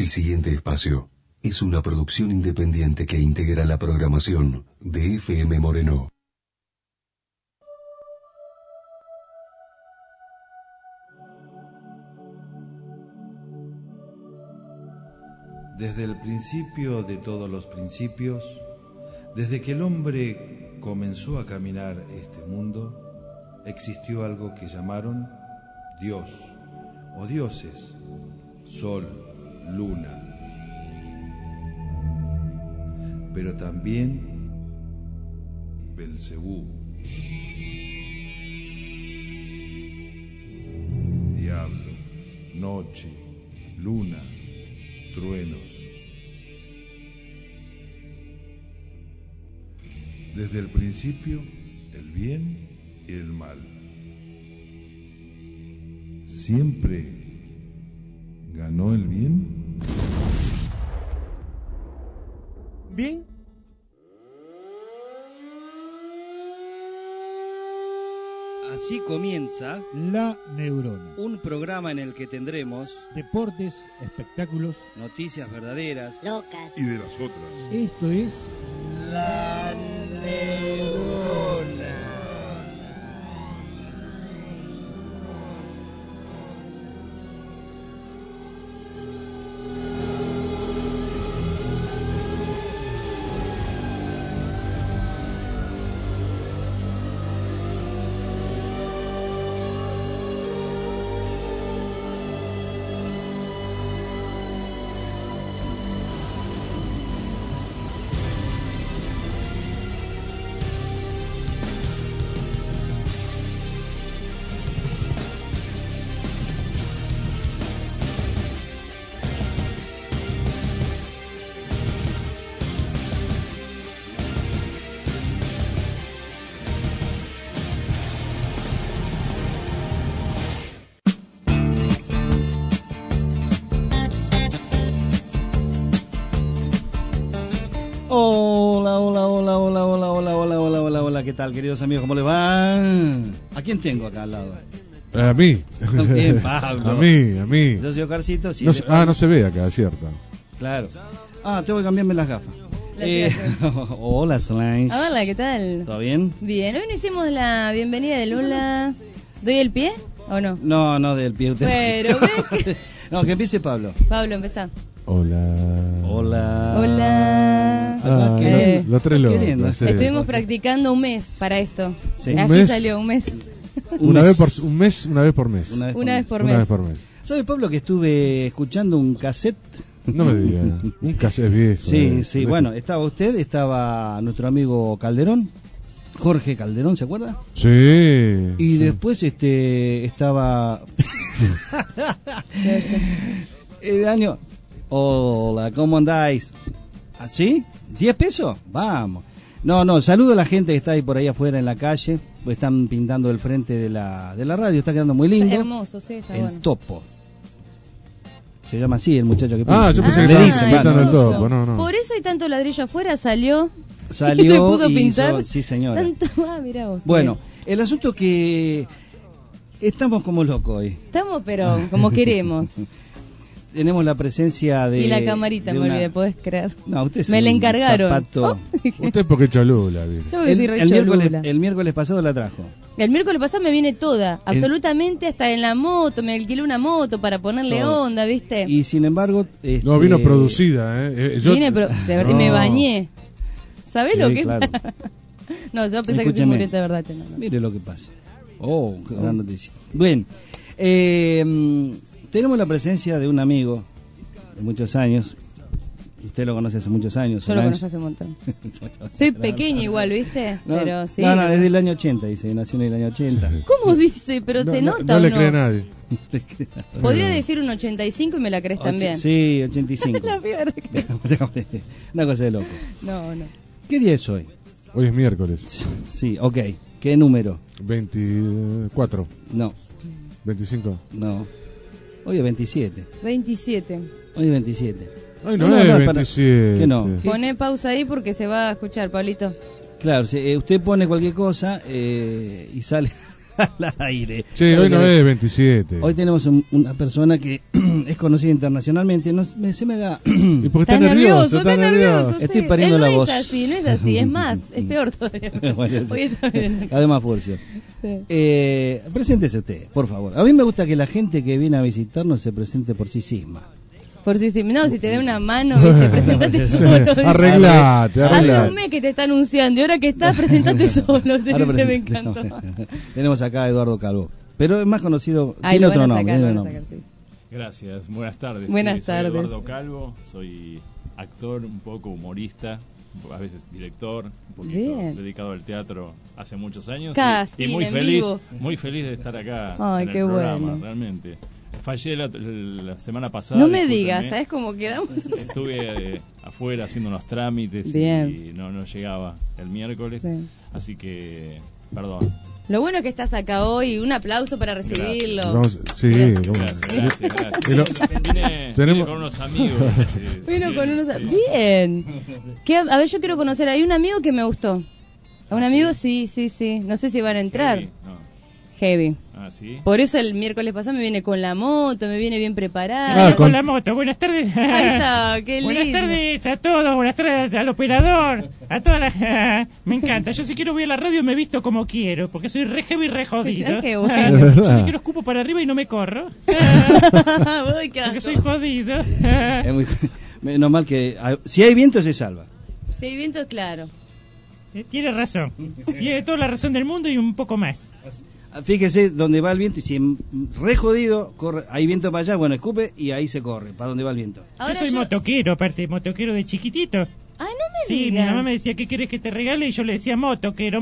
El siguiente espacio es una producción independiente que integra la programación de FM Moreno. Desde el principio de todos los principios, desde que el hombre comenzó a caminar este mundo, existió algo que llamaron Dios o dioses, sol, luna, pero también Belcebú, diablo, noche, luna, truenos. Desde el principio, el bien y el mal. ¿Siempre ganó el bien? ¿Bien? Así comienza La Neurona. un programa en el que tendremos Deportes, espectáculos. noticias verdaderas, locas Y de las otras. Esto es La Neurona. Hola, ¿qué tal, queridos amigos? ¿Cómo les va? ¿A quién tengo acá al lado? A mí. Bien, Pablo. A mí. Yo soy Ocarcito. Sí, No se ve acá, cierto. Claro. Tengo que cambiarme las gafas. Hola, Solange. Hola, ¿qué tal? ¿Todo bien? Bien, hoy no hicimos la bienvenida del hola. ¿Doy el pie o no? No, del pie. Pero ¿ves? No, que empiece Pablo. Pablo, empezá. Hola. Hola. Los tres locos. queriendo. Sí. Estuvimos practicando un mes para esto. Sí. ¿Un Así mes? salió, un mes. Una vez por mes. Una vez por mes. ¿Sabes, Pablo, que estuve escuchando un cassette? No me digas. Un cassette viejo. Sí. Bueno, estaba nuestro amigo Calderón. Jorge Calderón, ¿se acuerda? Sí. Y después estaba el año. Hola, ¿cómo andáis? ¿Así? ¿10 pesos? Vamos. No, saludo a la gente que está ahí por ahí afuera en la calle. Están pintando el frente de la radio, está quedando muy lindo. Está hermoso, sí, está el bueno. Topo. Se llama así el muchacho que pinta. Yo pensé que Le estaba dicen, pintando el mucho. topo. No. Por eso hay tanto ladrillo afuera, salió Salió se puso a y pintar. sí, señora. Tanto, mirá vos. Bueno, el asunto es que estamos como locos hoy. Estamos, pero como queremos. Tenemos la presencia de... Y la camarita, de me una- olvidé, ¿podés creer? No, usted es Me la un encargaron. zapato. Usted porque cholula, ¿viste? Yo voy a decir El miércoles pasado la trajo. El miércoles pasado me viene toda, absolutamente, hasta en la moto, me alquilé una moto para ponerle Todo. onda, ¿viste? Y sin embargo... No, vino producida, ¿eh? Vine, pero de verdad, y me bañé. ¿Sabés Sí, lo que claro. No, yo pensé que soy Escúcheme. muriente de verdad. No. Mire lo que pasa. Oh, qué gran noticia. Bien, tenemos la presencia de un amigo de muchos años. Usted lo conoce hace muchos años. Yo lo Solange. conozco hace un montón. Soy pequeña igual, ¿viste? No, Pero sí. no, desde el año 80, dice, nació en el año 80. ¿Cómo dice? Pero se nota No o le no. cree nadie. Podría decir un 85 y me la crees también. Sí, 85. La piedra que- Una cosa de loco. No. ¿Qué día es hoy? Hoy es miércoles. Sí, ok. ¿Qué número? 24. No, 25. no. Hoy es 27. 27. Hoy es 27. Ay, no, es para- 27. ¿Qué no? ¿Qué? Poné pausa ahí porque se va a escuchar, Pablito. Claro, usted pone cualquier cosa y sale al aire. Sí, hoy no es 27. Hoy tenemos una persona que es conocida internacionalmente. Se me haga. ¿Y por qué está nervioso? Está nervioso. Estoy sí. perdiendo Él no la voz. No es así, es más, es peor todavía. Bueno, Hoy está bien. Además, Furcio. Sí. Preséntese usted, por favor. A mí me gusta que la gente que viene a visitarnos se presente por sí misma. Por si no, si te da una mano, ¿viste? Presentate solo. dice. Arreglate. Hace un mes que te está anunciando y ahora que estás, presentate solo. Te Ahora dice, me presente- encantó. no. Tenemos acá a Eduardo Calvo. Pero es más conocido. Ahí Tiene lo otro van a nombre. sacar, tiene lo otro van a nombre. sacar, sí. Gracias, buenas tardes. Buenas Soy tardes. Eduardo Calvo, soy actor, un poco humorista, a veces director, un poquito Bien. dedicado al teatro hace muchos años. Casting y muy en feliz, vivo. muy feliz de estar acá Ay, en qué el programa, bueno. realmente. Fallé la semana pasada. No me discúlpenme. digas, ¿sabes cómo quedamos? Estuve afuera haciendo unos trámites Bien. y no llegaba el miércoles, Sí. así que, perdón. Lo bueno es que estás acá hoy. Un aplauso para recibirlo. Sí, Gracias. ¿cómo? Gracias. Y lo- Vine tenemos- con unos amigos. Vino con unos... Bien. A ver, yo quiero conocer. Hay un amigo que me gustó. A un amigo, sí. No sé si van a entrar. Heavy, no. Heavy. Ah, ¿sí? Por eso el miércoles pasado me viene con la moto, me viene bien preparada. Ah, Con la moto, buenas tardes. Ahí está, qué lindo. Buenas tardes a todos, buenas tardes al operador, a todas las... Me encanta, yo si quiero voy a la radio me visto como quiero, porque soy re heavy y re jodido. Qué bueno. Yo si quiero escupo para arriba y no me corro, Uy, qué porque asco. soy jodido. Es muy, menos mal que. Si hay viento, se salva. Si hay viento, claro. Tiene razón, tiene toda la razón del mundo y un poco más. Fíjese dónde va el viento y si es re jodido, corre, hay viento para allá, bueno, escupe y ahí se corre, para donde va el viento. Ahora yo soy motoquero, aparte, motoquero de chiquitito. Ay, no me Sí, mi digas. mamá me decía, ¿qué querés que te regale? Y yo le decía, motoquero.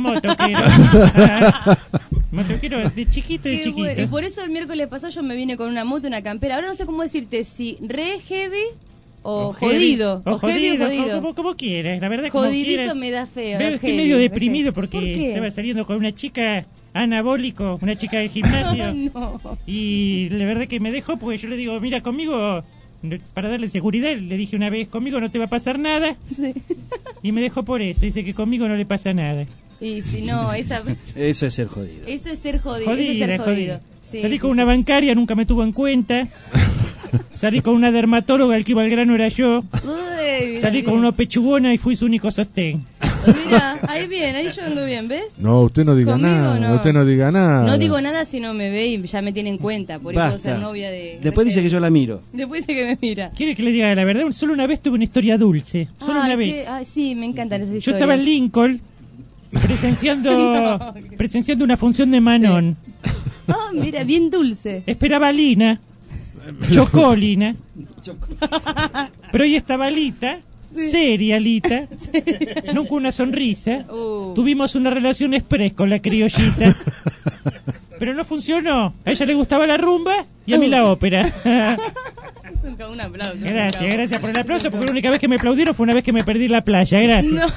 Motoquero de chiquito y Qué chiquito. bueno. Y por eso el miércoles pasado yo me vine con una moto, una campera. Ahora no sé cómo decirte, si re heavy o jodido. O heavy o jodido. como quieras, la verdad como Jodidito quieras. me da feo. Veo no estoy heavy, medio re deprimido heavy. porque ¿Por qué? estaba saliendo con una chica anabólico, una chica del gimnasio. No. Y la verdad que me dejó porque yo le digo, mira, conmigo, para darle seguridad, le dije una vez, conmigo no te va a pasar nada. Sí. Y me dejó por eso, dice que conmigo no le pasa nada. Y si no, Eso es ser jodido. eso es ser jodido. Eso es Jodida, ser jodido. jodida. Sí, Salí sí, con sí. una bancaria, nunca me tuvo en cuenta. Salí con una dermatóloga, el que iba al grano era yo. Uy, mira, Salí con mira. una pechugona y fui su único sostén. Mira, ahí bien, ahí yo ando bien, ¿ves? No, usted no diga Conmigo nada. no. Usted no diga nada. No digo nada si no me ve y ya me tiene en cuenta. Por eso puedo Basta. ser novia de... Después dice que yo la miro. Después dice que me mira. ¿Quiere que le diga la verdad? Solo una vez tuve una historia dulce. Solo Ay, una vez. Ay, sí, me encantan esas Yo historias. estaba en Lincoln presenciando, No. presenciando una función de Manon. Oh, mira, bien dulce. Esperaba a Lina. Chocó Lina. Pero hoy estaba Lita. Seria Lita. Nunca una sonrisa. Tuvimos una relación express con la criollita. Pero no funcionó. A ella le gustaba la rumba y a mí la ópera. Un aplauso. Gracias por el aplauso, porque la única vez que me aplaudieron fue una vez que me perdí en la playa. Gracias.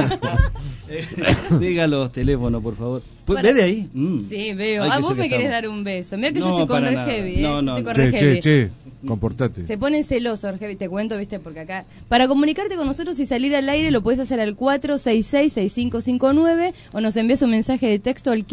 Diga los teléfonos, por favor. Para- ¿Ve de ahí? Sí, veo. Ay, Ah, que vos sé que me querés estamos. dar un beso. Mira que yo No, estoy con para re nada. heavy, ¿eh? No, no, Estoy con Che, re heavy. che, comportate. Se ponen celosos, heavy. Te cuento, viste, porque acá... Para comunicarte con nosotros y salir al aire lo puedes hacer al 466-6559 o nos envías un mensaje de texto al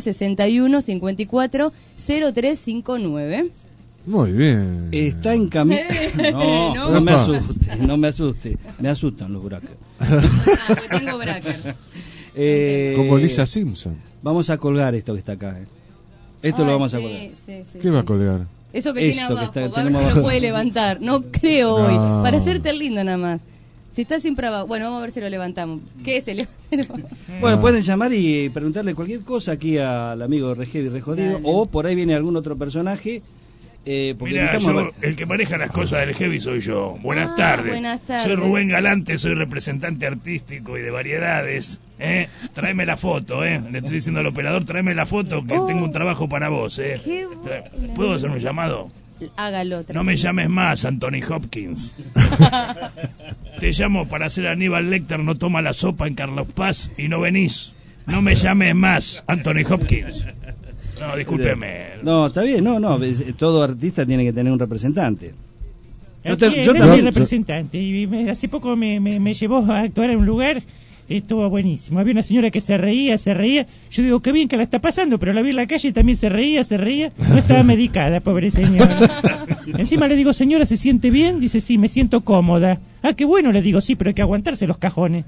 15-61-54-0359. Muy bien. Está en camino. No, no. no me Opa. asuste, no me asuste. Me asustan los brackets. Ah, pues tengo bracker. Como Lisa Simpson. Vamos a colgar esto que está acá. Esto Ay, lo vamos a sí, colgar. sí, sí, ¿Qué va a sí. colgar? Eso que tiene Esto que abajo, está- va a ver tenemos si lo abajo. puede levantar. No creo hoy. No. Para hacerte el lindo nada más. Si está siempre abajo. Bueno, vamos a ver si lo levantamos. ¿Qué es el Bueno, pueden llamar y preguntarle cualquier cosa aquí al amigo Regevi Rejodido. Dale. O por ahí viene algún otro personaje. Porque Mirá, necesitamos yo, ver- el que maneja las cosas del heavy soy yo. Buenas Ah, tardes. buenas tardes. Soy Rubén Galante, soy representante artístico y de variedades. Tráeme la foto, Le estoy diciendo al operador, tráeme la foto que Oh. tengo un trabajo para vos, Qué ¿Puedo hacer un llamado? Hágalo. No me llames más, Anthony Hopkins. Te llamo para hacer Aníbal Lecter no toma la sopa en Carlos Paz y no venís. No me llames más, Anthony Hopkins. No, discúlpeme. No, está bien, no. Todo artista tiene que tener un representante. Yo Así te- es, yo es también- mi representante. Y hace poco me llevó a actuar en un lugar Estuvo buenísimo. Había una señora que se reía. Yo digo, qué bien que la está pasando, pero la vi en la calle y también se reía. No estaba medicada, pobre señora. Encima le digo, señora, ¿se siente bien? Dice, sí, me siento cómoda. Ah, qué bueno, le digo, sí, pero hay que aguantarse los cajones.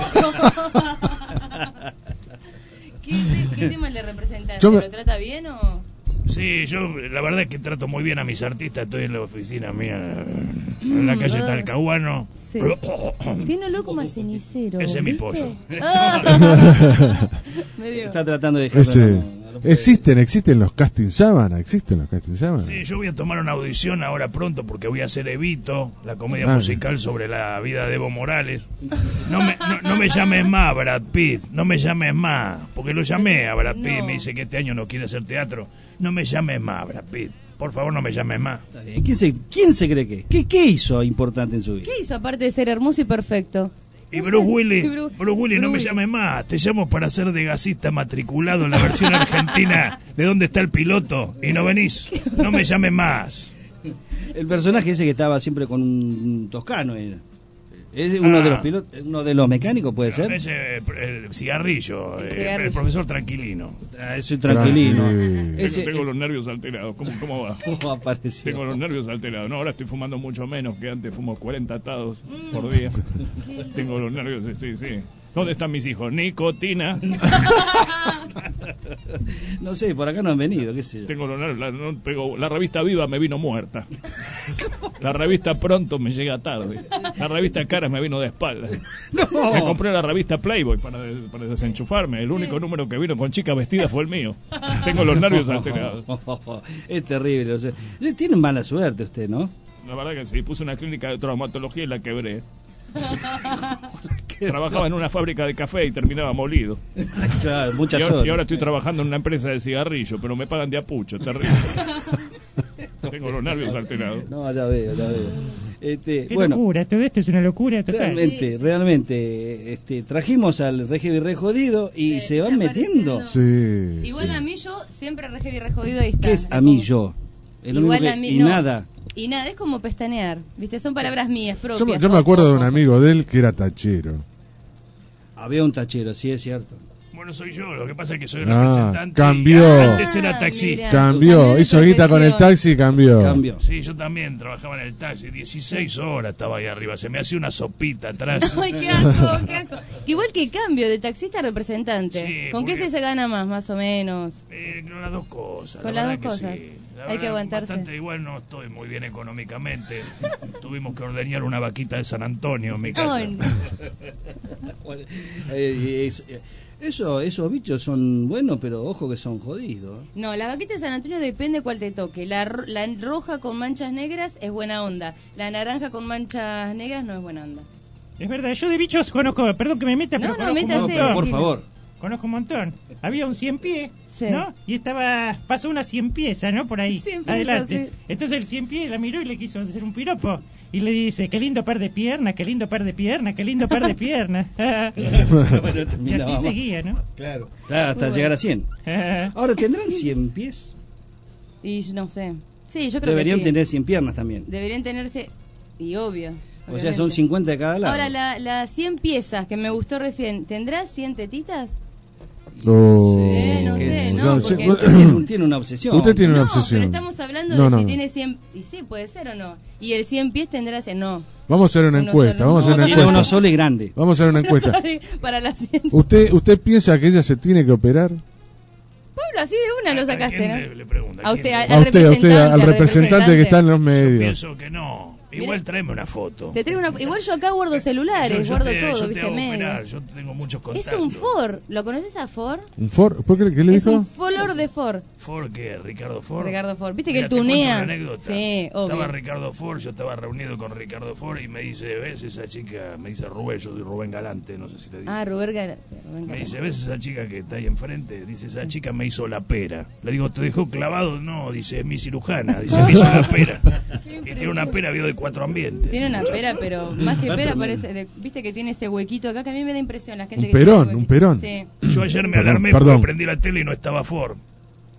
¿Qué tema le representa? ¿Lo trata bien o...? Sí, yo la verdad es que trato muy bien a mis artistas. Estoy en la oficina mía, en la calle Talcahuano. Sí. Tiene olor como a cenicero. Ese es mi pollo. Está tratando de dejarlo. ¿Existen los casting sábana? Sí, yo voy a tomar una audición ahora pronto porque voy a hacer Evito, la comedia musical sobre la vida de Evo Morales. No me llames más, Brad Pitt, no me llames más, porque lo llamé a Brad Pitt, me dice que este año no quiere hacer teatro. No me llames más, Brad Pitt, por favor no me llames más. ¿Quién se cree que? ¿Qué hizo importante en su vida? ¿Qué hizo aparte de ser hermoso y perfecto? Y Bruce Willis, no me llames más. Te llamo para ser de gasista matriculado en la versión argentina de ¿Dónde está el piloto? Y no venís. No me llames más. El personaje ese que estaba siempre con un toscano era. ¿Es uno de los pilotos, uno de los mecánicos, puede ser? Ese, el cigarrillo, el profesor Tranquilino. Ese Tranquilino. Tengo los nervios alterados. ¿Cómo va? ¿Cómo apareció? Tengo los nervios alterados. No, ahora estoy fumando mucho menos que antes. Fumo 40 atados por día. Tengo los nervios, sí. ¿Dónde están mis hijos? Nicotina. No sé, por acá no han venido, qué sé yo. Tengo los nervios, la revista Viva me vino muerta. La revista Pronto me llega tarde. La revista Caras me vino de espaldas. No. Me compré la revista Playboy para desenchufarme. El único número que vino con chica vestida fue el mío. Tengo los nervios alterados. Es terrible. O sea, tiene mala suerte usted, ¿no? La verdad que sí. Puse una clínica de traumatología y la quebré. Trabajaba en una fábrica de café y terminaba molido. Claro, y ahora estoy trabajando en una empresa de cigarrillo, pero me pagan de apucho, terrible. Tengo los nervios alterados. No, ya veo. Qué locura, todo esto es una locura total. Realmente, trajimos al Re Heavy Re Jodido y se van metiendo. Sí. Igual a mí yo siempre Re Heavy Re Jodido ahí está. ¿Qué es a mí yo? Igual a mí y no. Nada. Y nada, es como pestanear, ¿viste? Son palabras mías propias. Yo me acuerdo de un amigo de él que era tachero. Había un tachero, sí, es cierto. Bueno, soy yo, lo que pasa es que soy representante. Cambió. Antes era taxista. Cambió, hizo guita con el taxi y cambió. Sí, yo también trabajaba en el taxi, 16 horas estaba ahí arriba, se me hacía una sopita atrás. Ay, qué asco. Igual que cambio de taxista a representante. Sí, ¿Con qué se gana más o menos? Con las dos cosas. Con las dos cosas. Sí. Hay que aguantarse. Bastante igual, no estoy muy bien económicamente. Tuvimos que ordeñar una vaquita de San Antonio en mi casa. Ay, no. Esos bichos son buenos, pero ojo que son jodidos. No, la vaquita de San Antonio depende cuál te toque. La roja con manchas negras es buena onda. La naranja con manchas negras no es buena onda. Es verdad, yo de bichos conozco, perdón que me meta, pero pero por favor. Conozco un montón. Había un 100 pies, sí, ¿no? Y pasó una 100 pieza, ¿no? Por ahí, adelante. Sí. Entonces el 100 pies la miró y le quiso hacer un piropo. Y le dice, qué lindo par de piernas, qué lindo par de piernas, qué lindo par de piernas. Y así seguía, ¿no? Claro, hasta llegar a 100. Ahora, ¿tendrán 100 pies? Y no sé. Sí, yo creo Deberían que sí. tener 100 piernas también. Deberían tenerse, y obvio. O sea, son 50 de cada lado. Ahora, las 100 piezas que me gustó recién, ¿tendrá 100 tetitas? No sé, no, porque... Usted tiene una obsesión. Usted tiene una obsesión. Pero estamos hablando de si tiene 100... Y sí, puede ser o no. Y el 100 pies tendrá 100, no. Vamos a hacer una encuesta. Tiene uno solo y grande. Vamos a hacer una encuesta. Para la 100. ¿Usted piensa que ella se tiene que operar? Pablo, así de una lo sacaste, ¿no? Le pregunta, a usted, al representante que está en los medios. Yo pienso que no. Igual tráeme una foto. Te traigo igual yo acá guardo celulares, guardo todo, ¿viste? Operar, yo tengo muchos contactos. Es un Ford. ¿Lo conoces a Ford? ¿Un Ford? ¿Por qué le dijo? Es un Flor de Ford. ¿Ford qué? ¿Ricardo Ford? Ricardo Ford. ¿Viste Mira, que él tunea? Sí, obvio. Estaba Ricardo Ford, yo estaba reunido con Ricardo Ford y me dice, ¿ves esa chica? Me dice Rubén, yo soy Rubén Galante, no sé si le digo. Rubén Galante. Me dice, ¿ves esa chica que está ahí enfrente? Dice, esa chica me hizo la pera. Le digo, ¿te dejó clavado? No, dice, es mi cirujana. Dice, me hizo la pera. Y tiene una pera, vio de 4 ambientes. Tiene una pera, pero más que pera parece, viste que tiene ese huequito acá que a mí me da impresión la gente un perón. Sí. Yo ayer me alarmé porque prendí la tele y no estaba Ford.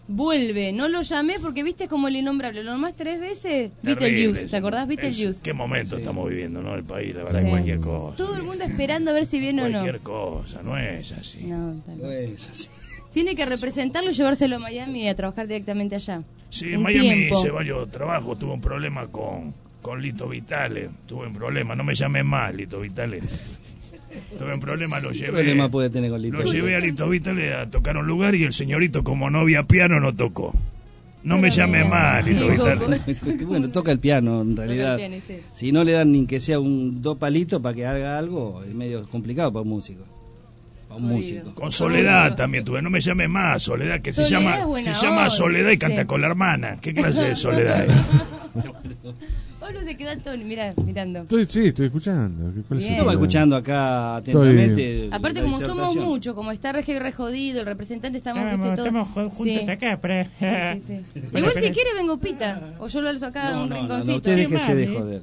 vuelve. No lo llamé porque viste como el innombrable. Lo nomás 3 veces. Beetlejuice, ¿te acordás? Beetlejuice. ¿Qué momento estamos viviendo, no? El país, la verdad, cualquier cosa. Todo el mundo esperando a ver si viene o no. Cualquier cosa, no es así. No es así. Tiene que representarlo y llevárselo a Miami y a trabajar directamente allá. Sí, en Miami hice varios trabajos. Tuve un problema con Lito Vitale. Tuve un problema. No me llames más, Lito Vitale. Tuve un problema, lo llevé. ¿Qué problema puede tener con Lito? Lo llevé a Lito Vitale a tocar un lugar y el señorito, como no había piano, no tocó. No me llame más, Lito Vitale. Bueno, toca el piano, en realidad. Piano, sí. Si no le dan ni que sea un 2 palitos para que haga algo, es medio complicado para un músico. Con Soledad también tuve, no me llame más, Soledad, que se llama Soledad y canta con la hermana. ¿Qué clase de Soledad es? Pablo se queda todo mirando. Estoy escuchando. Estamos escuchando acá atentamente. Aparte, como somos muchos, como está re jodido, el representante, estamos juntos acá. Sí. Igual si quiere vengo Pita, o yo lo alzo acá un rinconcito. No, usted déjese de joder.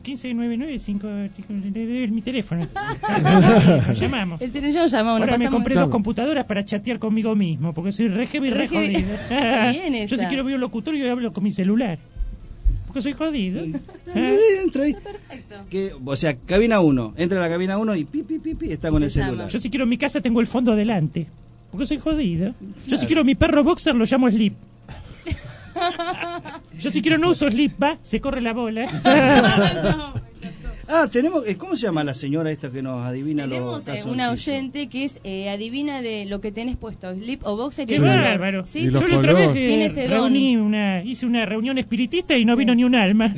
1599 mi teléfono. Llamamos. El teléfono llamamos. Ahora me compré 2 computadoras para chatear conmigo mismo, porque soy re jodido. Yo si quiero ver un locutorio y hablo con mi celular. Porque soy jodido. Entra ahí. O sea, cabina 1. Entra a la cabina 1 y pi, está con el celular. Yo si quiero en mi casa tengo el fondo delante. Porque soy jodido. Yo si quiero mi perro boxer lo llamo Slip. Yo si quiero no uso Slip, va, se corre la bola. Tenemos, ¿cómo se llama la señora esta que nos adivina los casos? Una oyente que es adivina de lo que tenés puesto, slip o boxer. ¡Qué bárbaro! Sí, yo la otra vez hice una reunión espiritista y no vino ni un alma.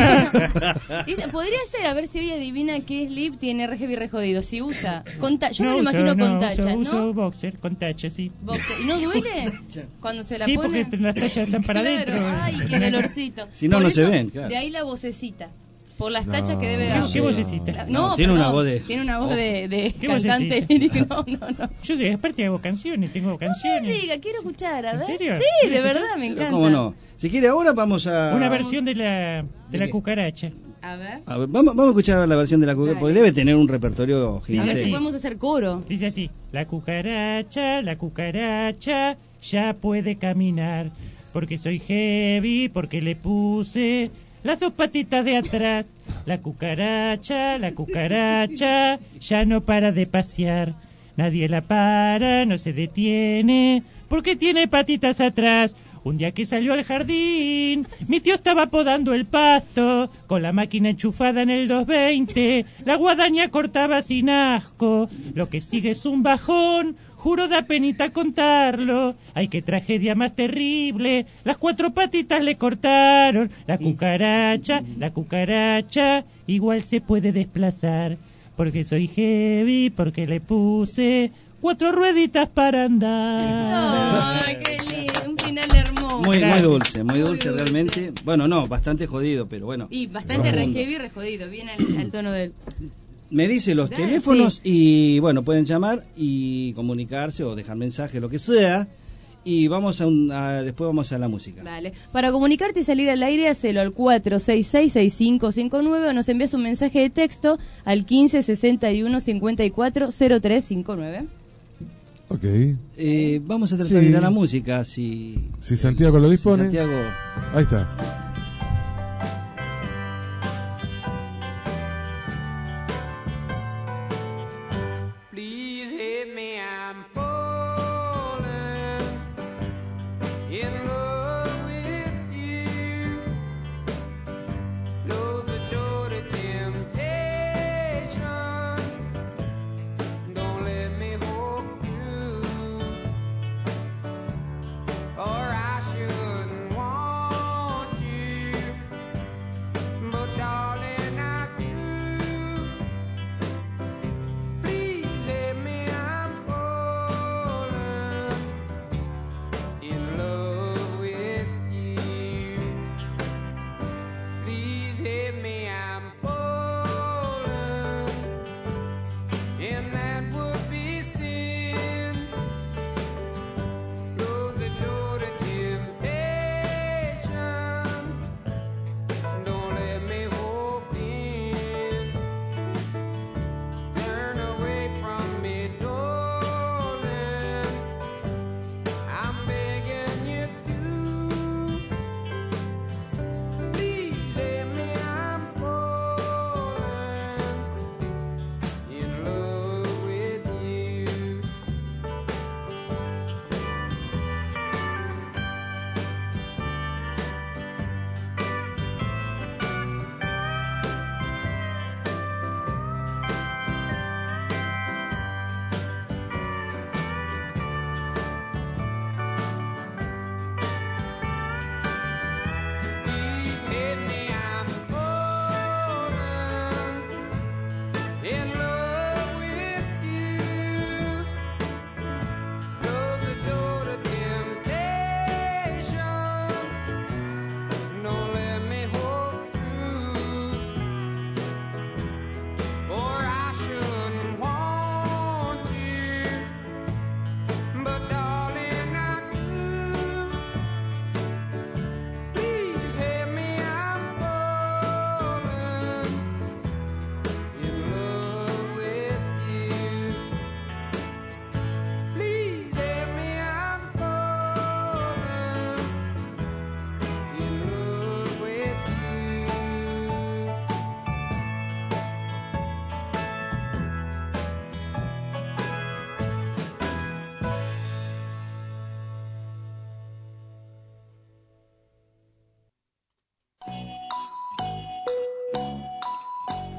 Podría ser, a ver si hoy adivina qué slip tiene re jodido. Si usa, yo me lo imagino con tacha, ¿no? Uso boxer, con tacha, sí. Boxer. ¿Y no duele cuando se la pone? Sí, porque las tachas están para adentro. Ay, qué dolorcito. Si no, no se ven, claro. De ahí la vocecita. Por las tachas que debe dar. ¿Qué vocecita? Tiene una voz de... Tiene una voz de cantante. No. Yo soy aparte hago canciones, tengo canciones. No me diga, quiero escuchar, a ver. ¿En serio? Sí, de verdad, me encanta. ¿Cómo no? Si quiere ahora vamos a... Una versión de la cucaracha. A ver, vamos a escuchar la versión de la cucaracha, porque debe tener un repertorio gigante. A ver si podemos hacer coro. Dice así: la cucaracha ya puede caminar, porque soy heavy, porque le puse las 2 patitas de atrás. La cucaracha ya no para de pasear. Nadie la para, no se detiene, porque tiene patitas atrás. Un día que salió al jardín, mi tío estaba podando el pasto, con la máquina enchufada en el 220, la guadaña cortaba sin asco. Lo que sigue es un bajón, juro da penita contarlo. Ay, qué tragedia más terrible, las 4 patitas le cortaron. La cucaracha, igual se puede desplazar, porque soy heavy, porque le puse 4 rueditas para andar. Ay, qué lindo, un final hermoso. Muy dulce realmente. Bueno, no, bastante jodido, pero bueno. Y bastante re heavy, re jodido, bien al tono del... Me dice los teléfonos y bueno, pueden llamar y comunicarse o dejar mensaje, lo que sea. Y vamos después vamos a la música. Dale. Para comunicarte y salir al aire, hacelo al 466-6559 o nos envías un mensaje de texto al 1561-540359. Ok. Vamos a tratar de ir a la música. Si Santiago lo dispone. Santiago... Ahí está. Or I shouldn't want you.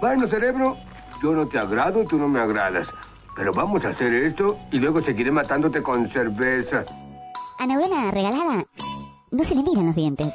Bueno, cerebro, yo no te agrado, tú no me agradas. Pero vamos a hacer esto y luego seguiré matándote con cerveza. A neurona regalada no se le miran los dientes.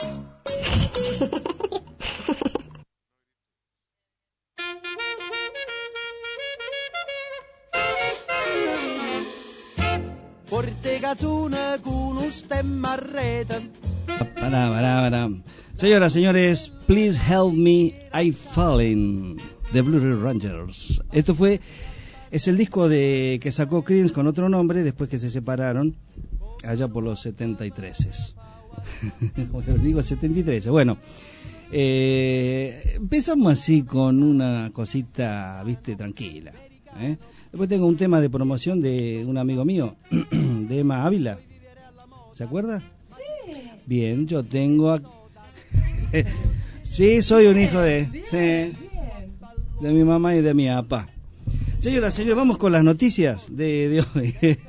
Pará. Señoras, señores, please help me, I'm falling. The Blue Ridge Rangers. Esto es el disco que sacó Creedence con otro nombre después que se separaron allá por los 73. Digo 73. Bueno, empezamos así con una cosita, viste, tranquila. Después tengo un tema de promoción de un amigo mío, de Emma Ávila. ¿Se acuerda? Sí. Bien, yo tengo... Sí, soy un hijo de... Sí, de mi mamá y de mi papá. Señoras, vamos con las noticias de hoy.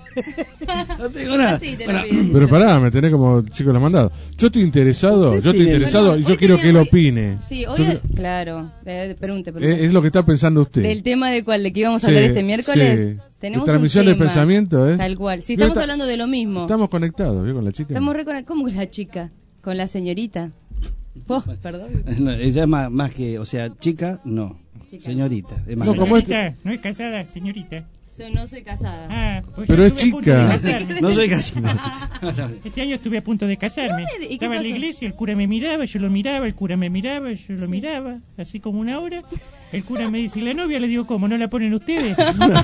No tengo nada. Sí, bueno, pero pará, me tenés como chico lo mandado. Yo estoy interesado y yo quiero que él opine. Sí, hoy, claro. Pregunte. Es lo que está pensando usted. ¿Del tema de cuál? ¿De que íbamos a hablar este miércoles? Sí. Tenemos transmisión un tema, de pensamiento, ¿eh? Tal cual. Sí, estamos hablando de lo mismo. Estamos conectados, ¿vio? Con la chica. Estamos reconectados. ¿Cómo con la chica? Con la señorita. Oh, perdón. No, ella es más que, o sea, chica, no. Chica. Señorita. Es más no es casada, señorita. No soy casada. Ah, pues pero es chica. No soy casada. Este año estuve a punto de casarme. Estaba en la iglesia, el cura me miraba, yo lo miraba, el cura me miraba, yo lo miraba, así como una hora. El cura me dice, ¿y la novia? Le digo, ¿cómo? ¿No la ponen ustedes?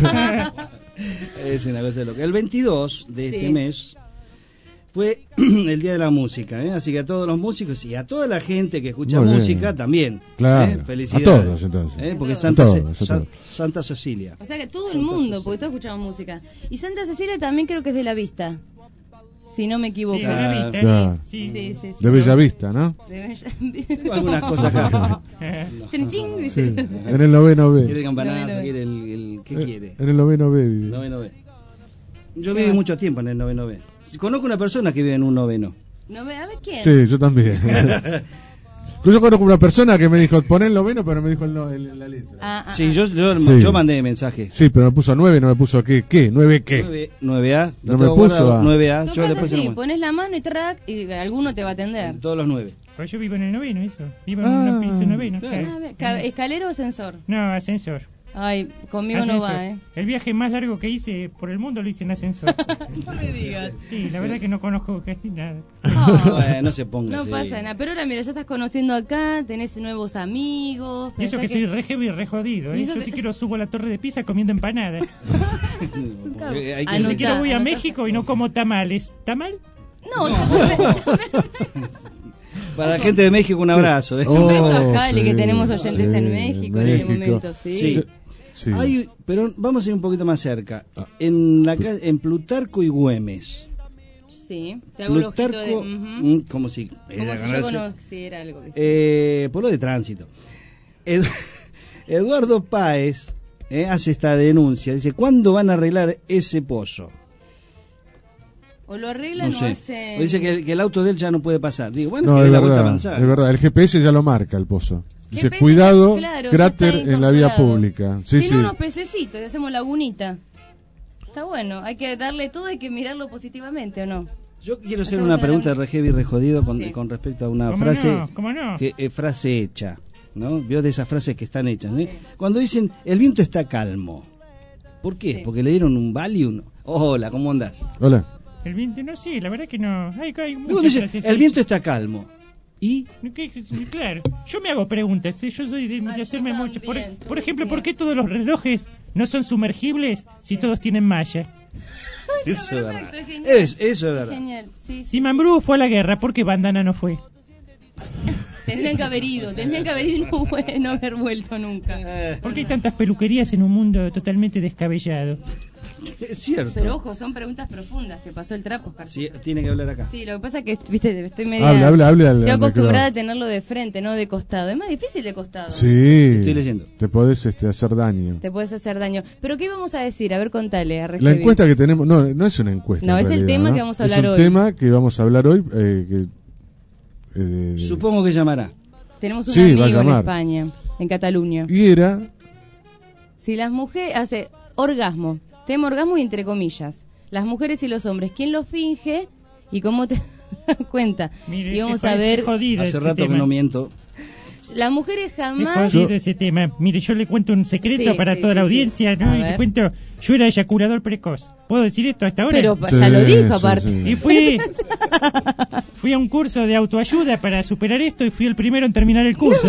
Es una cosa loca. El 22 de este mes fue el Día de la Música, así que a todos los músicos y a toda la gente que escucha música también. Claro. Felicidades. A todos, entonces. Porque Santa Cecilia. O sea que todo el mundo, porque todos escuchamos música. Y Santa Cecilia también creo que es de La Vista, si no me equivoco. Sí, de La Vista. Sí. De Bella Vista, ¿no? De Bella... Algunas cosas acá. Sí. En el noveno B. ¿Quiere campanazo? ¿Quiere ¿Qué quiere? En el noveno B. Noveno B. Yo viví mucho tiempo en el noveno B. Conozco una persona que vive en un noveno. A ver quién. Sí, yo también. Yo conozco una persona que me dijo, poné el noveno, pero me dijo la letra. Sí, yo mandé mensaje. Sí, pero me puso 9, no me puso ¿qué? ¿9 qué? 9A. No me puso 9A. Yo después pones la mano y track y alguno te va a atender. Todos los 9. Pues yo vivo en el noveno, eso. Vivo en una piso noveno. ¿Escalera o ascensor? No, ascensor. Ay, conmigo ascensor. No va, El viaje más largo que hice por el mundo lo hice en ascensor. No me digas. Sí, la verdad que no conozco casi nada. Bueno, no se ponga No pasa nada, pero ahora mira, ya estás conociendo acá, tenés nuevos amigos. Y eso que soy re heavy y re jodido, ¿eh? Yo si quiero subo a la Torre de Pisa comiendo empanadas. Ni siquiera voy a México y no como tamales. ¿Tamal? No, para la gente de México un abrazo. Un beso a Jali, que tenemos oyentes en México en este momento, sí. Pero vamos a ir un poquito más cerca. En Plutarco y Güemes. Sí, te hago Plutarco, el ojito de... como si yo conociera algo. Por lo de tránsito. Eduardo Páez hace esta denuncia. Dice, ¿cuándo van a arreglar ese pozo? O lo arreglan no sé. O hacen... O dice que el auto de él ya no puede pasar. Digo, bueno, no, que es la verdad, vuelta a avanzar. Es verdad, el GPS ya lo marca el pozo. Dice, GPS, cuidado, claro, cráter en la vía pública. Sí, Tiene unos pececitos y hacemos lagunita. Está bueno, hay que darle todo, hay que mirarlo positivamente, ¿o no? Yo quiero hacer una pregunta de re heavy, re jodido con respecto a una frase, ¿Cómo no? Frase hecha, ¿no? Vio de esas frases que están hechas, ¿eh? Sí. Cuando dicen, el viento está calmo. ¿Por qué? Sí. ¿Porque le dieron un Valium? Hola, ¿cómo andás? Hola. El viento, no, sí, la verdad que no. Hay dice, el viento está calmo. ¿Y? Claro, yo me hago preguntas, ¿sí? Yo soy de hacerme mucho. Por ejemplo, ¿por qué todos los relojes no son sumergibles si todos tienen malla? Eso es verdad. Eso es verdad. Genial. Sí, si Mambrú fue a la guerra, ¿por qué Bandana no fue? Tendrían que haber ido y no haber vuelto nunca. ¿Por qué hay tantas peluquerías en un mundo totalmente descabellado? Es cierto. Pero ojo, son preguntas profundas. Te pasó el trapo, Oscar. Sí, tiene que hablar acá. Sí, lo que pasa es que, viste, estoy media... Habla, estoy acostumbrada a tenerlo de frente, no de costado. Es más difícil de costado. Sí. Estoy leyendo. Te podés hacer daño. Te puedes hacer daño. ¿Pero qué íbamos a decir? A ver, contale. La encuesta que tenemos... No es una encuesta. No, es el tema que vamos a hablar hoy. Es un tema que vamos a hablar hoy. Supongo que llamará. Tenemos un amigo en España. en Cataluña. Y era... Si las mujeres hace orgasmo, tema orgasmo y entre comillas, las mujeres y los hombres, ¿quién lo finge y cómo te das cuenta? Mire, y vamos a ver. Hace rato que no miento. Las mujeres Es jamás. jodido ese tema. Mire, yo le cuento un secreto para toda la audiencia, ¿no? A Y ver. le cuento, yo era eyaculador precoz. ¿Puedo decir esto hasta ahora? Pero ya lo dijo aparte. Y fui a un curso de autoayuda para superar esto y fui el primero en terminar el curso.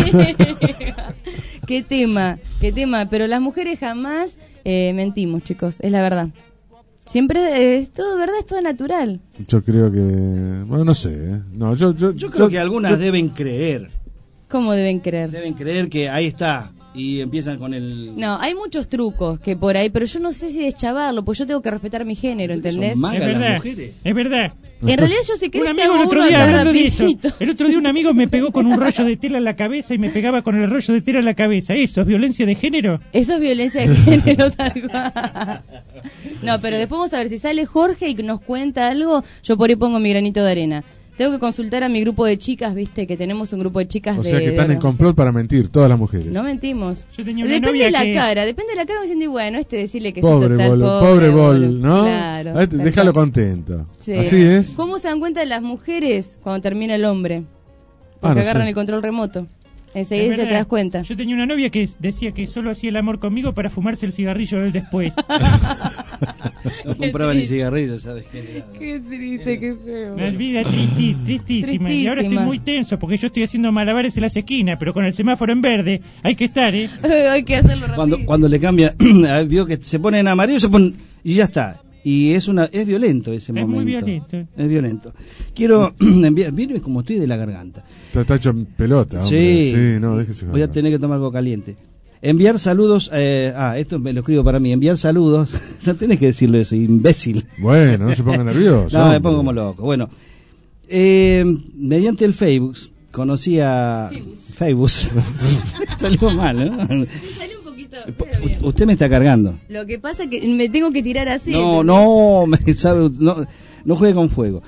Qué tema. Pero las mujeres jamás mentimos, chicos, es la verdad. Siempre es todo verdad, es todo natural. Yo creo que... Bueno, no sé. No, yo creo que algunas deben creer. ¿Cómo deben creer? Deben creer que ahí está. Y empiezan con el... No, hay muchos trucos que por ahí, pero yo no sé si deschavarlo, pues yo tengo que respetar mi género, ¿entendés? Es verdad, es verdad. En realidad yo si Un querés te amigo hago el otro uno día acá hablando de eso. rapidito. El otro día un amigo me pegó con un rollo de tela en la cabeza y me pegaba con el rollo de tela en la cabeza. ¿Eso es violencia de género? Eso es violencia de género, tal cual. No, pero después vamos a ver si sale Jorge y nos cuenta algo, yo por ahí pongo mi granito de arena. Tengo que consultar a mi grupo de chicas, viste, que tenemos un grupo de chicas O sea que están en no, complot para mentir, todas las mujeres. no mentimos. Yo tenía una Depende novia de la que- cara, depende de la cara, me diciendo, y bueno, decirle que Pobre sí, total, Bol, pobre Bol, ¿no? Claro. Ahí tal déjalo cual. contento. Sí. Así es. ¿Cómo se dan cuenta las mujeres cuando termina el hombre? Ah, Porque no agarran sé. el control remoto. Es Enseguida te verdad. das cuenta. Yo tenía una novia que decía que solo hacía el amor conmigo para fumarse el cigarrillo del después. No compraba ni cigarrillos, ¿sabes? Qué triste, qué feo. Una vida tristísima. Y ahora estoy muy tenso porque yo estoy haciendo malabares en las esquinas, pero con el semáforo en verde hay que estar, ¿eh? Hay que hacerlo rápido. Cuando le cambia, vio que se pone en amarillo, se pone, y ya está. Y es violento ese momento. muy violento. Es violento. Quiero enviar, miren como estoy de la garganta. Está hecho en pelota, hombre. Sí, Sí, no, déjese voy a joder. tener que tomar algo caliente. Enviar saludos, esto me lo escribo para mí, enviar saludos, no tenés que decirlo eso, imbécil. Bueno, no se ponga nervioso. No, me hombre. pongo como loco. Bueno, mediante el Facebook, conocí a... Facebook. Salió mal, ¿no? Sale un poquito, pero bien. Usted me está cargando. Lo que pasa es que me tengo que tirar así. No, no juegue con fuego.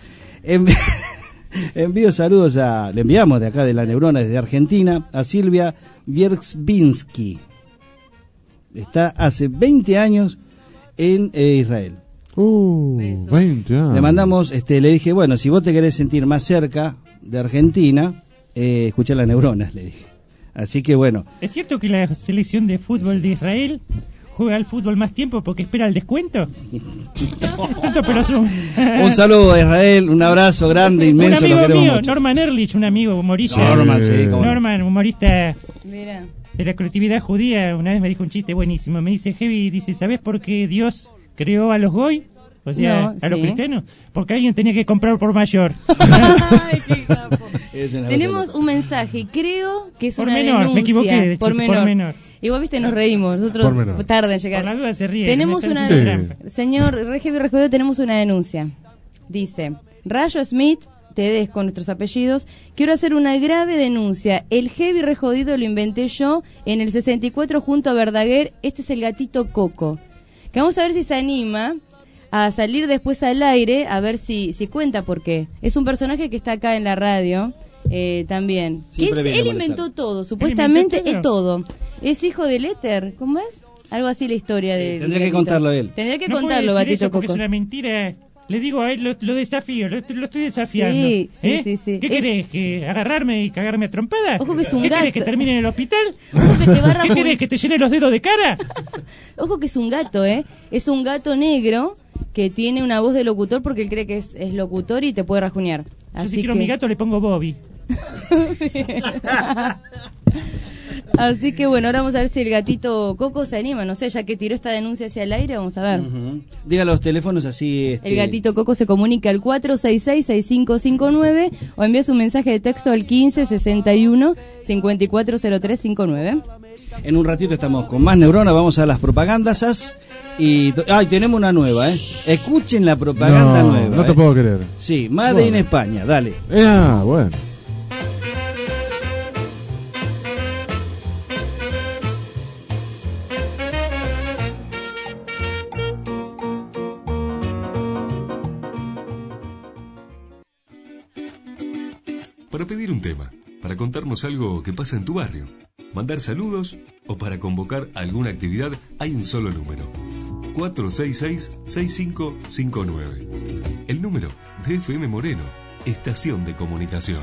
Envío saludos le enviamos de acá de la Neurona, desde Argentina, a Silvia Wierzbinski. Está hace 20 años en Israel. 20 años. Le mandamos, le dije, bueno, si vos te querés sentir más cerca de Argentina, escuchá la Neurona, le dije. Así que bueno. ¿Es cierto que la selección de fútbol de Israel juega al fútbol más tiempo porque espera el descuento? Tonto, pero Un saludo a Israel, un abrazo grande, inmenso. Un lo amigo queremos mío, mucho. Norman Ehrlich, un amigo humorista. Norman, sí, cómo no. Norman, humorista Mira. de la colectividad judía, una vez me dijo un chiste buenísimo. Me dice, Heavy, dice, ¿sabés por qué Dios creó a los goy? O sea, No, a los sí. cristianos. Porque alguien tenía que comprar por mayor. Ay, qué capo. Es una Tenemos cosa un mensaje, creo que es Por una menor, denuncia. me equivoqué de por chiste, menor. por menor. Y vos viste, nos reímos. Nosotros Por menor. tarde en llegar. Por la duda se ríe. Tenemos me una está haciendo Sí. trampa. Señor Regevi Rejodio, tenemos una denuncia. Dice, Rayo Smith, TDs con nuestros apellidos, quiero hacer una grave denuncia. El Heavy Rejodido lo inventé yo en el 64 junto a Verdaguer. Este es el gatito Coco. Que vamos a ver si se anima a salir después al aire, a ver si cuenta por qué. Es un personaje que está acá en la radio también. Que Siempre viene él a molestar. inventó todo, supuestamente inventó es todo. Es hijo del éter, ¿cómo es? Algo así la historia de... tendría que gatito. contarlo él. Tendría que No puede contarlo, decir gatito eso porque Coco. es una mentira. Le digo a él, lo desafío, lo estoy desafiando. Sí, sí, ¿Eh? sí, sí. ¿Qué querés? ¿Que agarrarme y cagarme a trompadas? Ojo que es un ¿Qué querés? gato. ¿Que termine en el hospital? Ojo que te va a ¿Qué querés? ¿Que te llene los dedos de cara? Ojo que es un gato, ¿eh? Es un gato negro que tiene una voz de locutor porque él cree que es locutor y te puede rajunear. Yo Así si quiero que... mi gato le pongo Bobby. Así que bueno, ahora vamos a ver si el gatito Coco se anima. No sé, ya que tiró esta denuncia hacia el aire, vamos a ver. Diga los teléfonos así. El gatito Coco se comunica al 466-6559 o envía su mensaje de texto al 1561-540359. En un ratito estamos con más Neurona, vamos a las propagandas. Y tenemos una nueva, ¿eh? Escuchen la propaganda No, nueva. no te puedo creer. Sí, Made Bueno. in España, dale. Bueno. Para pedir un tema, para contarnos algo que pasa en tu barrio. mandar saludos o para convocar alguna actividad hay un solo número: 466-6559. El número de FM Moreno, estación de comunicación.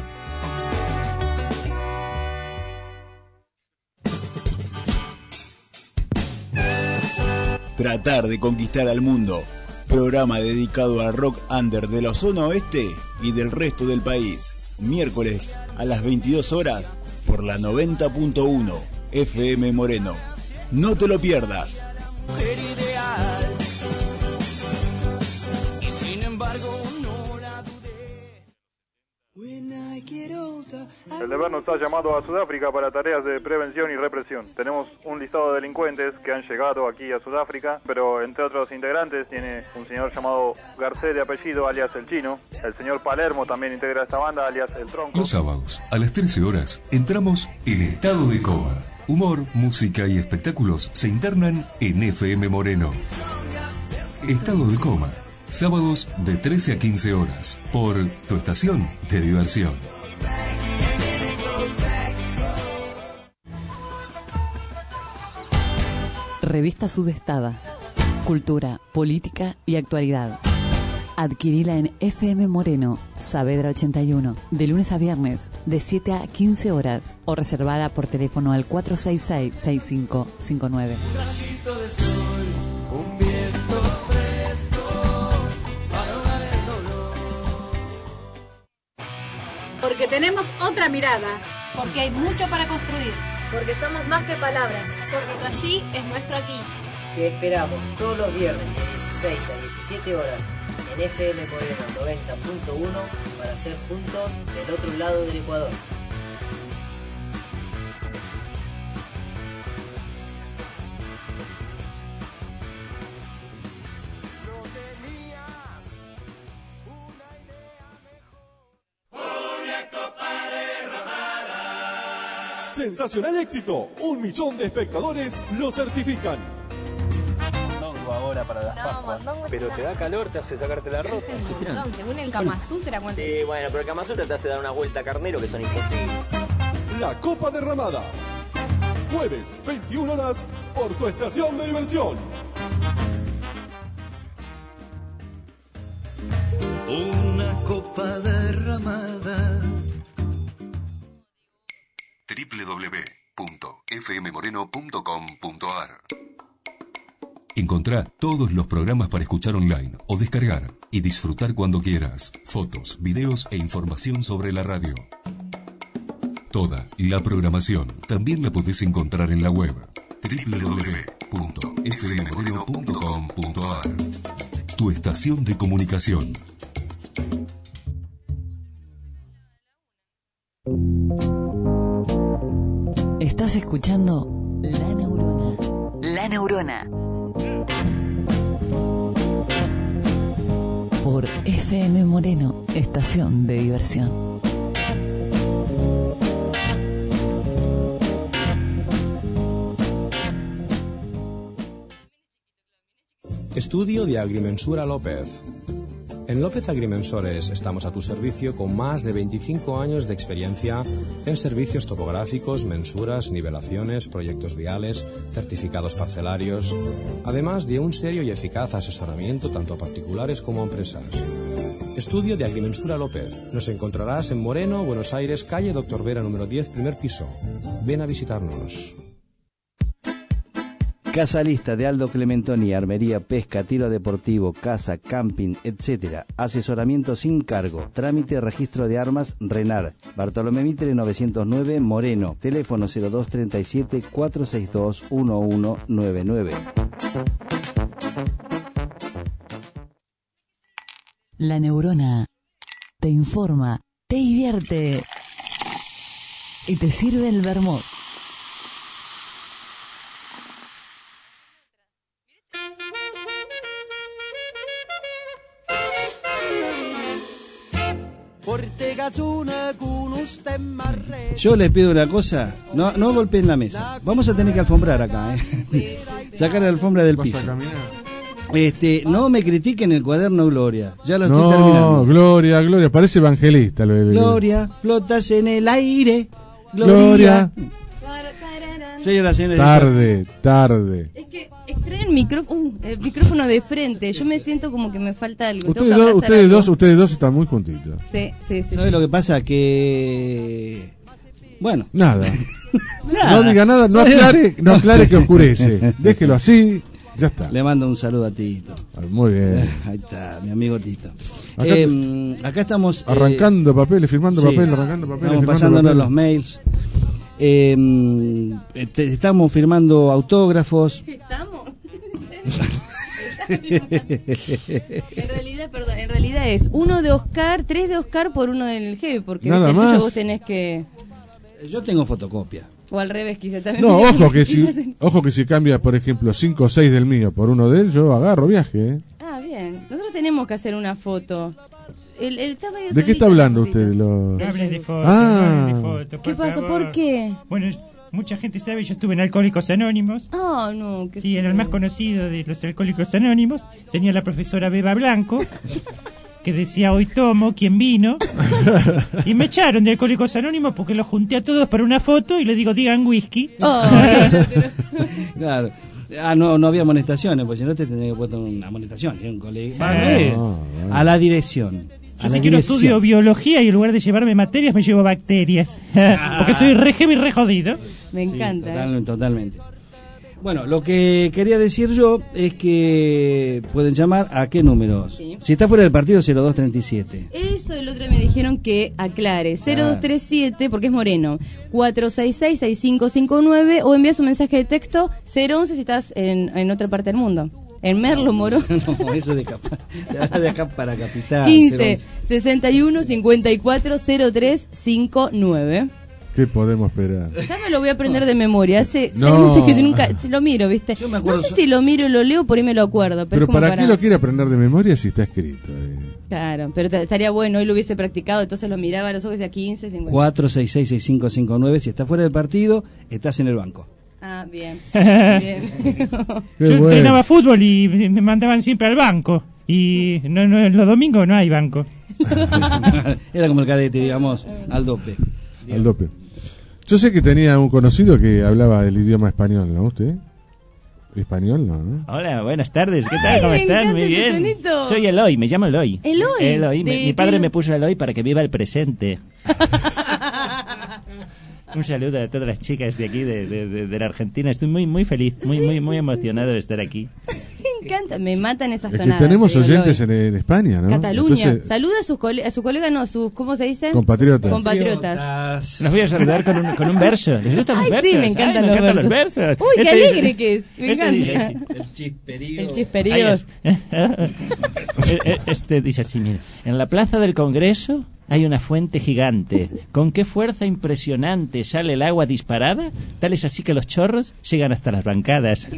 Tratar de conquistar al mundo. Programa dedicado al rock under de la zona oeste y del resto del país. Miércoles a las 22 horas por la 90.1 FM Moreno. No te lo pierdas. Y sin embargo no la dudé. El deber nos ha llamado a Sudáfrica para tareas de prevención y represión. Tenemos un listado de delincuentes que han llegado aquí a Sudáfrica, pero entre otros integrantes tiene un señor llamado Garcés de apellido, alias El Chino. El señor Palermo también integra esta banda, alias El Tronco. Los sábados, a las 13 horas, entramos en estado de coma. Humor, música y espectáculos se internan en FM Moreno. Estado de coma. Sábados de 13 a 15 horas, por tu estación de diversión. Revista Sudestada. Cultura, política y actualidad. Adquirila en FM Moreno, Saavedra 81, de lunes a viernes, de 7 a 15 horas, o reservada por teléfono al 466-6559. Un rayito de sol, un viento fresco, para ahogar el dolor. Porque tenemos otra mirada. Porque hay mucho para construir. Porque somos más que palabras. Porque tu allí es nuestro aquí. Te esperamos todos los viernes de 16 a 17 horas en FM Moreno 90.1 para ser juntos del otro lado del Ecuador. Sensacional éxito, 1 millón de espectadores lo certifican. Mondongo ahora para las Pascuas. Pero te da calor, te hace sacarte la ropa. Según el Kama Sutra, ¿cuánto? Sí, bueno, pero el Kama Sutra te hace dar una vuelta a carnero que son imposibles. La Copa Derramada. Jueves, 21 horas, por tu estación de diversión. Una copa derramada. www.fmmoreno.com.ar. Encontrá todos los programas para escuchar online o descargar y disfrutar cuando quieras. Fotos, videos e información sobre la radio. Toda la programación también la podés encontrar en la web www.fmmoreno.com.ar. Tu estación de comunicación. Estás escuchando La Neurona. La Neurona. Por FM Moreno, estación de diversión. Estudio de Agrimensura López. En López Agrimensores estamos a tu servicio con más de 25 años de experiencia en servicios topográficos, mensuras, nivelaciones, proyectos viales, certificados parcelarios, además de un serio y eficaz asesoramiento tanto a particulares como a empresas. Estudio de Agrimensura López. Nos encontrarás en Moreno, Buenos Aires, calle Doctor Vera, número 10, primer piso. Ven a visitarnos. Casa Lista de Aldo Clementoni, armería, pesca, tiro deportivo, caza, camping, etc. Asesoramiento sin cargo. Trámite, registro de armas, RENAR. Bartolomé Mitre 909, Moreno. Teléfono 0237 462 1199. La Neurona te informa, te divierte y te sirve el vermut. Yo les pido una cosa, no golpeen la mesa. Vamos a tener que alfombrar acá, sacar la alfombra del piso. No me critiquen el cuaderno Gloria, ya lo estoy terminando. Gloria, parece evangelista. Gloria, flotas en el aire. Gloria. Señoras, señores. Tarde. Es que extrae el micrófono de frente. Yo me siento como que me falta algo. Ustedes dos están muy juntitos. Sí. ¿Sabes lo que pasa? Que... Bueno. Nada. No diga nada, no aclare que oscurece. Déjelo así, ya está. Le mando un saludo a Tito. Muy bien. Ahí está, mi amigo Tito. Acá estamos... arrancando papeles, firmando sí, papeles, arrancando papeles. Estamos pasándonos los mails. Estamos firmando autógrafos. ¿Estamos? En realidad es uno de Oscar, 3 de Oscar por uno del Heavy, porque nada el más. tuyo vos tenés que... Yo tengo fotocopia. O al revés, quizá también. No, ojo que si cambia, por ejemplo, 5 o 6 del mío por uno de él, yo agarro viaje. Ah, bien. Nosotros tenemos que hacer una foto. Está medio ¿De qué está hablando usted? No hables de fotos, ¿Qué pasó? favor. ¿Por qué? Bueno, mucha gente sabe, yo estuve en Alcohólicos Anónimos. Oh, no. Sí, era el más conocido de los Alcohólicos Anónimos. Tenía la profesora Beba Blanco, que decía, hoy tomo, ¿quién vino? Y me echaron de Alcohólicos Anónimos porque los junté a todos para una foto y le digo, digan whisky. Oh, claro. No había amonestaciones, pues si no te tendría que poner una amonestación. Un colega. A la dirección. Yo sé que no estudio biología y en lugar de llevarme materias me llevo bacterias. Porque soy re heavy, re jodido. Me encanta. Sí, totalmente. Bueno, lo que quería decir yo es que pueden llamar a qué números. Sí. Si está fuera del partido, 0237. Eso el otro me dijeron que aclare. 0237, porque es Moreno. 466-6559 o envías un mensaje de texto 011 si estás en otra parte del mundo. En Merlo, Moro. No, eso de acá para Capital. 15 61 54 03 59. ¿Qué podemos esperar? Ya me lo voy a aprender de memoria. Hace 6 No. meses que nunca lo miro, ¿viste? Yo me acuerdo No sé si lo miro y lo leo, por ahí me lo acuerdo. Pero es como ¿para qué lo quiere aprender de memoria si está escrito? Claro, pero estaría bueno, hoy lo hubiese practicado, entonces lo miraba a los ojos y a 15, 50. 466-6559. Si estás fuera del partido, estás en el banco. Ah, bien. Bien. Yo entrenaba fútbol y me mandaban siempre al banco. Y los domingos no hay banco. Era como el cadete, digamos, al dope. Al dope. Yo sé que tenía un conocido que hablaba el idioma español, ¿no? ¿Usted? ¿Español? No. Hola, buenas tardes. ¿Qué tal? ¿Cómo están? Muy bien. Tonito. Soy Eloy, me llamo Eloy. Eloy. Mi padre me puso Eloy para que viva el presente. Un saludo a todas las chicas de aquí, de la Argentina. Estoy muy feliz, muy emocionado de estar aquí. Me encanta, me matan esas Es que tonadas. tenemos digo, oyentes Eloy. en España, ¿no? Cataluña. Entonces, Saluda a su colega, no, sus, ¿cómo se dice? Compatriotas. Compatriotas. Los voy a saludar con un verso. ¿Les gustan los Ay, versos? sí, me encantan los versos. Uy, qué Este alegre dice- que es. Me este encanta. dice así. El chisperío. El chisperío. Este dice así, mira. En la plaza del Congreso hay una fuente gigante. ¿Con qué fuerza impresionante sale el agua disparada? Tal es así que los chorros llegan hasta las bancadas.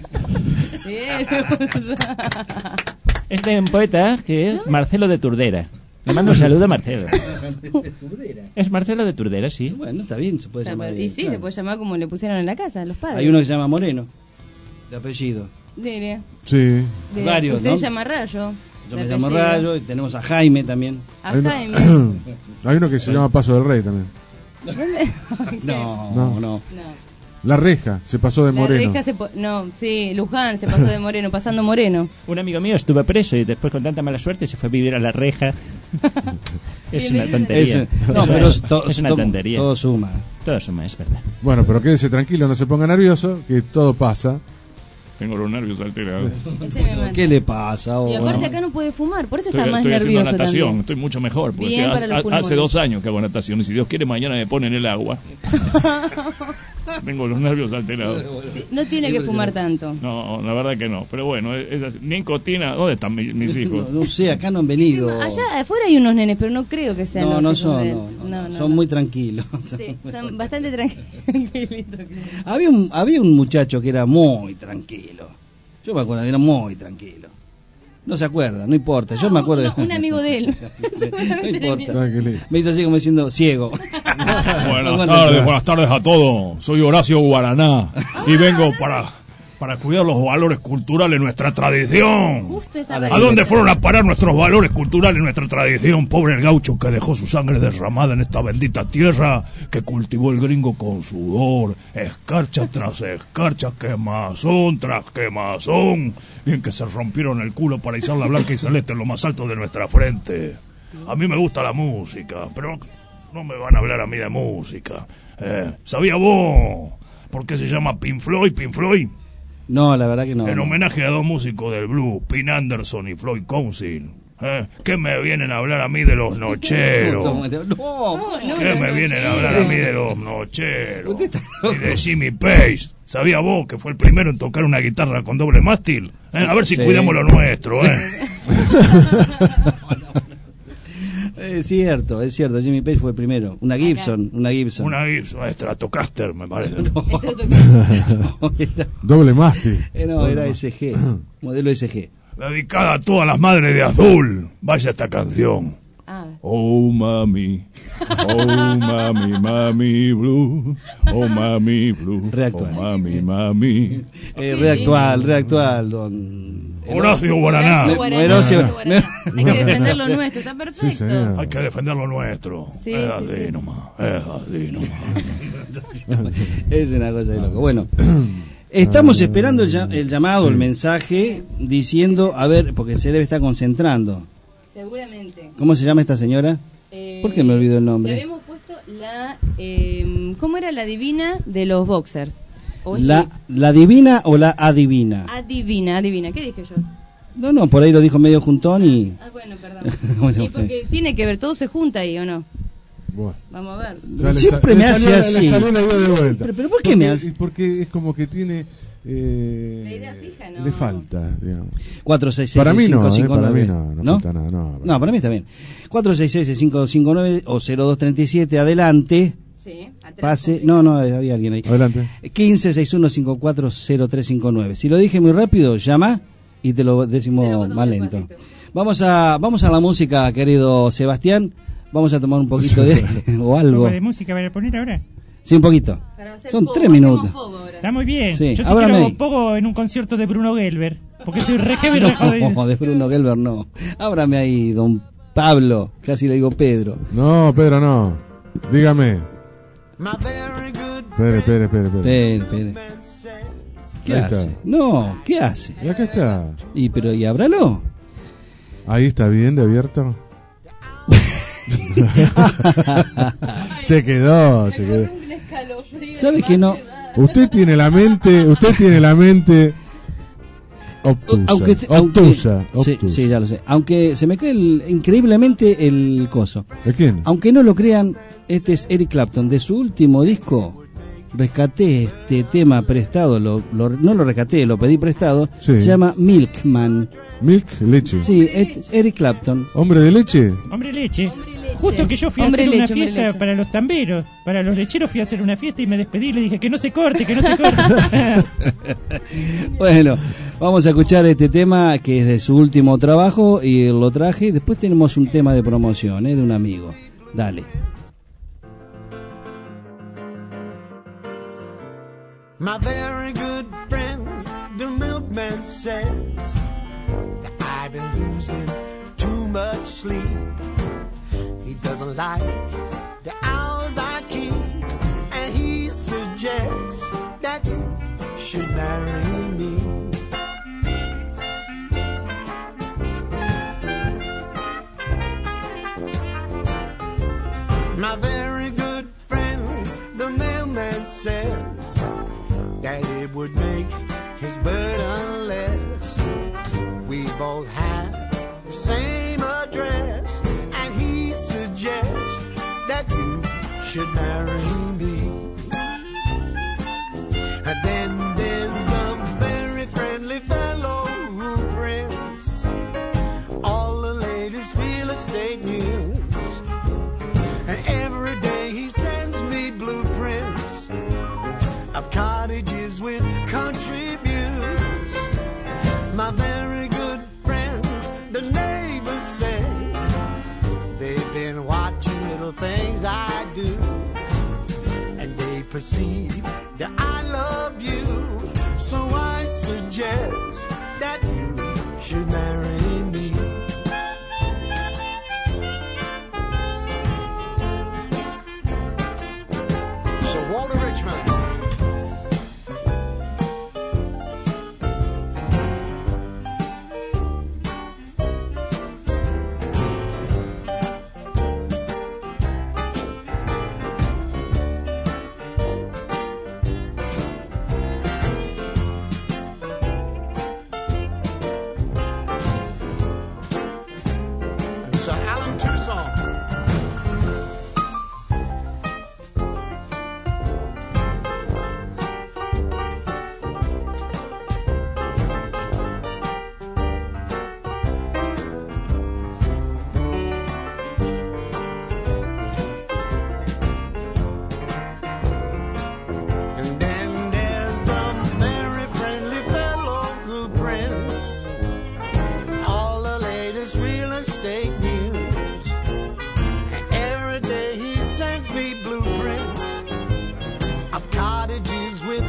Este es un poeta que es Marcelo de Turdera. Le mando un saludo a Marcelo. Es Marcelo de Turdera, sí. Bueno, está bien, se puede llamar. Y sí, se puede llamar como le pusieron en la casa, los padres. Hay uno que se llama Moreno, de apellido. Diría. Sí. Varios, Usted ¿no? se llama Rayo. Yo de me llamo apellido. Rayo y tenemos a Jaime también. A Hay uno- Jaime. Hay uno que se llama Paso del Rey también. No. La Reja se pasó de La Moreno. Reja sí, Luján se pasó de Moreno, pasando Moreno. Un amigo mío estuvo preso y después con tanta mala suerte se fue a vivir a La Reja. Es una tontería. Es una tontería. Todo suma. Todo suma, es verdad. Bueno, pero quédese tranquilo, no se ponga nervioso, que todo pasa. Tengo los nervios alterados. Ese me mata. ¿Qué le pasa Y ahora? aparte acá no puede fumar, por eso Estoy, está más estoy haciendo nervioso natación, también. estoy mucho mejor. Porque Bien para los pulmones. hace 2 años que hago natación y si Dios quiere mañana me ponen el agua. Tengo los nervios alterados. No tiene que fumar tanto. No, la verdad que no. Pero bueno, es así. Nicotina, ¿dónde están mis hijos? No sé, acá no han venido. Allá afuera hay unos nenes, pero no creo que sean los No hijos son, de él. no. No. Son muy tranquilos. Sí, son bastante tranquilitos. Había un muchacho que era muy tranquilo. Yo me acuerdo, era muy tranquilo. No se acuerda, no importa. Yo me acuerdo. Un amigo de él. No importa. Me hizo así como diciendo ciego. Buenas tardes a todos. Soy Horacio Guaraná y vengo para para cuidar los valores culturales, nuestra tradición. Justo esta ¿A dónde fueron a parar nuestros valores culturales, nuestra tradición? Pobre el gaucho que dejó su sangre derramada en esta bendita tierra que cultivó el gringo con sudor, escarcha tras escarcha, quemazón tras quemazón. Bien que se rompieron el culo para izar la blanca y celeste en lo más alto de nuestra frente. A mí me gusta la música, pero no me van a hablar a mí de música. ¿Sabía vos por qué se llama Pink Floyd? Pink Floyd. No, la verdad que no. En homenaje a dos músicos del blues, Pete Anderson y Floyd Council. ¿Qué me vienen a hablar a mí de los nocheros? ¿Qué me vienen a hablar a mí de los nocheros? Y de Jimmy Page. ¿Sabía vos que fue el primero en tocar una guitarra con doble mástil? A ver si cuidamos lo nuestro, Es cierto, Jimmy Page fue el primero. Una Gibson. Una Stratocaster, me parece. Doble mástil. No, era SG, modelo SG. Dedicada a todas las madres de azul. Vaya esta canción. Oh mami, mami blue, oh mami blue, reactual. Oh mami. Reactual, don Horacio Guaraná. Hay que defender lo nuestro, está perfecto. Sí, hay que defender lo nuestro. Sí, es sí, así sí. nomás. Es una cosa de loco. Bueno, estamos esperando el llamado, el mensaje, diciendo, a ver, porque se debe estar concentrando. Seguramente. ¿Cómo se llama esta señora? ¿Por qué me olvidó el nombre? Le habíamos puesto la... ¿cómo era la divina de los boxers? ¿La divina o la adivina? Adivina. ¿Qué dije yo? No, por ahí lo dijo medio juntón y... Bueno, perdón. Y porque tiene que ver, todo se junta ahí, ¿o no? Bueno. Vamos a ver. Siempre me hace así. ¿Pero por qué me hace? Porque es como que tiene... la idea fija, ¿no? Le falta, digamos. 466 para mí no, 559. para mí no falta nada. No, para mí está bien. 466-559 o 0237, adelante. Sí, atrás. Pase. No, había alguien ahí. Adelante. 1561540359. Si lo dije muy rápido, llama y te lo decimos más lento. Vamos a la música, querido Sebastián. Vamos a tomar un poquito de o algo. ¿Un poco de música para poner ahora? Sí, un poquito. Son 3 minutos. Está muy bien. Sí, yo sí quiero poco en un concierto de Bruno Gelber, porque soy re heavy. No, de Bruno Gelber no. Ábrame ahí, don Pablo. Casi le digo Pedro. No, Pedro no. Dígame. Espere. ¿Qué hace? No, ¿qué hace? Y acá está. ¿Y ábralo? Ahí está bien de abierto. Se quedó. ¿Sabe que no? Usted tiene la mente obtusa. Sí, ya lo sé. Aunque se me cae increíblemente el coso. ¿De quién? Aunque no lo crean, este es Eric Clapton. De su último disco, rescaté este tema prestado. No lo rescaté, lo pedí prestado. Sí. Se llama Milkman. Leche. Sí, es Eric Clapton. ¿Hombre de leche? Hombre leche. Justo que yo fui a hacer una fiesta para los tamberos, para los lecheros fui a hacer una fiesta y me despedí y le dije que no se corte. Bueno, vamos a escuchar este tema que es de su último trabajo y lo traje. Después tenemos un tema de promoción, de un amigo. Dale. My very good friend, the milkman says that I've been losing too much sleep. He doesn't like the hours I keep, and he suggests that you should marry me. My very good friend, the mailman says that it would make his burden less. We both have the same address, and he suggests that you should marry me. And then there's a very friendly fellow who prints all the latest real estate news. And every day he sends me blueprints of cottages with country views. My very good friends, the neighbors say, they've been watching little things I do, and they perceive that I love you. So I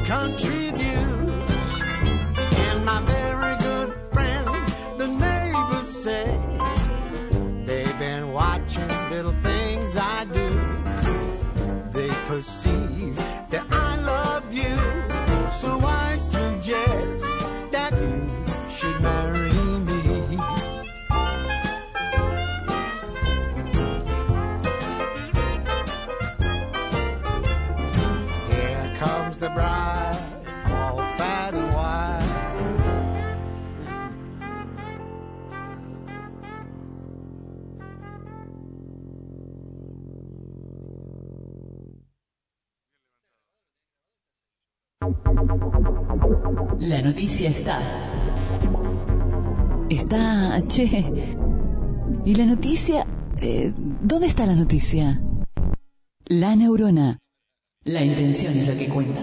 country views. And my very good friend, the neighbors say, they've been watching little things I do. They perceive that I love you, so I suggest that you should marry me. Here comes the bride, all fat and white. La noticia está. Está, che. ¿Y la noticia? ¿Dónde está la noticia? La neurona. La intención es lo que cuenta.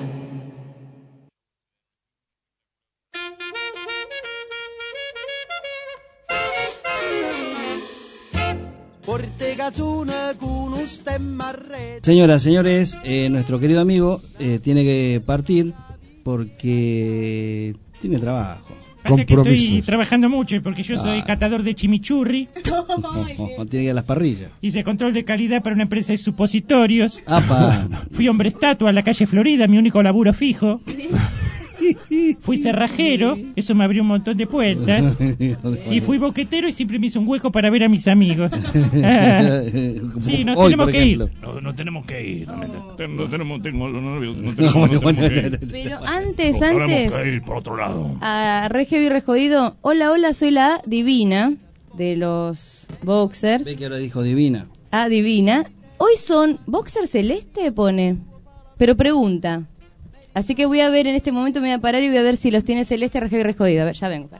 Señoras, señores, nuestro querido amigo tiene que partir porque tiene trabajo. Pasa que estoy trabajando mucho porque yo soy catador de chimichurri. Tiene que ir a las parrillas. Hice control de calidad para una empresa de supositorios. ¡Apa! Fui hombre estatua en la calle Florida, mi único laburo fijo. Fui cerrajero, eso me abrió un montón de puertas. Y fui boquetero y siempre me hice un hueco para ver a mis amigos. Sí, nos tenemos que ir. No tenemos que ir. No tenemos que ir. Pero antes, tenemos que ir por otro lado. A Re Heavy Re Jodido, hola, soy la Divina de los boxers. Ve que ahora dijo Divina. Ah, Divina. Hoy son boxer celeste, pone. Pero pregunta. Así que voy a ver, en este momento me voy a parar y voy a ver si los tiene celeste, Re Heavy Re Jodido. A ver, ya vengo.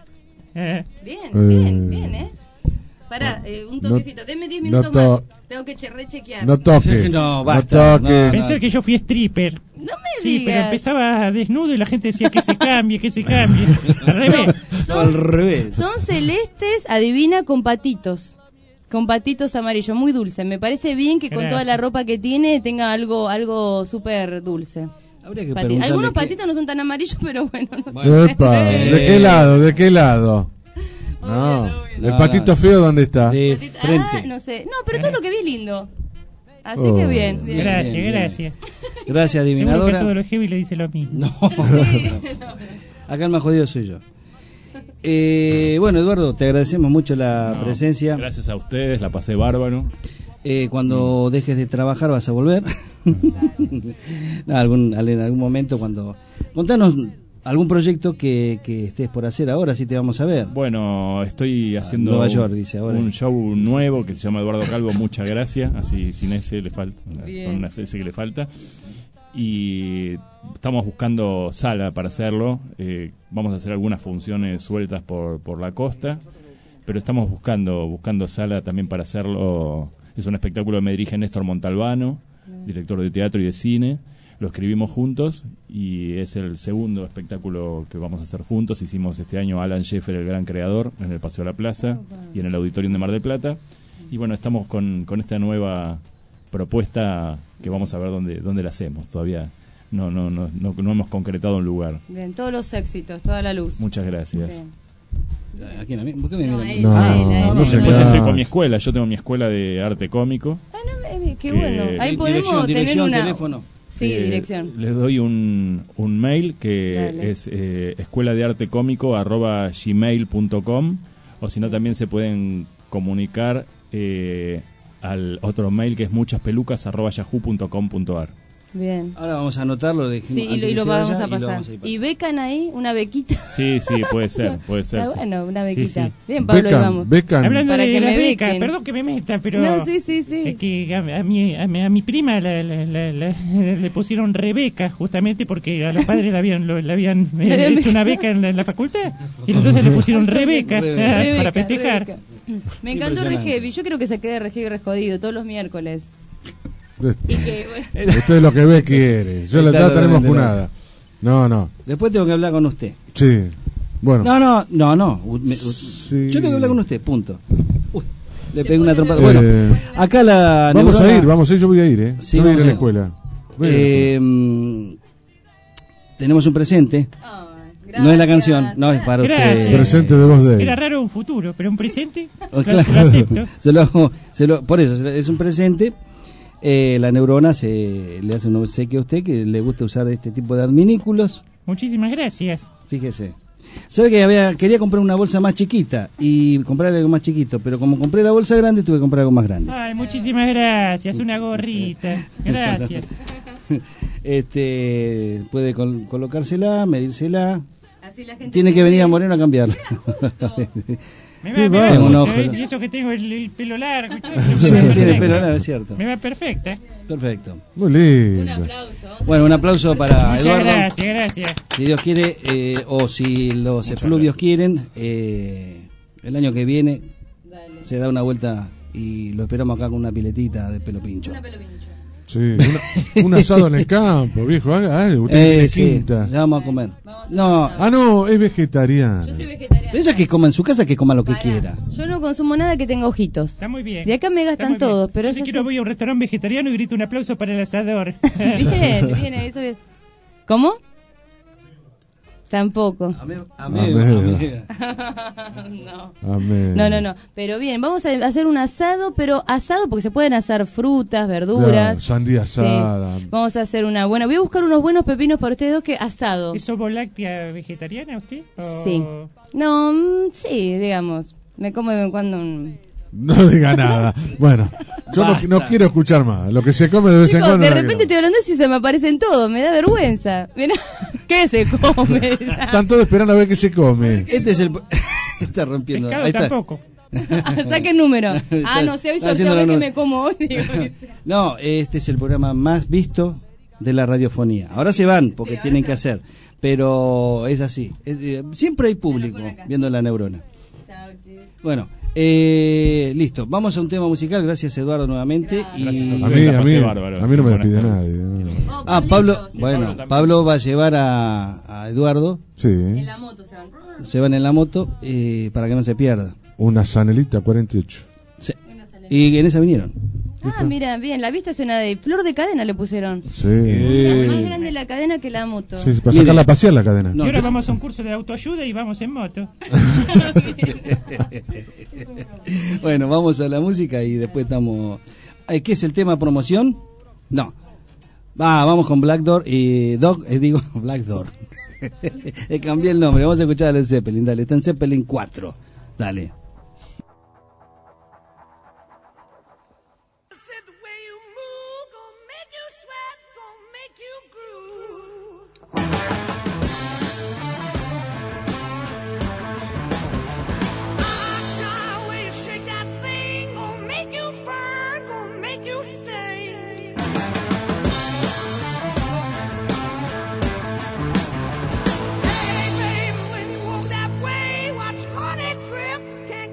Bien, Pará, un toquecito. Deme 10 minutos más. Tengo que rechequear. No toque. No, basta. No toque. Pensé que yo fui stripper. No me Sí, digas. pero empezaba desnudo y la gente decía que se cambie. Al revés. Al revés. Son celestes, adivina, con patitos. Con patitos amarillos, muy dulce. Me parece bien que con Gracias. toda la ropa que tiene tenga algo súper dulce. Habría que preguntarle Algunos qué- patitos no son tan amarillos, pero bueno. No sé. Epa, ¿de qué lado? No, el patito feo, ¿dónde está? De Ah, no sé. No, pero todo lo que vi es lindo. Así que bien. Gracias. Gracias, Seguro que a adivinadora. todos los heavy le dice lo mismo. No. Acá el más jodido soy yo. Bueno, Eduardo, te agradecemos mucho la presencia. Gracias a ustedes, la pasé bárbaro. Cuando dejes de trabajar vas a volver. En algún momento cuando... Contanos algún proyecto que estés por hacer ahora, si te vamos a ver. Bueno, estoy haciendo Nueva York, dice ahora. un show nuevo que se llama Eduardo Calvo, muchas gracias, así sin ese le falta, con una S que le falta. Y estamos buscando sala para hacerlo. Vamos a hacer algunas funciones sueltas por la costa, pero estamos buscando sala también para hacerlo. Es un espectáculo que me dirige Néstor Montalbano, director de teatro y de cine. Lo escribimos juntos y es el segundo espectáculo que vamos a hacer juntos. Hicimos este año Alan Sheffer, el gran creador, en el Paseo de la Plaza y en el Auditorium de Mar del Plata. Y bueno, estamos con esta nueva propuesta que vamos a ver dónde la hacemos. Todavía no hemos concretado un lugar. Bien, todos los éxitos, toda la luz. Muchas gracias. Bien. ¿A quién? ¿A mí? ¿Por qué me miran? Después estoy con mi escuela. Yo tengo mi escuela de arte cómico. Qué bueno. Ahí podemos tener una... teléfono. Sí, dirección. Les doy un mail que Dale. es escueladeartecómico@gmail.com, o si no también se pueden comunicar al otro mail que es muchaspelucas@yahoo.com.ar. Bien. Ahora vamos a anotarlo. Sí, y lo vamos a pasar. ¿Y becan ahí? ¿Una bequita? Sí, puede ser. Ah, bueno, una bequita. Sí. Bien, Pablo, ahí vamos. Hablando Para de que la me beca, bequen. perdón que me meta, pero... No, sí. Es que a mi prima le pusieron Rebeca, justamente porque a los padres le habían hecho una beca en la facultad, y entonces le pusieron Rebeca para festejar. Rebeca. Me encantó Re Heavy. Yo creo que se quede Re Heavy Re Jodido todos los miércoles. Y que, bueno. Esto es lo que ve quiere. Ya tenemos funada. No. Después tengo que hablar con usted. Sí. Bueno. No. Yo tengo que hablar con usted, punto. Uy, le pegué una trompada. Bueno, acá la Vamos neurona... a ir, yo voy a ir, Sí, yo voy a ir a la vamos escuela. tenemos un presente. No es la canción, no es para usted. Presente de voz de él. Era raro un futuro, pero un presente. Claro. Lo acepto. Por eso, es un presente. La Neurona le hace un obsequio a usted que le gusta usar este tipo de adminículos. Muchísimas gracias. Fíjese. ¿Sabe que quería comprar una bolsa más chiquita y comprar algo más chiquito? Pero como compré la bolsa grande, tuve que comprar algo más grande. Ay, muchísimas gracias. Una gorrita. Gracias. Puede colocársela, medírsela. Así la gente tiene que venir a Moreno a cambiarla. Me va un mucho, ojo. Y eso que tengo el pelo largo. Sí, tiene el pelo largo, es cierto. Me va perfecta. Perfecto. Muy lindo. Un aplauso. Bueno, un aplauso para Muchas Eduardo. Gracias. Si Dios quiere, o si los efluvios quieren, el año que viene se da una vuelta y lo esperamos acá con una piletita de pelo pincho. Una pelo pincho. Sí, un asado en el campo, viejo. Haga algo. Usted tiene quinta. Ya vamos a comer. No, es vegetariano. Yo soy vegetariana. Ella que coma en su casa, que coma lo que quiera. Yo no consumo nada que tenga ojitos. Está muy bien. De acá me gastan todos, pero yo si quiero voy a un restaurante vegetariano y grito un aplauso para el asador. Bien, eso es. ¿Cómo? Tampoco. No. Pero bien, vamos a hacer un asado, pero asado porque se pueden asar frutas, verduras. Claro, sandía asada. Sí. Vamos a hacer una buena. Voy a buscar unos buenos pepinos para ustedes dos que asado. ¿Es láctea vegetariana usted? ¿O... Sí. No, sí, digamos. Me como de vez en cuando No diga nada. Bueno, yo no quiero escuchar más. Lo que se come de vez en cuando. De repente estoy hablando y se me aparecen todos. Me da vergüenza. Mirá, ¿qué se come? Están todos esperando a ver qué se come. Este es el. Está rompiendo. Pescado Ahí está. tampoco. Saque el número. No sé, hoy sorteo a ver qué me como hoy. No, este es el programa más visto de la radiofonía. Ahora se van porque tienen que hacer. Pero es así. Siempre hay público viendo La Neurona. Bueno. Listo, vamos a un tema musical. Gracias, Eduardo, nuevamente. Gracias a mí no me despide nadie. Pablo, Pablo va a llevar a Eduardo. Sí. En la moto se van. Se van en la moto para que no se pierda. Una Sanelita 48. Sí. Y en esa vinieron. Mira, bien, la vista es una de flor de cadena le pusieron. Sí. Más grande la cadena que la moto. Sí, para sacarla a pasear la cadena. Y ahora vamos a un curso de autoayuda y vamos en moto. Bueno, vamos a la música y después estamos... ¿Qué es el tema promoción? No. Vamos con Black Door y Black Door. Cambié el nombre, vamos a escuchar a Led Zeppelin, dale, está en Zeppelin 4. Dale. Hey, baby, when you walk that way, watch honey drip.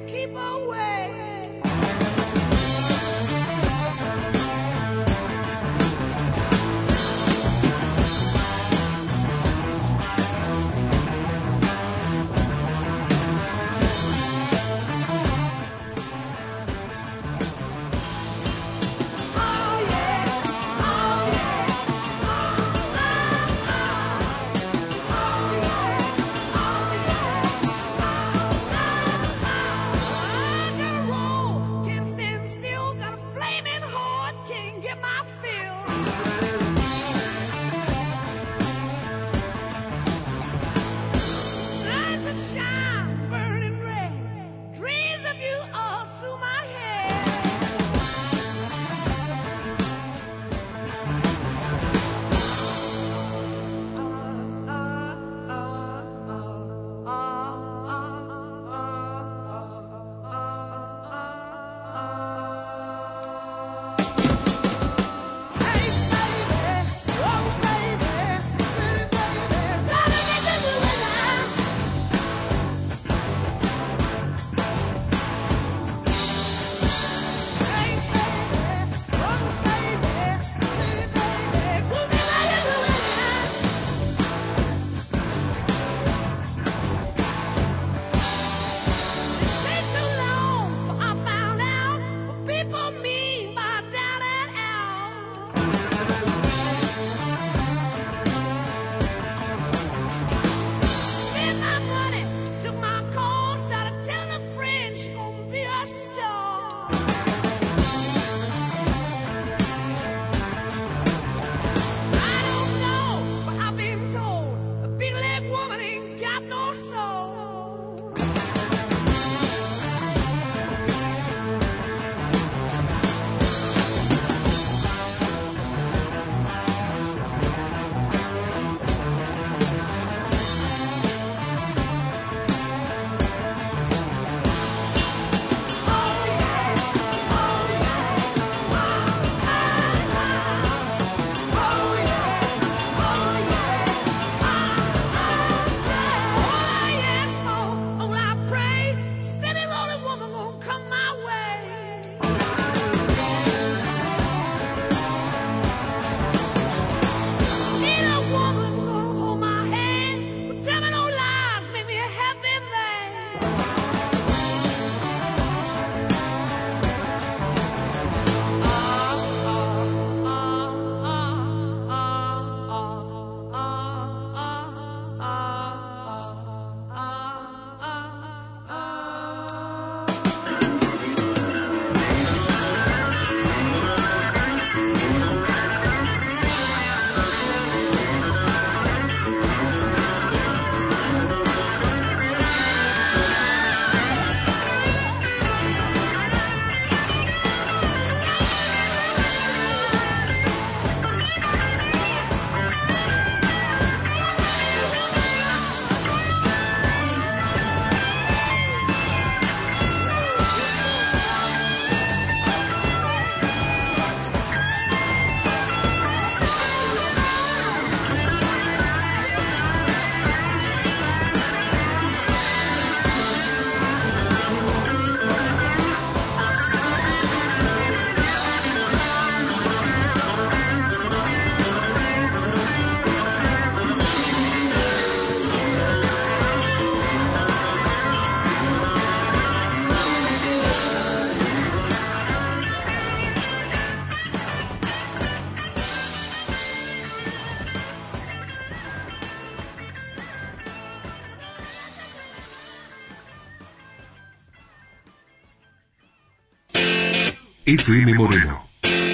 FM Moreno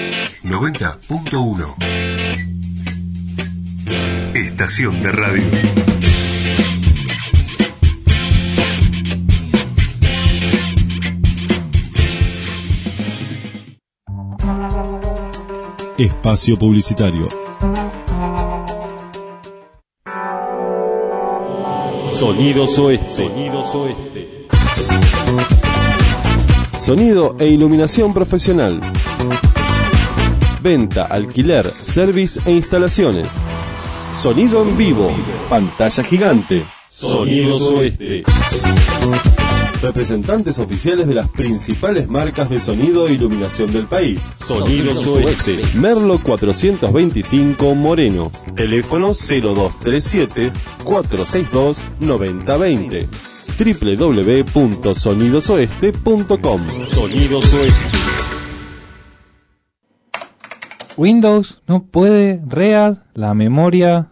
90.1. Estación de radio. Espacio publicitario. Sonidos Oeste. Sonidos Oeste. Sonido e iluminación profesional. Venta, alquiler, service e instalaciones. Sonido en vivo. Pantalla gigante. Sonidos Oeste. Representantes oficiales de las principales marcas de sonido e iluminación del país. Sonidos Oeste. Merlo 425 Moreno. Teléfono 0237 462 9020. www.sonidosoeste.com. Sonidos Oeste. Windows no puede read la memoria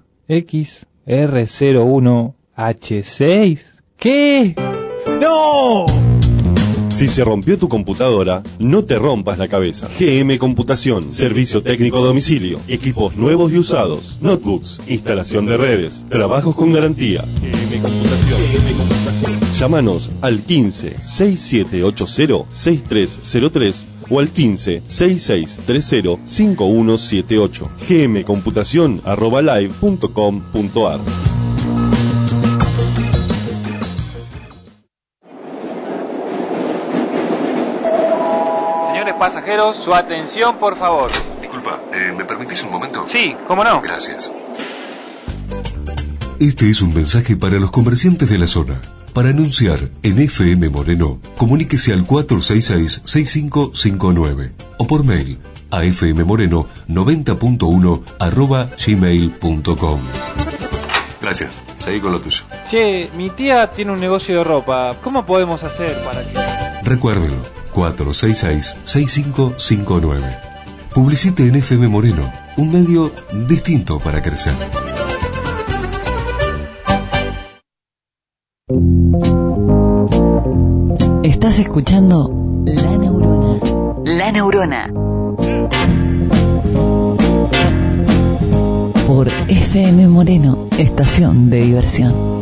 XR01H6. ¿Qué? ¡No! Si se rompió tu computadora, no te rompas la cabeza. GM Computación, servicio técnico a domicilio, equipos nuevos y usados, notebooks, instalación de redes, trabajos con garantía. GM Computación. Llámanos al 15 6780 6303 o al 15 6630 5178. gmcomputacion@live.com.ar. Pasajeros, su atención, por favor. Disculpa, ¿me permitís un momento? Sí, ¿cómo no? Gracias. Este es un mensaje para los comerciantes de la zona. Para anunciar en FM Moreno, comuníquese al 466-6559 o por mail a fmmoreno90.1@gmail.com. Gracias, seguí con lo tuyo. Che, mi tía tiene un negocio de ropa. ¿Cómo podemos hacer para que...? Recuérdelo. 466-6559. Publicite en FM Moreno, un medio distinto para crecer. Estás escuchando La Neurona. La Neurona. Por FM Moreno, estación de diversión.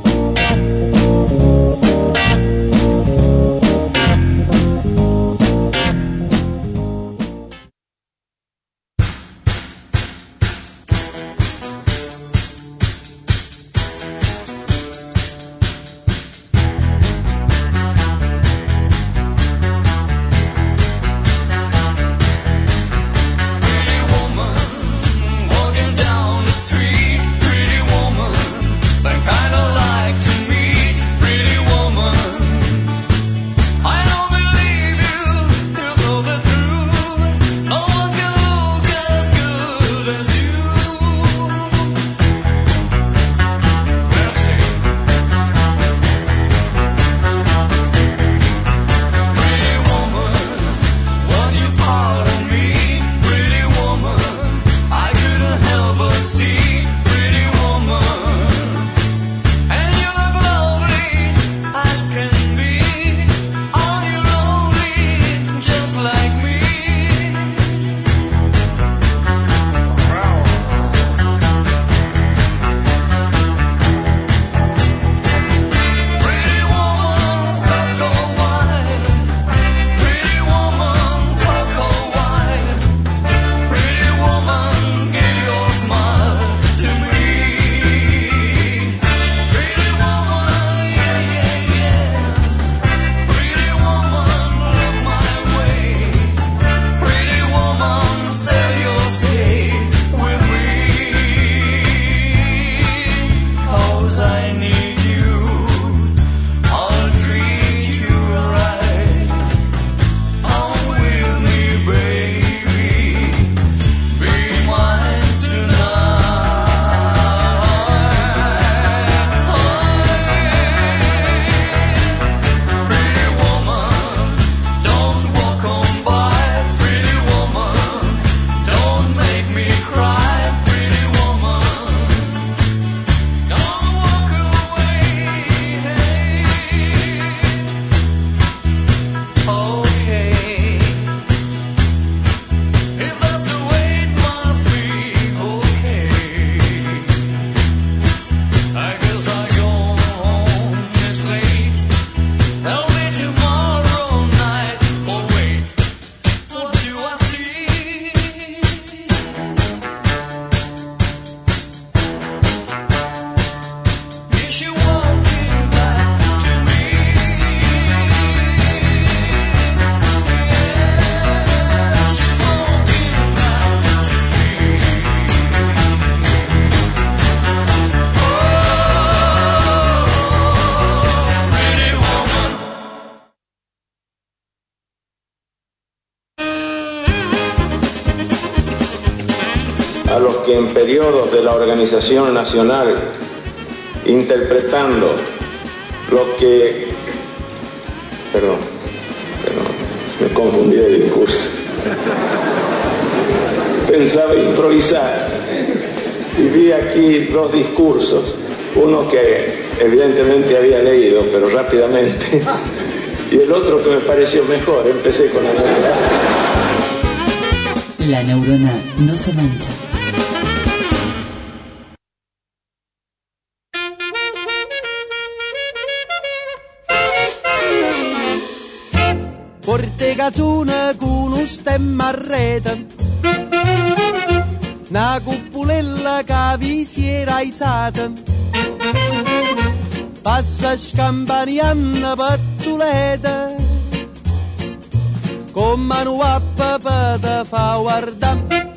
que en periodos de la organización nacional, interpretando lo que... Perdón, me confundí de discurso. Pensaba improvisar y vi aquí dos discursos, uno que evidentemente había leído, pero rápidamente, y el otro que me pareció mejor. Empecé con la neurona. La neurona no se mancha. Porte cazzuna con un stemma a rete, una cupulella che vi si era alzata, passa scampanianna pattuleta, con mano a papà te fa guardare.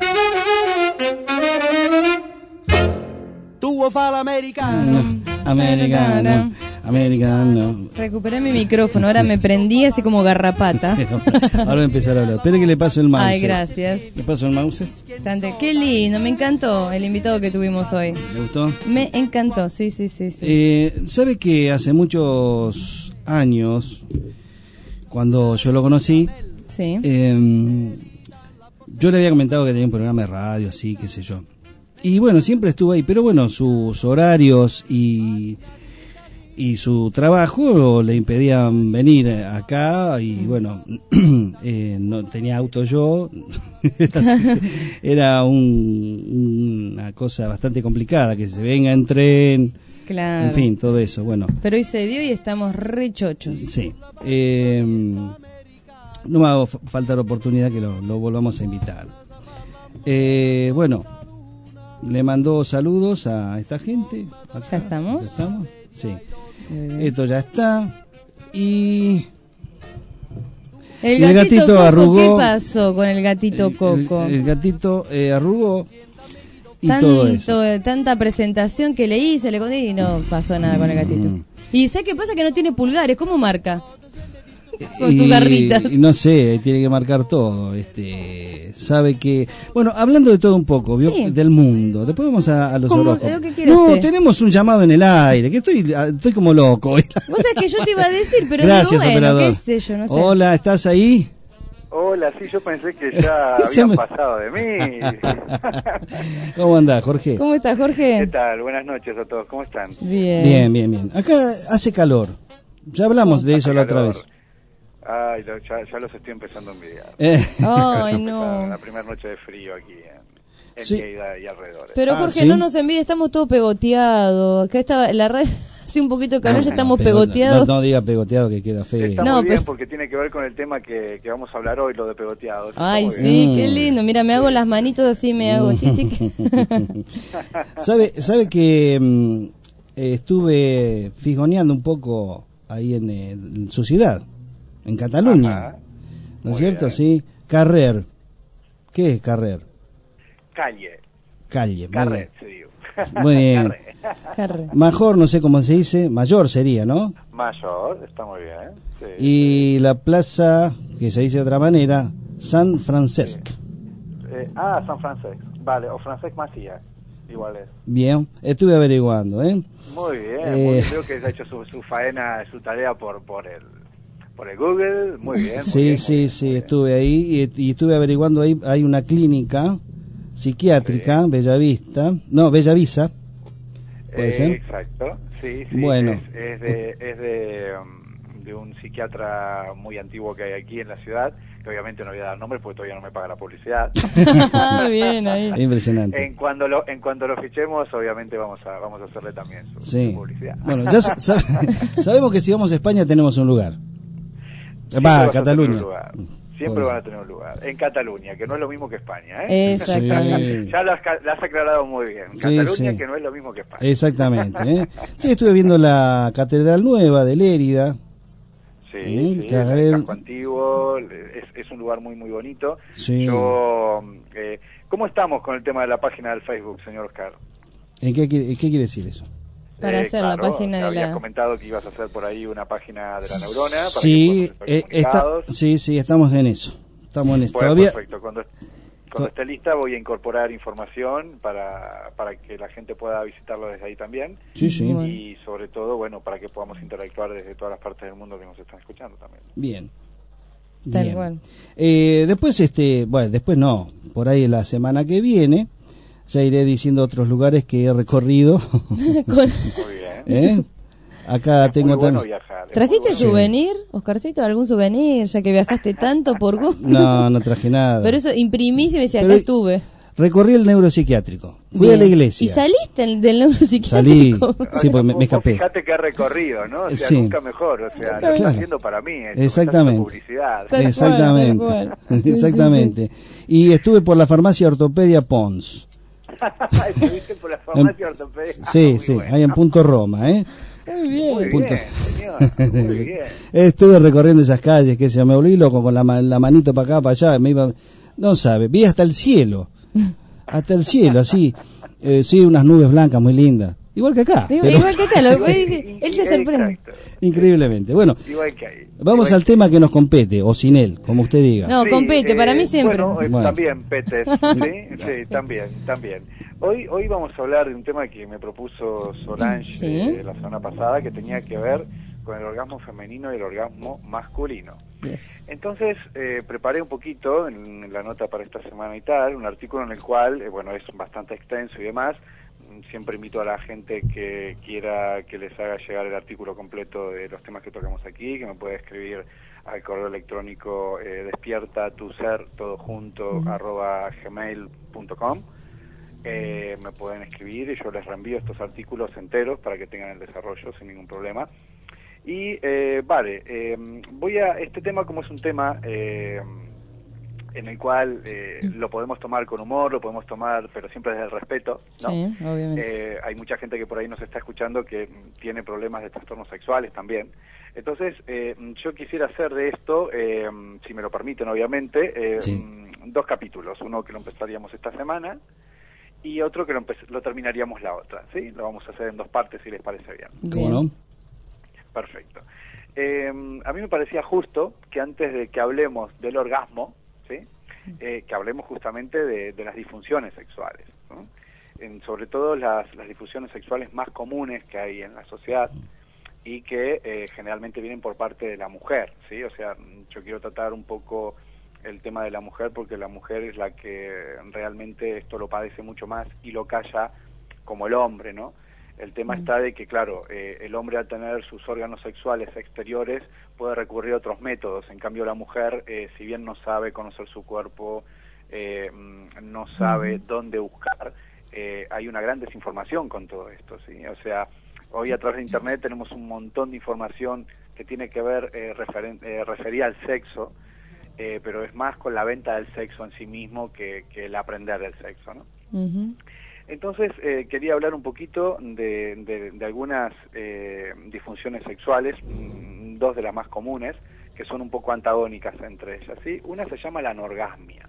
Tu fa l'americano. Americano. Recuperé mi micrófono, ahora me prendí así como garrapata. Ahora voy a empezar a hablar. Espere que le paso el mouse. Ay, gracias. ¿Le paso el mouse? Qué lindo, me encantó el invitado que tuvimos hoy. ¿Le gustó? Me encantó, sí. ¿Sabe que hace muchos años, cuando yo lo conocí, sí. Yo le había comentado que tenía un programa de radio, así, qué sé yo. Y bueno, siempre estuvo ahí, pero bueno, sus horarios y su trabajo le impedían venir acá y bueno, no tenía auto yo. Era una cosa bastante complicada, que se venga en tren, claro. En fin, todo eso, bueno. Pero hoy se dio y estamos re chochos. Sí. No me va a faltar oportunidad que lo volvamos a invitar. Bueno, le mandó saludos a esta gente. Acá. ¿Ya estamos? Sí. Esto ya está. Y el gatito Coco, arrugó. ¿Qué pasó con el gatito Coco? El gatito arrugó y todo eso. Tanta presentación que le hice, le conté y no pasó nada con el gatito. ¿Y sabes qué pasa? Que no tiene pulgares, ¿cómo marca? Con sus garritas. Y no sé, tiene que marcar todo. Sabe que... Bueno, hablando de todo un poco, ¿vio? Sí. Del mundo. Después vamos a los horóscopos. No, tenemos un llamado en el aire, que estoy como loco. Vos sabés que yo te iba a decir, pero gracias, digo, bueno, operador. qué sé yo, no sé. Hola, ¿estás ahí? Hola, sí, yo pensé que ya habían pasado de mí. ¿Cómo andás, Jorge? ¿Cómo estás, Jorge? ¿Qué tal? Buenas noches a todos, ¿cómo están? Bien. Acá hace calor. Ya hablamos de eso la otra vez. Ay, ya los estoy empezando a envidiar. Ay, no. La primera noche de frío aquí en sí. Lleida y alrededores. Pero Jorge, ¿sí? no nos envidia, estamos todos pegoteados. Acá está la red, hace un poquito de calor, ya estamos pegoteados. No diga pegoteado, que queda feo. Está muy bien, porque tiene que ver con el tema que vamos a hablar hoy, lo de pegoteados. Ay, sí, qué lindo. Mira, me hago las manitos así, me hago chichic. ¿Sabe que estuve fijoneando un poco ahí en su ciudad, en Cataluña? Ajá. ¿No es cierto? Bien. Sí. Carrer. ¿Qué es Carrer? Calle. Carrer, se digo. Muy bien. Carrer. Mayor, no sé cómo se dice, mayor sería, ¿no? Mayor, está muy bien. Sí, y la plaza, que se dice de otra manera, San Francesc. Sí. San Francesc, vale, o Francesc Macías, igual es. Bien, estuve averiguando, ¿eh? Muy bien, creo que ha hecho su faena, su tarea por el Google, muy bien. Sí, estuve ahí y estuve averiguando ahí, hay una clínica psiquiátrica, Bellavista, ¿puede ser? Exacto, sí, bueno. es de un psiquiatra muy antiguo que hay aquí en la ciudad, que obviamente no voy a dar nombres porque todavía no me paga la publicidad. Bien, ahí. Impresionante. En cuanto lo fichemos, obviamente vamos a hacerle también su publicidad. Bueno, ya sabemos que si vamos a España tenemos un lugar. Va, Cataluña. Siempre van a tener un lugar. En Cataluña, que no es lo mismo que España, ¿eh? Exactamente. Sí. Ya lo has aclarado muy bien. Cataluña, que no es lo mismo que España. Exactamente, ¿eh? Sí, estuve viendo la Catedral Nueva de Lérida. Sí, el casco antiguo, es un lugar muy, muy bonito. Sí. ¿Cómo estamos con el tema de la página del Facebook, señor Oscar? ¿En qué quiere decir eso? Para hacer la página de habías comentado que ibas a hacer por ahí una página de la neurona. Para sí, sí, estamos en eso. Estamos en eso. Bueno, Todavía... perfecto. Cuando esté lista voy a incorporar información para que la gente pueda visitarlo desde ahí también. Sí, sí. Y sobre todo, bueno, para que podamos interactuar desde todas las partes del mundo que nos están escuchando también. Bien. Tal Bien. cual. Después, bueno, después no, por ahí la semana que viene ya iré diciendo otros lugares que he recorrido. Muy bien. Acá tengo bueno también. viajar. ¿Trajiste souvenir, Oscarcito? ¿Algún souvenir? Ya que viajaste tanto por gusto. No traje nada. Pero eso imprimís y me decía, Pero acá estuve. Recorrí el neuropsiquiátrico. Fui Bien. a la iglesia. ¿Y saliste del neuropsiquiátrico? Salí, sí, porque me escapé. Fíjate que ha recorrido, ¿no? O sea, Sí. nunca mejor. O sea, lo Claro. está haciendo para mí. Esto, Exactamente. Publicidad. Exactamente. Tal cual. Exactamente. Y estuve por la farmacia Ortopedia Pons. Estuviste por la farmacia ortopedia. Sí, sí, ahí en Punto Roma, ¿eh? Muy bien. Muy Punto. bien, señor. Muy bien. Estuve recorriendo esas calles, que se me volví loco con la manito para acá, para allá, me iba, no sabe, vi hasta el cielo, así, sí, unas nubes blancas muy lindas, igual que acá. pero- Igual que acá, él se sorprende. Increíblemente. Bueno, Igual que ahí. vamos al tema que nos compete, o sin él, como usted diga. No, compete, para mí siempre. Bueno, también, Petes, ¿sí? Sí, también. Hoy vamos a hablar de un tema que me propuso Solange Sí. la semana pasada, que tenía que ver con el orgasmo femenino y el orgasmo masculino. Entonces, preparé un poquito en la nota para esta semana y tal, un artículo en el cual, bueno, es bastante extenso y demás. Siempre invito a la gente que quiera que les haga llegar el artículo completo de los temas que tocamos aquí, que me puede escribir al correo electrónico despierta tu ser todo junto @gmail.com. Me pueden escribir y yo les reenvío estos artículos enteros para que tengan el desarrollo sin ningún problema. Y voy a este tema, como es un tema en el cual lo podemos tomar con humor, lo podemos tomar, pero siempre desde el respeto, ¿no? Sí, obviamente. Hay mucha gente que por ahí nos está escuchando que tiene problemas de trastornos sexuales también. Entonces, yo quisiera hacer de esto, si me lo permiten, obviamente, dos capítulos. Uno que lo empezaríamos esta semana y otro que lo terminaríamos la otra, ¿sí? Lo vamos a hacer en dos partes, si les parece bien. ¿Cómo no? Perfecto. A mí me parecía justo que antes de que hablemos del orgasmo, ¿sí? Que hablemos justamente de las disfunciones sexuales, ¿no? Sobre todo las disfunciones sexuales más comunes que hay en la sociedad y que generalmente vienen por parte de la mujer, ¿sí? O sea, yo quiero tratar un poco el tema de la mujer porque la mujer es la que realmente esto lo padece mucho más y lo calla como el hombre, ¿no? El tema está de que, claro, el hombre al tener sus órganos sexuales exteriores puede recurrir a otros métodos. En cambio, la mujer, si bien no sabe conocer su cuerpo, no sabe dónde buscar, hay una gran desinformación con todo esto, ¿sí? O sea, hoy a través de Internet tenemos un montón de información que tiene que ver referida al sexo, pero es más con la venta del sexo en sí mismo que el aprender del sexo, ¿no? Entonces, quería hablar un poquito de algunas disfunciones sexuales, dos de las más comunes, que son un poco antagónicas entre ellas, ¿sí? Una se llama la anorgasmia.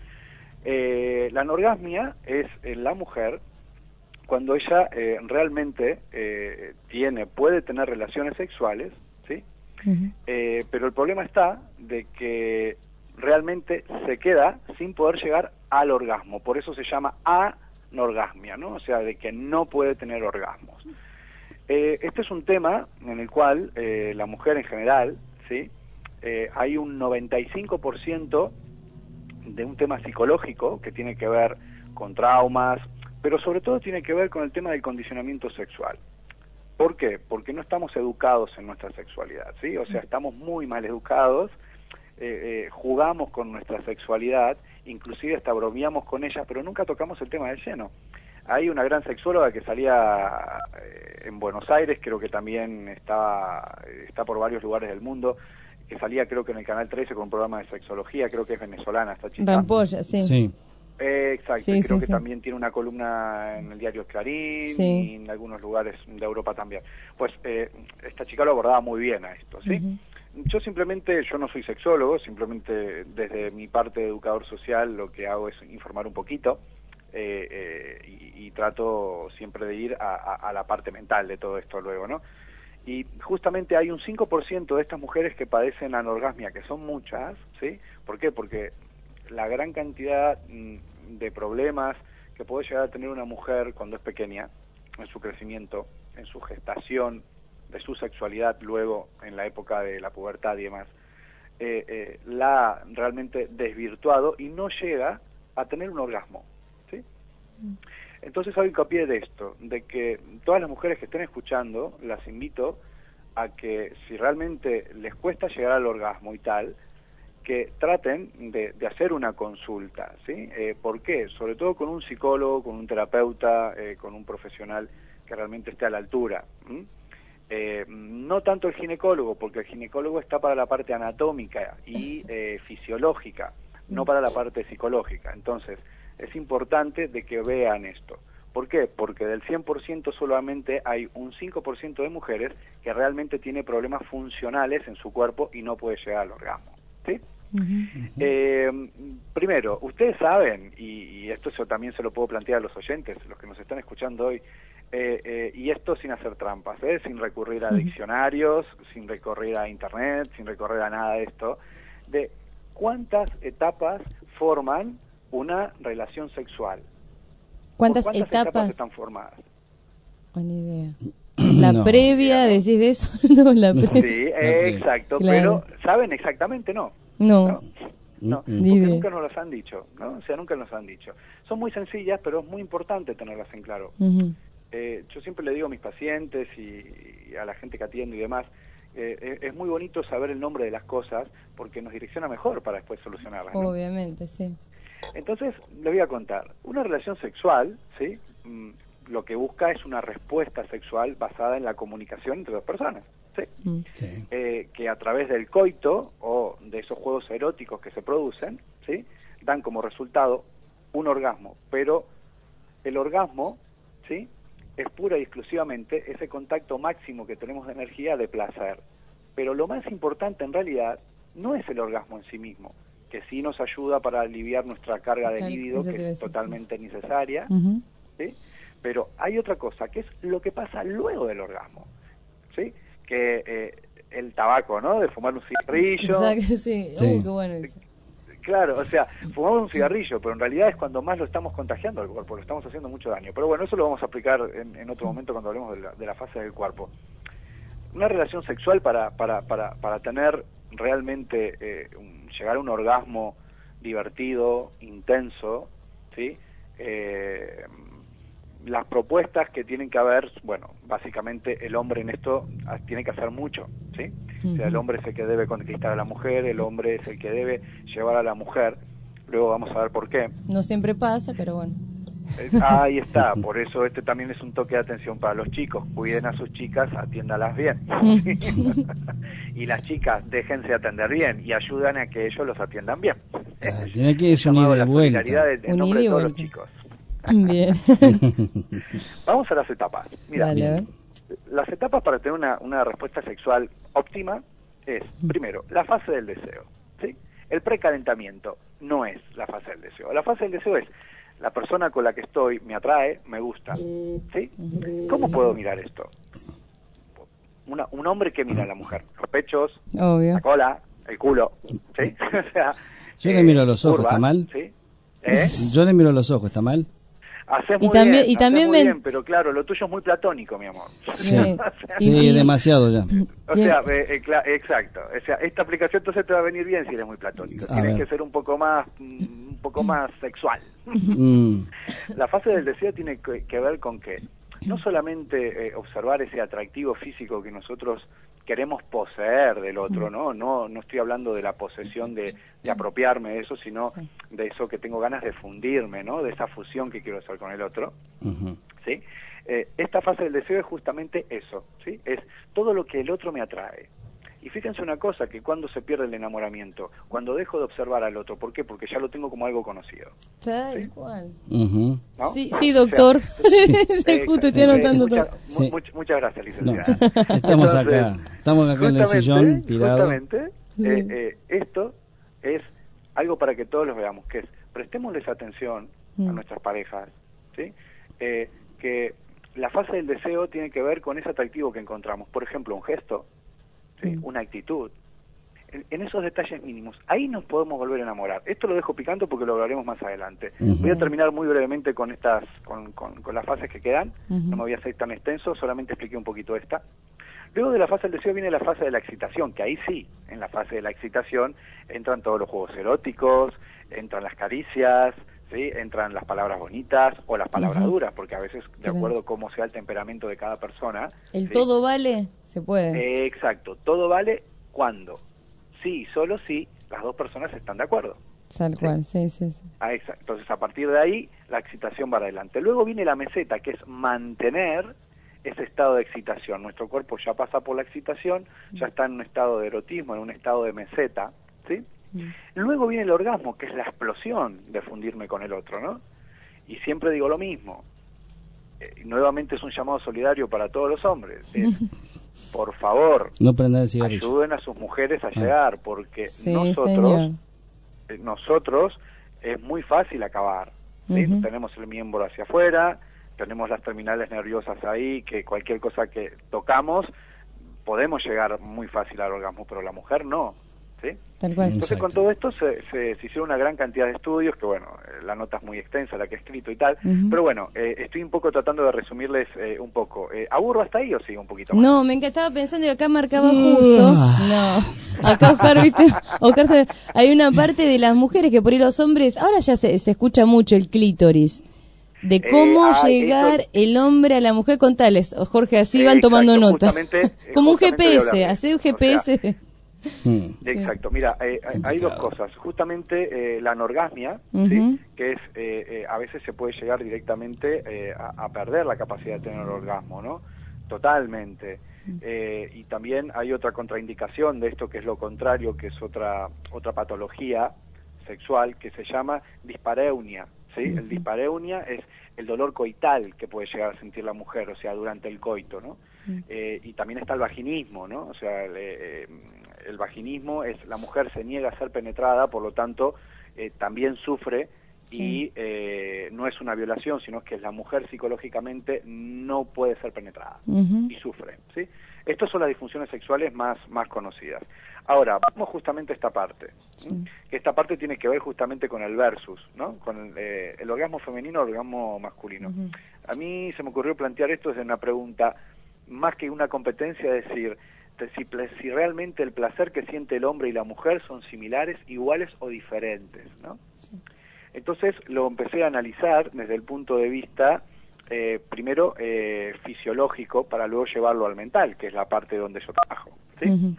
La anorgasmia es en la mujer cuando ella realmente puede tener relaciones sexuales, ¿sí? Pero el problema está de que realmente se queda sin poder llegar al orgasmo, por eso se llama anorgasmia, ¿no? O sea, de que no puede tener orgasmos. Este es un tema en el cual la mujer en general, ¿sí? Hay un 95% de un tema psicológico que tiene que ver con traumas, pero sobre todo tiene que ver con el tema del condicionamiento sexual. ¿Por qué? Porque no estamos educados en nuestra sexualidad, ¿sí? O sea, estamos muy mal educados, jugamos con nuestra sexualidad, inclusive hasta bromeamos con ella, pero nunca tocamos el tema de lleno. Hay una gran sexóloga que salía en Buenos Aires, creo que también está por varios lugares del mundo, que salía creo que en el Canal 13 con un programa de sexología, creo que es venezolana esta chica. Rampolla, sí. Exacto, Sí, creo sí, que sí. también tiene una columna en el diario Clarín Sí. y en algunos lugares de Europa también. Pues esta chica lo abordaba muy bien a esto, ¿sí? Yo no soy sexólogo, simplemente desde mi parte de educador social lo que hago es informar un poquito y trato siempre de ir a la parte mental de todo esto luego, ¿no? Y justamente hay un 5% de estas mujeres que padecen anorgasmia, que son muchas, ¿sí? ¿Por qué? Porque la gran cantidad de problemas que puede llegar a tener una mujer cuando es pequeña, en su crecimiento, en su gestación, de su sexualidad luego en la época de la pubertad y demás, la ha realmente desvirtuado y no llega a tener un orgasmo, ¿sí? Entonces hago hincapié de esto, de que todas las mujeres que estén escuchando, las invito a que si realmente les cuesta llegar al orgasmo y tal, que traten de hacer una consulta, ¿sí? ¿Por qué? Sobre todo con un psicólogo, con un terapeuta, con un profesional que realmente esté a la altura. No tanto el ginecólogo, porque el ginecólogo está para la parte anatómica y fisiológica, no para la parte psicológica. Entonces, es importante de que vean esto. ¿Por qué? Porque del 100% solamente hay un 5% de mujeres que realmente tiene problemas funcionales en su cuerpo y no puede llegar al orgasmo, ¿sí? Primero, ustedes saben, y esto también se lo puedo plantear a los oyentes, los que nos están escuchando hoy, y esto sin hacer trampas, sin recurrir a diccionarios, sin recurrir a internet, sin recurrir a nada de esto, de cuántas etapas forman una relación sexual. ¿Cuántas etapas están formadas? Buena idea. La previa, ¿no? ¿Decís de eso? No, la previa. Sí, exacto, claro. Pero ¿saben exactamente? No, porque nunca nos las han dicho, ¿no? O sea, nunca nos han dicho. Son muy sencillas, pero es muy importante tenerlas en claro. Yo siempre le digo a mis pacientes y a la gente que atiendo y demás, es muy bonito saber el nombre de las cosas porque nos direcciona mejor para después solucionarlas, ¿no? Obviamente, sí. Entonces, les voy a contar. Una relación sexual, ¿sí? Lo que busca es una respuesta sexual basada en la comunicación entre dos personas, ¿sí? Sí. Que a través del coito o de esos juegos eróticos que se producen, ¿sí? Dan como resultado un orgasmo, pero el orgasmo, ¿sí? Es pura y exclusivamente ese contacto máximo que tenemos de energía de placer. Pero lo más importante en realidad no es el orgasmo en sí mismo, que sí nos ayuda para aliviar nuestra carga de líbido, que es totalmente necesaria, ¿sí? Pero hay otra cosa, que es lo que pasa luego del orgasmo, ¿sí? Que el tabaco, ¿no? De fumar un cigarrillo. Exacto, sí. Qué bueno eso. Claro, o sea, fumamos un cigarrillo, pero en realidad es cuando más lo estamos contagiando al cuerpo, lo estamos haciendo mucho daño. Pero bueno, eso lo vamos a aplicar en otro momento cuando hablemos de la fase del cuerpo. Una relación sexual para tener realmente llegar a un orgasmo divertido, intenso, ¿sí? Las propuestas que tienen que haber, bueno, básicamente el hombre en esto tiene que hacer mucho, ¿sí? O sea, el hombre es el que debe conquistar a la mujer, el hombre es el que debe llevar a la mujer, luego vamos a ver por qué. No siempre pasa, pero bueno. Ahí está, por eso este también es un toque de atención para los chicos, cuiden a sus chicas, atiéndalas bien. Y las chicas déjense atender bien y ayudan a que ellos los atiendan bien. Tiene que ir un ida y vuelta. En nombre de todos los chicos. Bien. Vamos a las etapas. Mira, Dale, las etapas para tener una respuesta sexual óptima es, primero, la fase del deseo, ¿sí? El precalentamiento no es la fase del deseo. La fase del deseo es la persona con la que estoy me atrae, me gusta, ¿sí? ¿Cómo puedo mirar esto? Un hombre que mira a la mujer, los pechos, obvio, la cola, el culo, ¿sí? O sea, yo le miro a los ojos, curva, ¿está mal? ¿sí? Yo le miro a los ojos, ¿está mal? Haces muy bien, pero claro, lo tuyo es muy platónico, mi amor. Sí, sí, demasiado ya. O sea, exacto. O sea, esta aplicación entonces te va a venir bien si eres muy platónico. Tienes que ser un poco más sexual. La fase del deseo tiene que ver con que no solamente observar ese atractivo físico que nosotros queremos poseer del otro, ¿no? No estoy hablando de la posesión de apropiarme de eso, sino de eso que tengo ganas de fundirme, ¿no? De esa fusión que quiero hacer con el otro, ¿sí? Esta fase del deseo es justamente eso, ¿sí? Es todo lo que el otro me atrae. Y fíjense una cosa, que cuando se pierde el enamoramiento, cuando dejo de observar al otro, ¿por qué? Porque ya lo tengo como algo conocido. Tal cual. ¿No? Sí, doctor. O sea, justo estoy anotando todo. Muchas gracias, licenciada. Estamos acá en el sillón tirado. Justamente, esto es algo para que todos los veamos, que es, prestémosles atención a nuestras parejas, ¿sí? Que la fase del deseo tiene que ver con ese atractivo que encontramos. Por ejemplo, un gesto, ¿sí? Una actitud. en esos detalles mínimos, ahí nos podemos volver a enamorar. Esto lo dejo picando porque lo hablaremos más adelante. Voy a terminar muy brevemente con estas, con las fases que quedan. No me voy a hacer tan extenso, solamente expliqué un poquito esta. Luego de la fase del deseo viene la fase de la excitación, que ahí sí, en la fase de la excitación entran todos los juegos eróticos, entran las caricias, ¿sí? Entran las palabras bonitas o las palabras duras, porque a veces, de acuerdo a cómo sea el temperamento de cada persona... ¿El ¿sí? todo vale? Se puede. Exacto, todo vale cuando, sí, solo si las dos personas están de acuerdo. Tal cual, sí. Exacto. Entonces, a partir de ahí, la excitación va adelante. Luego viene la meseta, que es mantener ese estado de excitación. Nuestro cuerpo ya pasa por la excitación, ya está en un estado de erotismo, en un estado de meseta, ¿sí? Luego viene el orgasmo, que es la explosión de fundirme con el otro, ¿no? Y siempre digo lo mismo. Nuevamente es un llamado solidario para todos los hombres. Por favor, no prendan el cigarrillo. Ayuden a sus mujeres a llegar, porque Sí, nosotros es muy fácil acabar, ¿sí? Tenemos el miembro hacia afuera, tenemos las terminales nerviosas ahí, que cualquier cosa que tocamos podemos llegar muy fácil al orgasmo, pero la mujer no, ¿sí? Tal cual. Entonces, con todo esto se hicieron una gran cantidad de estudios, que bueno, la nota es muy extensa, la que he escrito y tal, pero bueno, estoy un poco tratando de resumirles un poco. ¿Aburro hasta ahí o sigo un poquito más? No, me estaba pensando que acá marcaba justo. No. Acá Oscar, ¿viste? Hay una parte de las mujeres que por ahí los hombres, ahora ya se escucha mucho el clítoris. De cómo llegar el hombre a la mujer con tales. Jorge, así van tomando nota. Como un GPS, hacer un GPS. Exacto, mira, hay dos cosas. Justamente la anorgasmia, ¿sí? Que es, a veces se puede llegar directamente a perder la capacidad de tener orgasmo, ¿no? Totalmente. Y también hay otra contraindicación de esto, que es lo contrario, que es otra patología sexual, que se llama dispareunia, ¿sí? El dispareunia es el dolor coital que puede llegar a sentir la mujer, o sea, durante el coito, ¿no? Y también está el vaginismo, ¿no? O sea, el vaginismo es la mujer se niega a ser penetrada, por lo tanto también sufre, y no es una violación, sino que la mujer psicológicamente no puede ser penetrada y sufre, ¿sí? Estas son las disfunciones sexuales más conocidas. Ahora, vamos justamente a esta parte, que esta parte tiene que ver justamente con el versus, ¿no? Con el orgasmo femenino o el orgasmo masculino. A mí se me ocurrió plantear esto desde una pregunta, más que una competencia, decir, si realmente el placer que siente el hombre y la mujer son similares, iguales o diferentes, ¿no? Entonces lo empecé a analizar desde el punto de vista primero fisiológico, para luego llevarlo al mental, que es la parte donde yo trabajo, ¿sí?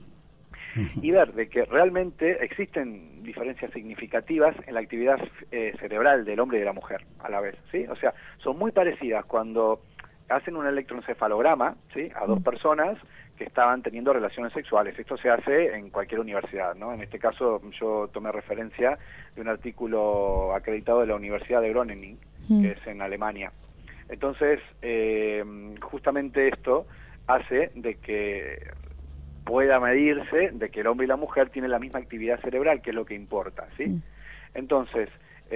Y ver de que realmente existen diferencias significativas en la actividad cerebral del hombre y de la mujer a la vez, ¿sí? O sea, son muy parecidas cuando hacen un electroencefalograma, ¿sí? A dos personas que estaban teniendo relaciones sexuales. Esto se hace en cualquier universidad, ¿no? En este caso yo tomé referencia de un artículo acreditado de la Universidad de Groningen, que es en Alemania. Entonces, justamente esto hace de que pueda medirse de que el hombre y la mujer tienen la misma actividad cerebral, que es lo que importa, ¿sí? Entonces,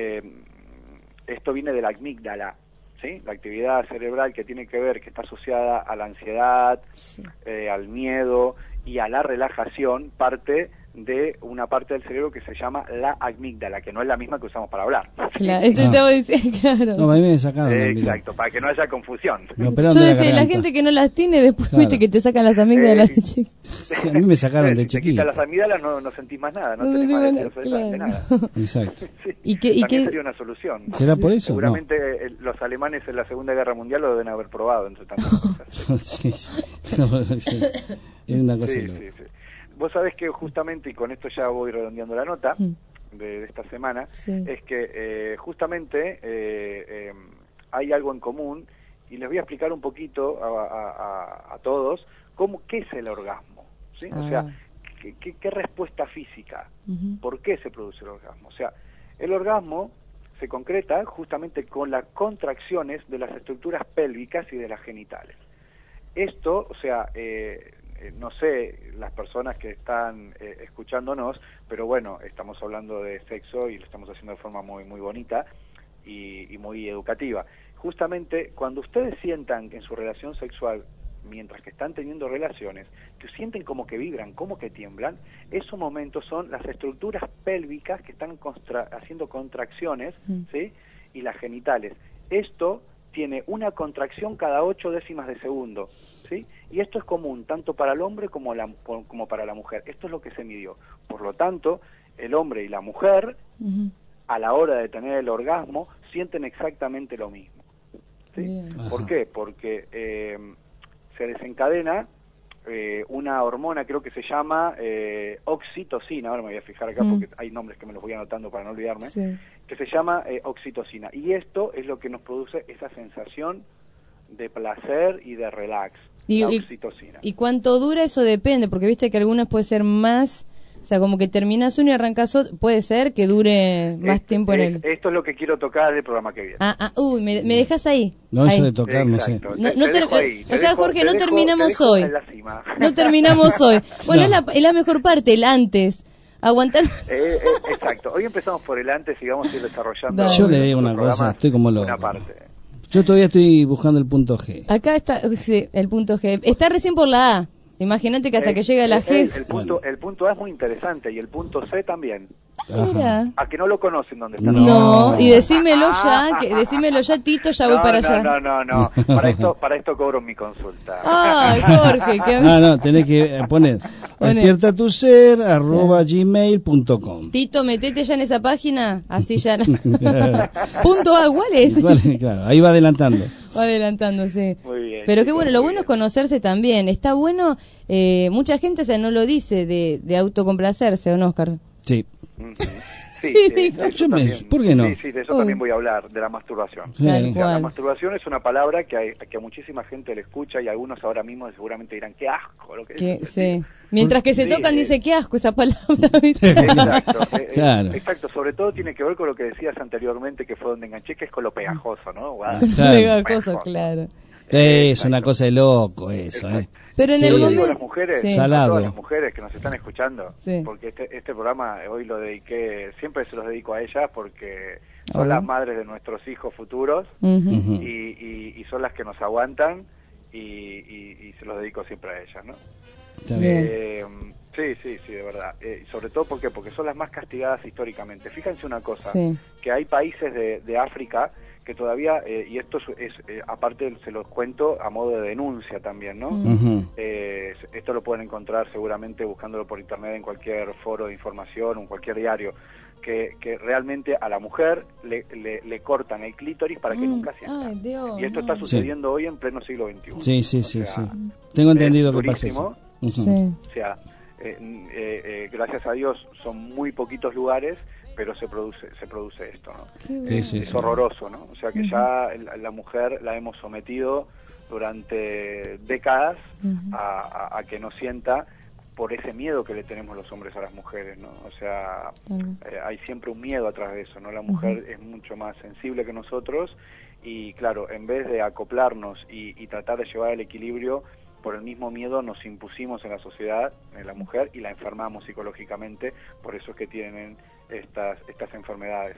esto viene de la amígdala, ¿sí? La actividad cerebral que tiene que ver, que está asociada a la ansiedad, al miedo y a la relajación, parte de una parte del cerebro que se llama la amígdala, que no es la misma que usamos para hablar. Claro, esto te voy a decir, claro. No, a mí me sacaron. Exacto, para que no haya confusión. Yo decía, la gente que no las tiene, después viste que te sacan las amígdalas de chiquito. Sí, a mí me sacaron de chiquito. chiquito. Si te quitas las amígdalas no sentís más nada, no tenés más deseos de nada. Exacto. Sí, ¿Y también sería una solución. ¿Será por eso? Seguramente los alemanes en la Segunda Guerra Mundial lo deben haber probado, entre tantas cosas. Sí. Es una cosa loca. Sí. Vos sabés que justamente, y con esto ya voy redondeando la nota de esta semana, es que justamente hay algo en común, y les voy a explicar un poquito a todos qué es el orgasmo, ¿sí? O sea, qué respuesta física, por qué se produce el orgasmo. O sea, el orgasmo se concreta justamente con las contracciones de las estructuras pélvicas y de las genitales. Esto, o sea, no sé, las personas que están escuchándonos, pero bueno, estamos hablando de sexo y lo estamos haciendo de forma muy muy bonita y muy educativa. Justamente cuando ustedes sientan en su relación sexual mientras que están teniendo relaciones, que sienten como que vibran, como que tiemblan, esos momentos son las estructuras pélvicas que están haciendo contracciones, ¿sí? Y las genitales. Esto tiene una contracción cada 8 décimas de segundo, ¿sí? Y esto es común tanto para el hombre como para la mujer. Esto es lo que se midió. Por lo tanto, el hombre y la mujer, a la hora de tener el orgasmo, sienten exactamente lo mismo, ¿sí? ¿Por qué? Porque se desencadena una hormona, creo que se llama oxitocina, ahora me voy a fijar acá porque hay nombres que me los voy anotando para no olvidarme, que se llama oxitocina, y esto es lo que nos produce esa sensación de placer y de relax, la oxitocina. ¿Y cuánto dura? Eso depende, porque viste que algunas puede ser más, o sea, como que terminas uno y arrancas otro, puede ser que dure más tiempo en el... Esto es lo que quiero tocar del programa que viene. Me dejas ahí. No, eso de tocar, no sé. O sea, Jorge, no terminamos hoy. No terminamos hoy. Bueno, es la mejor parte, el antes. Aguantar. Exacto. Hoy empezamos por el antes y vamos a ir desarrollando. Yo le digo una cosa, estoy como loco. Yo todavía estoy buscando el punto G. Acá está, sí, el punto G. Está recién por la A. Imagínate que hasta que llega la G... El punto A es muy interesante y el punto C también. Mira. A que no lo conocen dónde está. No, y decímelo ya, Tito, ya voy para allá. No. Para esto cobro mi consulta. Ay, Jorge, qué... No, tenés que poner despiertatuser@gmail.com. Tito, metete ya en esa página, así ya... Punto A, ¿cuál es? Claro, ahí va adelantando. Va adelantando, sí. Muy bien. Pero qué bueno, lo bueno es conocerse también. Está bueno, mucha gente no lo dice de autocomplacerse, ¿o no, Oscar? Sí. ¿Por qué no? Sí, de eso también voy a hablar, de la masturbación. Sí. La masturbación es una palabra que a muchísima gente le escucha y algunos ahora mismo seguramente dirán, qué asco lo que es. Sí. Mientras que se tocan dice, qué asco esa palabra. Exacto, sobre todo tiene que ver con lo que decías anteriormente, que fue donde enganché, que es con lo pegajoso, ¿no? Pegajoso, claro. Es una cosa de loco eso, Pero en el momento... las mujeres, salado. todas las mujeres que nos están escuchando, porque este programa hoy lo dediqué, siempre se los dedico a ellas porque son las madres de nuestros hijos futuros y son las que nos aguantan y se los dedico siempre a ellas, ¿no? Está bien. Sí, de verdad. Sobre todo porque son las más castigadas históricamente. Fíjense una cosa, que hay países de África que todavía, y esto es aparte se los cuento a modo de denuncia también, ¿no? Esto lo pueden encontrar seguramente buscándolo por internet en cualquier foro de información o en cualquier diario, que realmente a la mujer le cortan el clítoris para que nunca sienta. Ay, Dios, y esto está sucediendo hoy en pleno siglo XXI. Sí. Tengo entendido que pasa eso. O sea, gracias a Dios son muy poquitos lugares, pero se produce esto, ¿no? Es horroroso, ¿no? O sea que ya la mujer la hemos sometido durante décadas a que no sienta por ese miedo que le tenemos los hombres a las mujeres, ¿no? O sea, hay siempre un miedo atrás de eso, ¿no? La mujer es mucho más sensible que nosotros y, claro, en vez de acoplarnos y tratar de llevar el equilibrio, por el mismo miedo nos impusimos en la sociedad, en la mujer, y la enfermamos psicológicamente, por eso es que tienen estas enfermedades.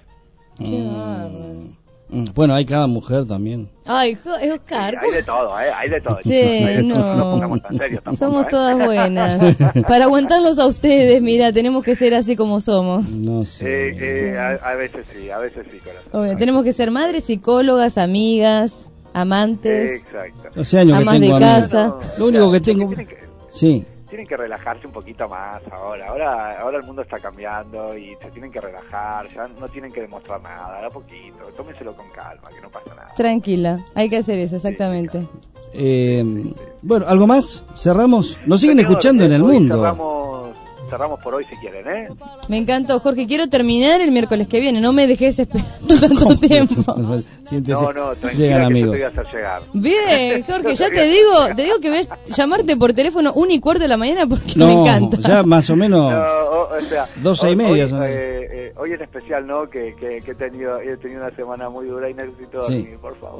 Bueno, hay cada mujer también. Ay, Oscar. Hay de todo, hay de todo. No pongamos tan serios tampoco, somos todas buenas. Para aguantarlos a ustedes, mira, tenemos que ser así como somos. No sé. A veces sí, corazón. Obvio, tenemos que ser madres, psicólogas, amigas, amantes. Exacto. Hace años amas que tengo de casa. Lo único que tengo... Tienen que relajarse un poquito más ahora el mundo está cambiando y se tienen que relajar, ya no tienen que demostrar nada, da poquito, tómenselo con calma, que no pasa nada. Tranquila, hay que hacer eso, exactamente. Bueno, ¿algo más? ¿Cerramos? Nos siguen escuchando en el mundo. Cerramos por hoy si quieren, ¿eh? Me encantó, Jorge, quiero terminar el miércoles que viene, no me dejes esperando tanto tiempo. No, tranquila, llegan, que te voy a hacer llegar. Bien, Jorge, ya te digo que voy a llamarte por teléfono 1:15 de la mañana porque me encanta. Ya más o menos 12:30. Hoy en especial, ¿no? Que he tenido una semana muy dura y necesito dormir, por favor.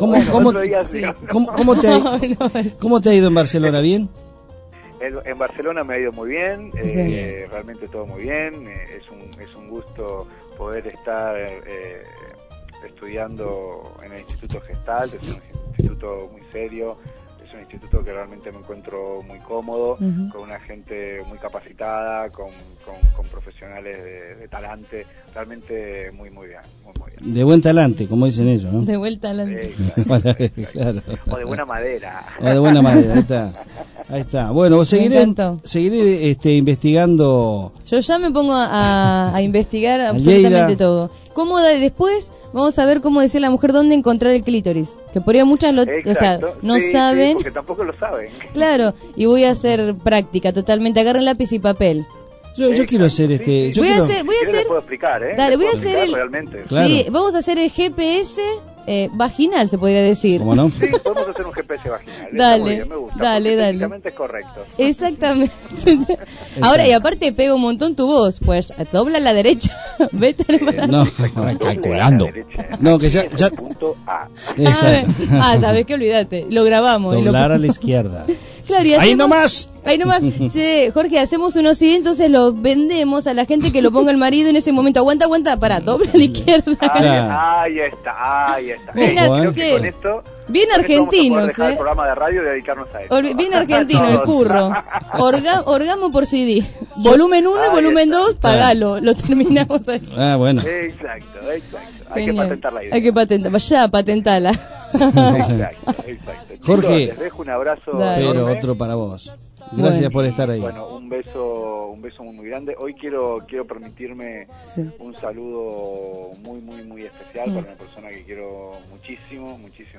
¿Cómo te ha ido en Barcelona? ¿Bien? En Barcelona me ha ido muy bien, realmente todo muy bien, es un gusto poder estar estudiando en el Instituto Gestalt, es un instituto muy serio, Es un instituto que realmente me encuentro muy cómodo, Ujú. con una gente muy capacitada, con profesionales de talante, realmente muy bien, muy bien. De buen talante, como dicen ellos, ¿no? De vuelta al... Claro. O de buena madera. O de buena madera, ahí está. Ahí está. Bueno, seguiré investigando. Yo ya me pongo a investigar A absolutamente Lleida. todo. ¿Cómo después vamos a ver cómo decía la mujer dónde encontrar el clítoris? Que por ahí muchas o sea, Exacto. no Sí, saben. sí, porque tampoco lo saben. Claro, y voy a hacer práctica totalmente. Agarren lápiz y papel. Yo quiero hacer yo Voy a quiero- hacer- Si querés, le puedo explicar, ¿eh? Dale, Le voy a puedo hacer explicar el... realmente. Claro. Sí, vamos a hacer el GPS vaginal, se podría decir. ¿Cómo no? Sí, podemos hacer un GPS vaginal. Está Dale, muy bien, me gusta, dale, porque dale. técnicamente es correcto. Exactamente. Ahora, y aparte pega un montón tu voz, pues dobla a la derecha, vete al... No, calculando. No, que ya. Punto A. Exacto. sabes que olvídate, lo grabamos. y lo- Doblar a la izquierda. Claro, y ¡Ahí hacemos- nomás! Ahí nomás. Che, Jorge, hacemos unos CD, entonces los vendemos a la gente que lo ponga el marido en ese momento. Aguanta, para, dobla a la izquierda. Ahí está. Bien, Creo che. que con esto... Bien con esto vamos a poder argentinos, dejar el ¿eh? programa de radio y dedicarnos a eso. Bien argentino, el Todos. curro. Orgasmo por CD. Volumen 1 y volumen 2, pagalo. Lo terminamos ahí. Ah, bueno. Exacto. Hay que Genial. patentar la idea. Hay que patentar. Vaya, patentala. Exacto. Jorge. Chicos, les dejo un abrazo Pero enorme. otro para vos. Gracias por estar ahí. Bueno, un beso muy grande. Hoy quiero permitirme Sí. un saludo muy especial para una persona que quiero muchísimo.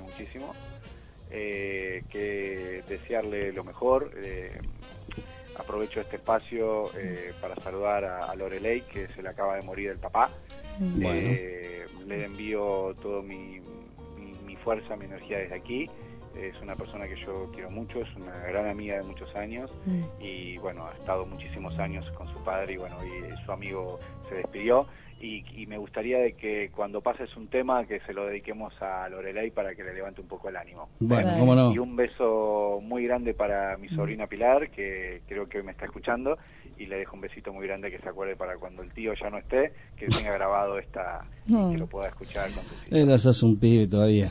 Que desearle lo mejor. Aprovecho este espacio para saludar a Lorelei, que se le acaba de morir el papá. Bueno. Le envío toda mi fuerza, mi energía desde aquí. Es una persona que yo quiero mucho, es una gran amiga de muchos años y bueno, ha estado muchísimos años con su padre y bueno, y su amigo se despidió y me gustaría de que cuando pases un tema que se lo dediquemos a Lorelei para que le levante un poco el ánimo. Bueno, cómo no. Y un beso muy grande para mi sobrina Pilar, que creo que hoy me está escuchando, y le dejo un besito muy grande que se acuerde para cuando el tío ya no esté, que tenga grabado esta y que lo pueda escuchar con sus hijos. Sos un pibe todavía.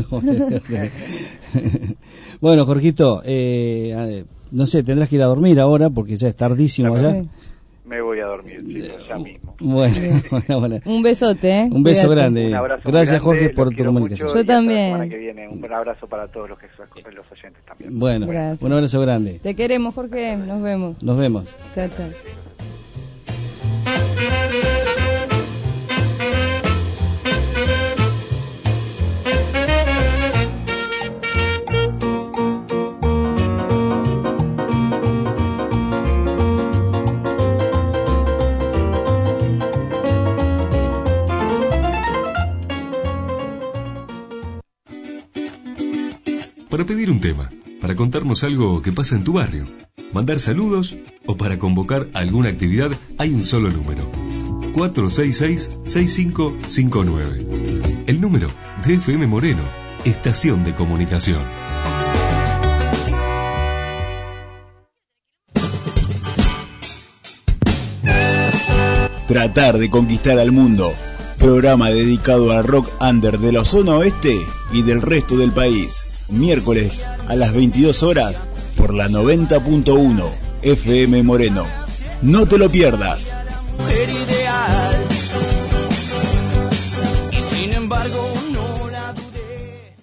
Bueno, Jorgito, no sé, tendrás que ir a dormir ahora porque ya es tardísimo allá. Me voy a dormir, chicos, ya mismo. Bueno. Un besote, ¿eh? Un beso Cuídate. grande. Un abrazo muy Gracias, grande, Jorge, los por tu quiero comunicación. mucho, Yo y hasta también. La semana que viene, un abrazo para todos los oyentes también. Bueno, Gracias. un abrazo grande. Te queremos, Jorge. Nos vemos. Nos vemos. Chao. Para pedir un tema, para contarnos algo que pasa en tu barrio, mandar saludos o para convocar alguna actividad, hay un solo número: 466-6559. El número de FM Moreno, Estación de Comunicación. Tratar de conquistar al mundo. Programa dedicado al rock under de la zona oeste y del resto del país. Miércoles a las 22 horas por la 90.1 FM Moreno. No te lo pierdas. Mujer ideal. Y sin embargo no la dudé.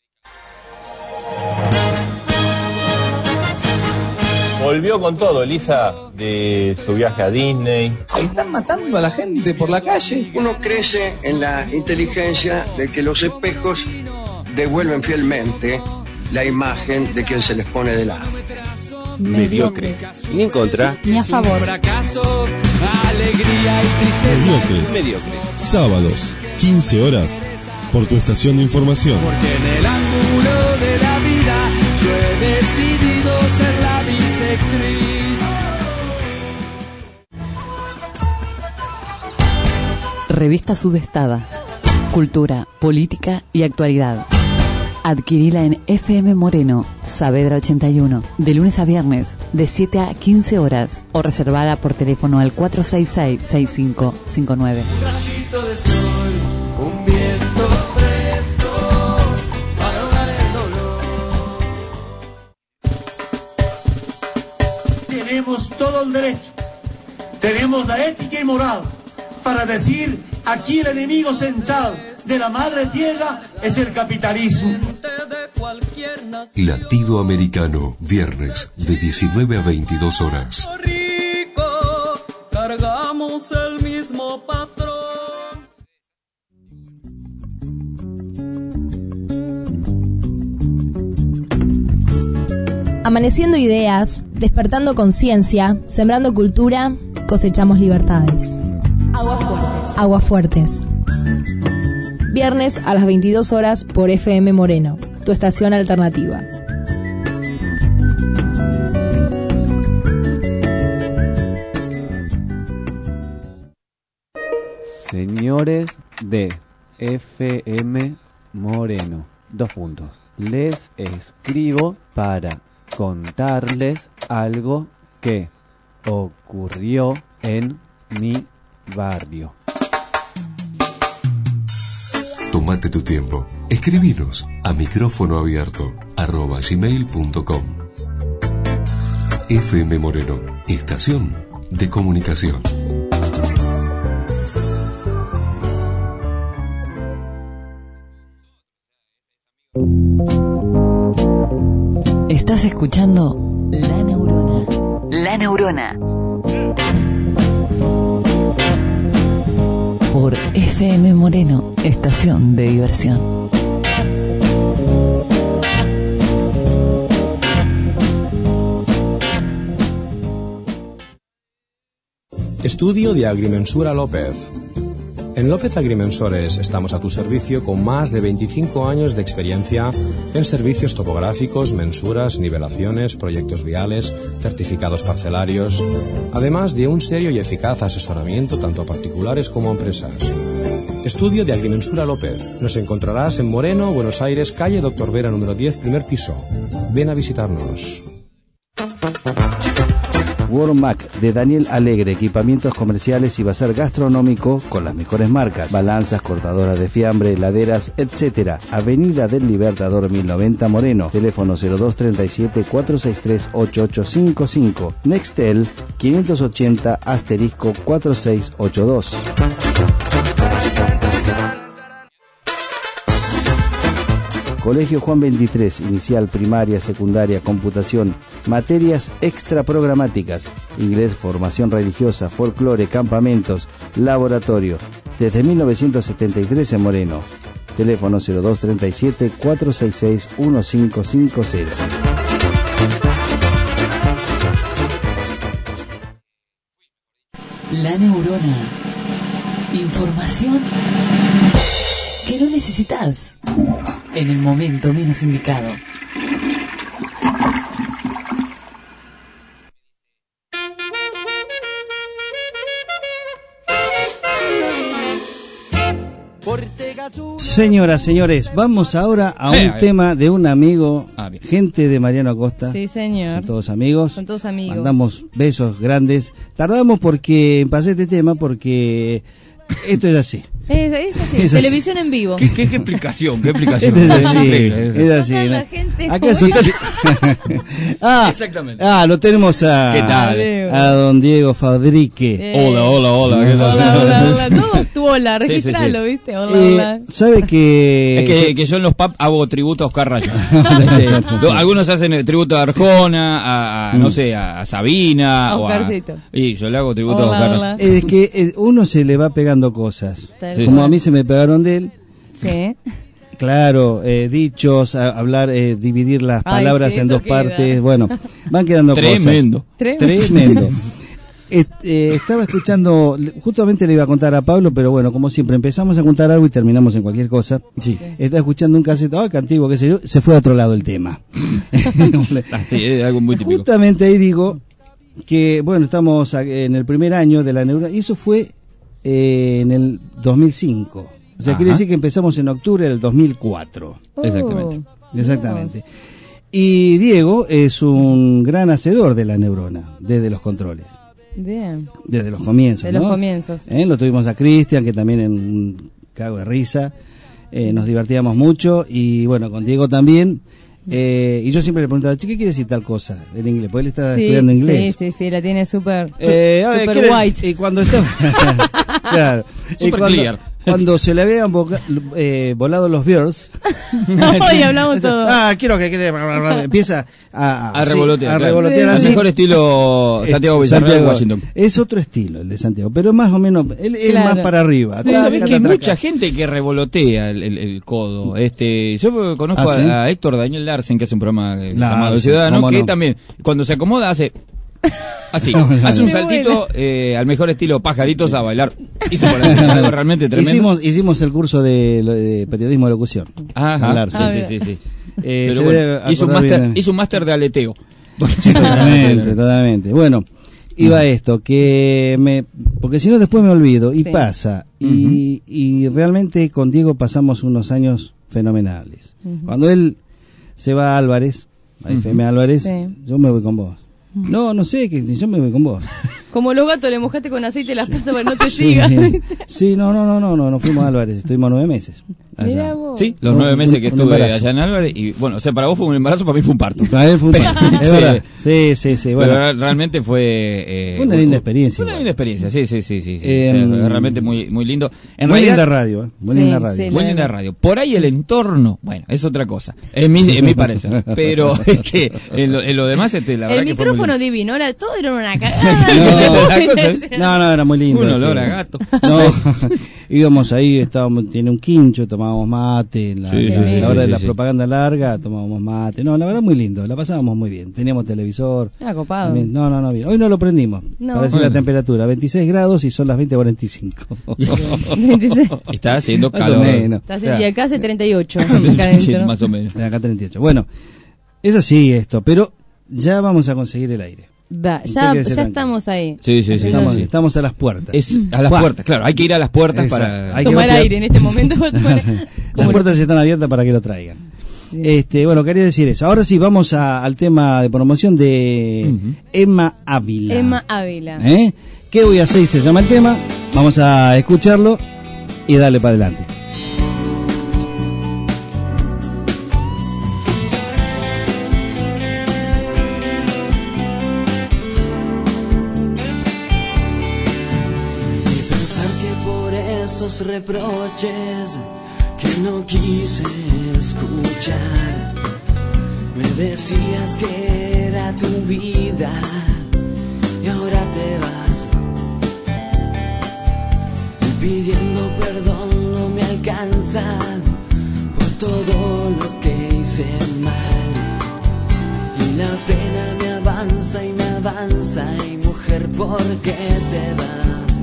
Volvió con todo, Elisa, de su viaje a Disney. Están matando a la gente por la calle. Uno crece en la inteligencia de que los espejos devuelven fielmente la imagen de quien se les pone de lado. Mediocre. Ni en contra. Ni a favor. Fracaso, alegría y tristeza. Mediocre. Sábados, 15 horas, por tu estación de información. Porque en el ángulo de la vida yo he decidido ser la bisectriz. Revista Sudestada. Cultura, política y actualidad. Adquirila en FM Moreno, Saavedra 81, de lunes a viernes, de 7 a 15 horas, o reservada por teléfono al 466-6559. Un rayito de sol, un viento fresco para ahogar el dolor. tenemos todo el derecho, tenemos la ética y moral para decir: aquí el enemigo central de la madre tierra es el capitalismo. Latido Americano, viernes de 19 a 22 horas. Cargamos el mismo patrón. Amaneciendo ideas, despertando conciencia, sembrando cultura, cosechamos libertades. Aguas Fuertes. Viernes a las 22 horas por FM Moreno, tu estación alternativa. Señores de FM Moreno, 2 puntos. Les escribo para contarles algo que ocurrió en mi barrio. Tómate tu tiempo. Escribinos a micrófono abierto @gmail.com. FM Moreno, estación de comunicación. Estás escuchando La Neurona. La Neurona. Por FM Moreno, estación de diversión. Estudio de Agrimensura López. En López Agrimensores estamos a tu servicio con más de 25 años de experiencia en servicios topográficos, mensuras, nivelaciones, proyectos viales, certificados parcelarios, además de un serio y eficaz asesoramiento tanto a particulares como a empresas. Estudio de Agrimensura López. Nos encontrarás en Moreno, Buenos Aires, calle Doctor Vera número 10, primer piso. Ven a visitarnos. Wormac de Daniel Alegre, equipamientos comerciales y bazar gastronómico con las mejores marcas, balanzas, cortadoras de fiambre, heladeras, etc. Avenida del Libertador 1090 Moreno, teléfono 0237-463-8855, Nextel 580*4682. Colegio Juan 23, inicial, primaria, secundaria, computación, materias extraprogramáticas, inglés, formación religiosa, folclore, campamentos, laboratorio, desde 1973 en Moreno. Teléfono 0237-466-1550. La Neurona. Información que no necesitas en el momento menos indicado. Señoras, señores, vamos ahora a un tema de un amigo, gente de Mariano Acosta. Sí, señor. Son todos amigos. Son todos amigos. Mandamos besos grandes. Tardamos porque pasé este tema porque esto es así. Es así, Es así. televisión en vivo. ¿Qué explicación? ¿Qué explicación? Es así, Increíble. es así. La gente Acá sí. Exactamente. Lo tenemos a, ¿Qué tal? a don Diego Fadrique. Hola, ¿qué tal? Hola. Todos tu hola, registralo, Sí. ¿viste? Hola. ¿Sabe que...? Es que yo en los PAP hago tributo a Oscar Raya. Algunos hacen el tributo a Arjona, no sé, a Sabina. Oscarcito. Y yo le hago tributo a Oscar Raya. Es que uno se le va pegando cosas. Sí. Como a mí se me pegaron de él. Sí. Claro, dichos, hablar, dividir las palabras en dos partes. Bueno, van quedando Tremendo. cosas. Tremendo. Estaba escuchando, justamente le iba a contar a Pablo, pero bueno, como siempre, empezamos a contar algo y terminamos en cualquier cosa. Sí. Estaba escuchando un cassette, que antiguo, qué sé yo, se fue a otro lado el tema. Sí, es algo muy típico. Justamente ahí digo que, bueno, estamos en el primer año de la neurona, y eso fue en el 2005. O sea, quiere decir que empezamos en octubre del 2004. Exactamente. Y Diego es un gran hacedor de la neurona, desde los controles. Bien. Desde los comienzos, De ¿no? los comienzos. Lo tuvimos a Cristian, que también en un cago de risa. Nos divertíamos mucho. Y bueno, con Diego también. Y yo siempre le preguntaba, ¿qué quiere decir tal cosa en inglés? Porque él está estudiando inglés. Sí, la tiene súper super white. Y cuando estaba... claro. Super clear. Cuando se le habían volado los Bears, hoy hablamos todo. Quiero que empieza a revolotear. A revolotear al mejor estilo Santiago Villarreal, Washington. Es otro estilo el de Santiago, pero más o menos él es más para arriba. Vos sabés que hay mucha gente que revolotea el codo. Yo conozco a Héctor Daniel Larsen, que hace un programa llamado Ciudadano, que también cuando se acomoda hace así, hace un saltito al mejor estilo pajaritos a bailar y se pone algo realmente tremendo. Hicimos el curso de periodismo de locución. Ajá, sí. Pero bueno, hizo un máster de aleteo. Totalmente. Bueno, iba esto, porque si no después me olvido y pasa. Y realmente con Diego pasamos unos años fenomenales. Cuando él se va a Álvarez, a FM Álvarez, yo me voy con vos. No sé, que yo me voy con vos. Como los gatos, le mojaste con aceite las patas para que no te sigas. Sí, no fuimos a Álvarez, estuvimos 9 meses. Mirá vos. Sí, los 9 meses que estuve allá en Álvarez, y bueno, o sea, para vos fue un embarazo, para mí fue un parto. Para él fue un parto, es verdad. Sí, bueno. Pero realmente fue... fue una linda experiencia. Una linda experiencia, sí. Realmente muy lindo. Muy linda radio, muy linda radio. Muy linda radio. Por ahí el entorno, bueno, es otra cosa, en mi parecer. Pero es que en lo demás, la verdad el que micrófono divino, todo era una cagada. No, era muy lindo. Un olor a gato. No, íbamos ahí, tiene un quincho, tomábamos mate, la hora de la propaganda larga, tomábamos mate. No, la verdad muy lindo, la pasábamos muy bien. Teníamos televisor. Era copado. No, bien. Hoy no lo prendimos. Para decir la temperatura, 26 grados y son las 20:45. Está haciendo calor. Y acá hace 38. Más o menos. Acá 38. Bueno, es así esto, pero ya vamos a conseguir el aire. Ya estamos ahí. Sí. Estamos a las puertas. A las puertas, claro. Hay que ir a las puertas para tomar aire en este momento. Las puertas ya están abiertas para que lo traigan. Bueno, quería decir eso. Ahora sí, vamos al tema de promoción de Emma Ávila. Emma Ávila. ¿Qué voy a hacer? Se llama el tema. Vamos a escucharlo y darle para adelante. Reproches que no quise escuchar, me decías que era tu vida y ahora te vas, y pidiendo perdón no me alcanza por todo lo que hice mal, y la pena me avanza y mujer, ¿por qué te vas?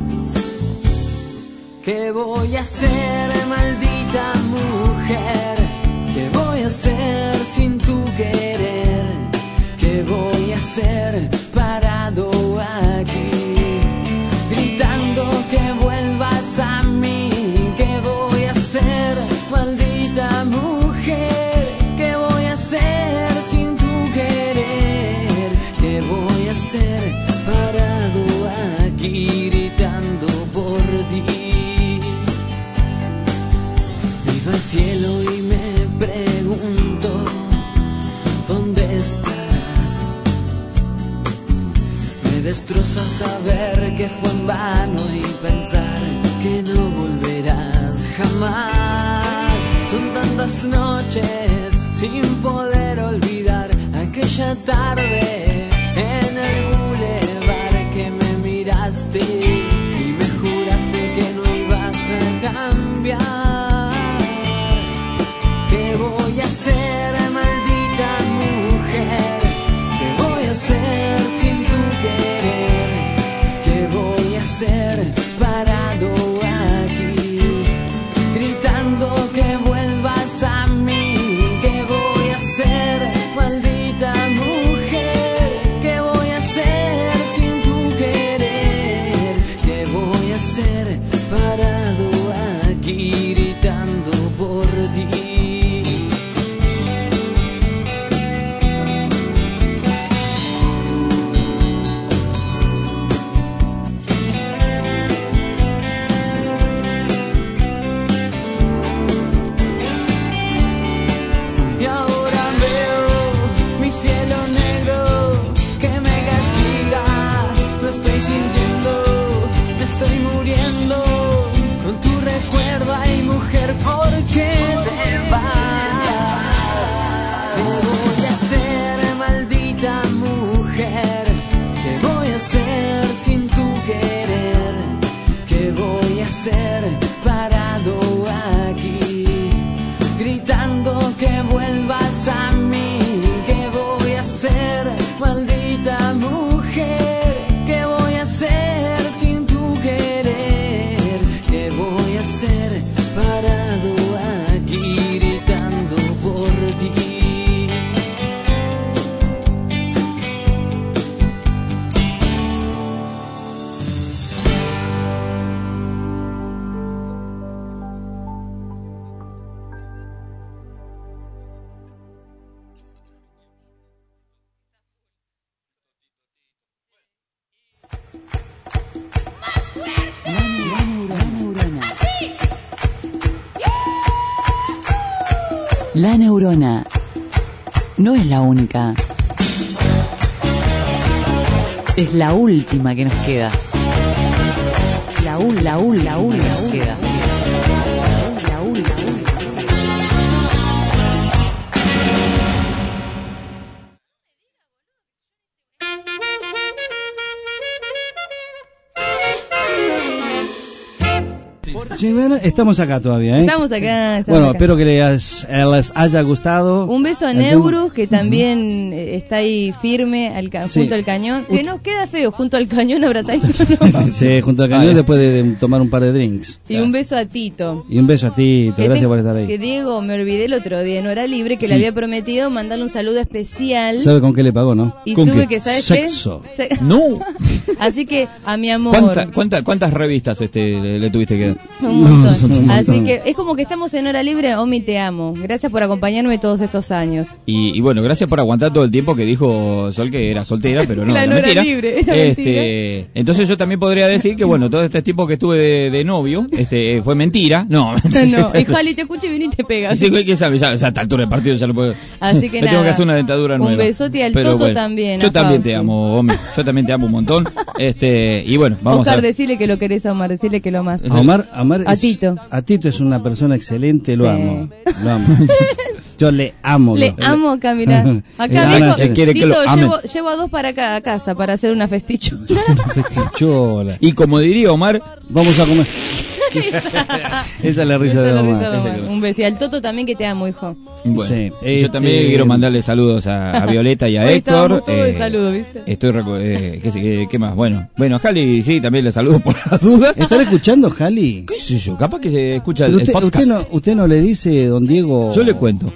¿Qué voy a hacer, maldita mujer? ¿Qué voy a hacer sin tu querer? ¿Qué voy a hacer parado aquí, gritando que vuelvas a mí? ¿Qué voy a hacer, maldita mujer? ¿Qué voy a hacer sin tu querer? ¿Qué voy a hacer parado aquí, gritando por ti? Al cielo y me pregunto ¿dónde estás? Me destroza saber que fue en vano y pensar que no volverás jamás. Son tantas noches sin poder olvidar aquella tarde en el bulevar que me miraste y me juraste que no ibas a cambiar. ¿Qué voy a hacer, maldita mujer? ¿Qué voy a hacer sin tu querer? ¿Qué voy a hacer parado aquí, gritando que vuelvas a mí? ¿Qué voy a hacer, maldita mujer? La neurona no es la única. Es la última que nos queda. La última que nos queda. Sí, bueno, estamos acá todavía, ¿eh? Estamos acá. Bueno, espero que les haya gustado. Un beso a Neurus, que también está ahí firme junto al cañón. Que nos queda feo, junto al cañón abrazadito. Sí, junto al cañón después de tomar un par de drinks. Y un beso a Tito. Y un beso a Tito, gracias por estar ahí. Que Diego, me olvidé el otro día, no era libre, que le había prometido mandarle un saludo especial. ¿Sabe con qué le pagó, no? Y ¿Con tuve qué? que, ¿sabes Sexo. qué? No. Así que, a mi amor. ¿Cuántas revistas le tuviste que dar? Un montón. Así que es como que estamos en hora libre. Omi, te amo. Gracias por acompañarme todos estos años. Y bueno, gracias por aguantar todo el tiempo que dijo Sol que era soltera, pero no, Claro, era mentira. era libre, era mentira. Entonces yo también podría decir que bueno, todo este tiempo que estuve de novio, fue mentira. No, no. Y Jali te escucha y viene y te pega. ¿Quién sabe? Ya a esta altura del partido ya lo puedo. Así que me nada. tengo que hacer una dentadura nueva. Un besote al Pero Toto bueno, también. Yo a también Fausti. te amo, Omi. Yo también te amo un montón. Y bueno, vamos Oscar, a decirle que lo querés a Omar, decirle que lo más. A Omar a Tito. A Tito es una persona excelente, lo Sí. amo. Lo amo. Yo le amo. Le amo acá, mirá. Acá Ana, viejo, se quiere que Tito, lo amen. llevo a 2 para acá a casa para hacer una festichola. Festichola. Y como diría Omar, vamos a comer. Esa es la risa de Omar. Un beso. Y al Toto también, que te amo, hijo. bueno, Sí, y yo también quiero mandarle saludos a Violeta y a Hoy Héctor. estábamos todos de saludo, ¿viste? ¿Qué más? Bueno, a Jali sí, también le saludo por las dudas. ¿Estará escuchando, Jali? ¿Qué sé yo? Capaz que se escucha Pero el podcast. usted no le dice, don Diego. Yo le cuento.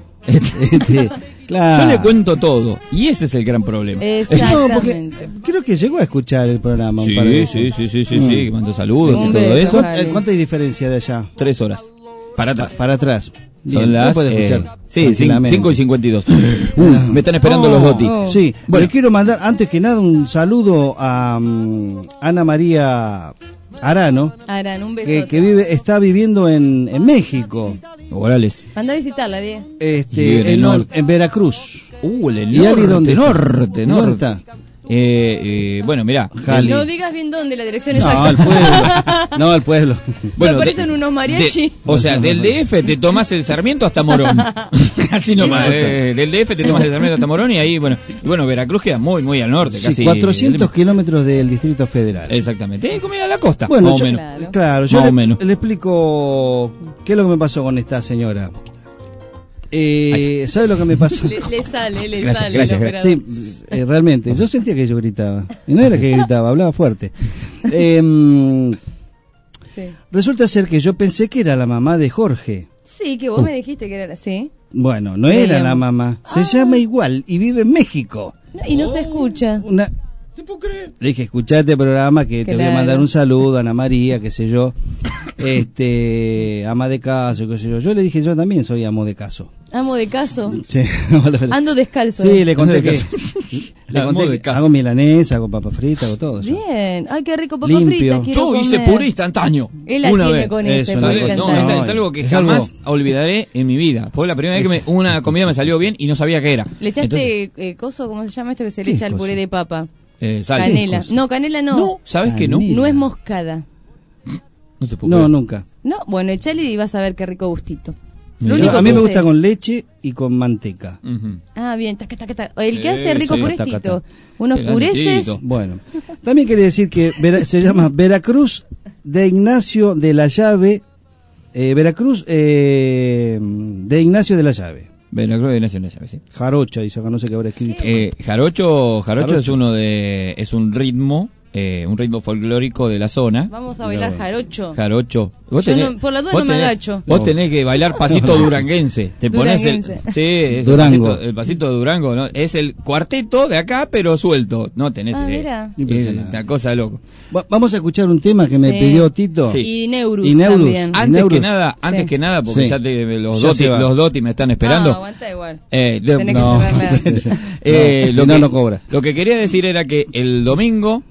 Claro. Yo le cuento todo. Y ese es el gran problema. No, porque creo que llegó a escuchar el programa. Sí, un par de sí, veces. que mandó saludos Un y todo beso, eso. Jali. ¿Cuánta hay diferencia de allá? 3 horas. Para atrás. Para atrás. Bien, Son las. puede escuchar. Sí, tranquilamente. 5:52. Me están esperando los Doti. Sí, Bueno. le quiero mandar antes que nada un saludo a Ana María Arano, Arán, un beso. que está viviendo en México. Morales. Anda a visitarla, Diego. Vive en el norte. En Veracruz. El ¿Y Ali dónde está? norte. ¿Dónde está? Bueno, mirá. Jali. No digas bien dónde, la dirección No, exacta. al pueblo. No, al pueblo. Bueno, Me parecen unos mariachi. O sea, del DF te tomás el Sarmiento hasta Morón. Así nomás. Del DF te tomás el Sarmiento hasta Morón y ahí, bueno, Veracruz queda muy, muy al norte. Sí, Casi 400 kilómetros del Distrito Federal. Exactamente. Como ir a la costa. Bueno, más o yo, menos. claro, yo Más o le, menos. le explico qué es lo que me pasó con esta señora. ¿Sabe lo que me pasó? Le sale. Gracias. Sí, realmente. Yo sentía que yo gritaba. Y no era que gritaba, hablaba fuerte. Resulta ser que yo pensé que era la mamá de Jorge. Sí, que vos me dijiste que era así. Bueno, no era la mamá. Se llama igual y vive en México. No, y no se escucha. ¿Te puedo creer? Le dije, escuchá este programa que te voy a Claro. mandar un saludo a Ana María, qué sé yo. Ama de caso, qué sé yo. Yo le dije, yo también soy amo de caso. Amo de caso. Sí. Ando descalzo. Sí, le conté que Amo de caso. hago milanesa, hago papa frita, hago todo eso. Bien. Ay, qué rico, papas Limpio. fritas. quiero Yo hice comer. puré instantáneo. Él la una tiene vez. con Es ese. una puré cosa. No, instantáneo. es algo que Es jamás algo- olvidaré en mi vida. Fue la primera vez que una comida me salió bien y no sabía qué era. ¿Le echaste Entonces, coso? ¿Cómo se llama esto que se le ¿Qué echa al coso? puré de papa? sal. Canela. No, canela no. No, ¿sabes que no? Canela. Nuez moscada. No te puedo No, creer. nunca. No, bueno, echale y vas a ver qué rico gustito. Mira. Lo único A mí que me sé- gusta con leche y con manteca. Ujú. Ah, bien, taca, taca, taca. El que hace rico sí. puré es Taca, Tito. taca. Unos Grande pureces. Tito. Bueno, también quería decir que se llama Veracruz de Ignacio de la Llave. Veracruz de Ignacio de la Llave. Veracruz de Nación, sí. Jarocha, dice acá, no sé qué habrá escrito. Jarocho es un ritmo folclórico de la zona. Vamos a bailar jarocho. Jarocho. Vos Yo tenés- no- por la duda vos no me tenés- agacho. Vos tenés que bailar pasito duranguense. Te pones el, Duranguense. sí, es Durango. el pasito de Durango, ¿no? Es el cuarteto de acá, pero suelto. No tenés Mira. Impresionante. una cosa de loco. Vamos a escuchar un tema que me Sí. pidió Tito. Sí. Y Neurus, Y Neurus. también. Ah, Antes Neurus. que nada, porque Sí. ya los Ya se va. Doti me están esperando. Ah, aguanta igual. Tenés que no. cerrarla. No, si no, no cobra. Lo que quería decir era que el domingo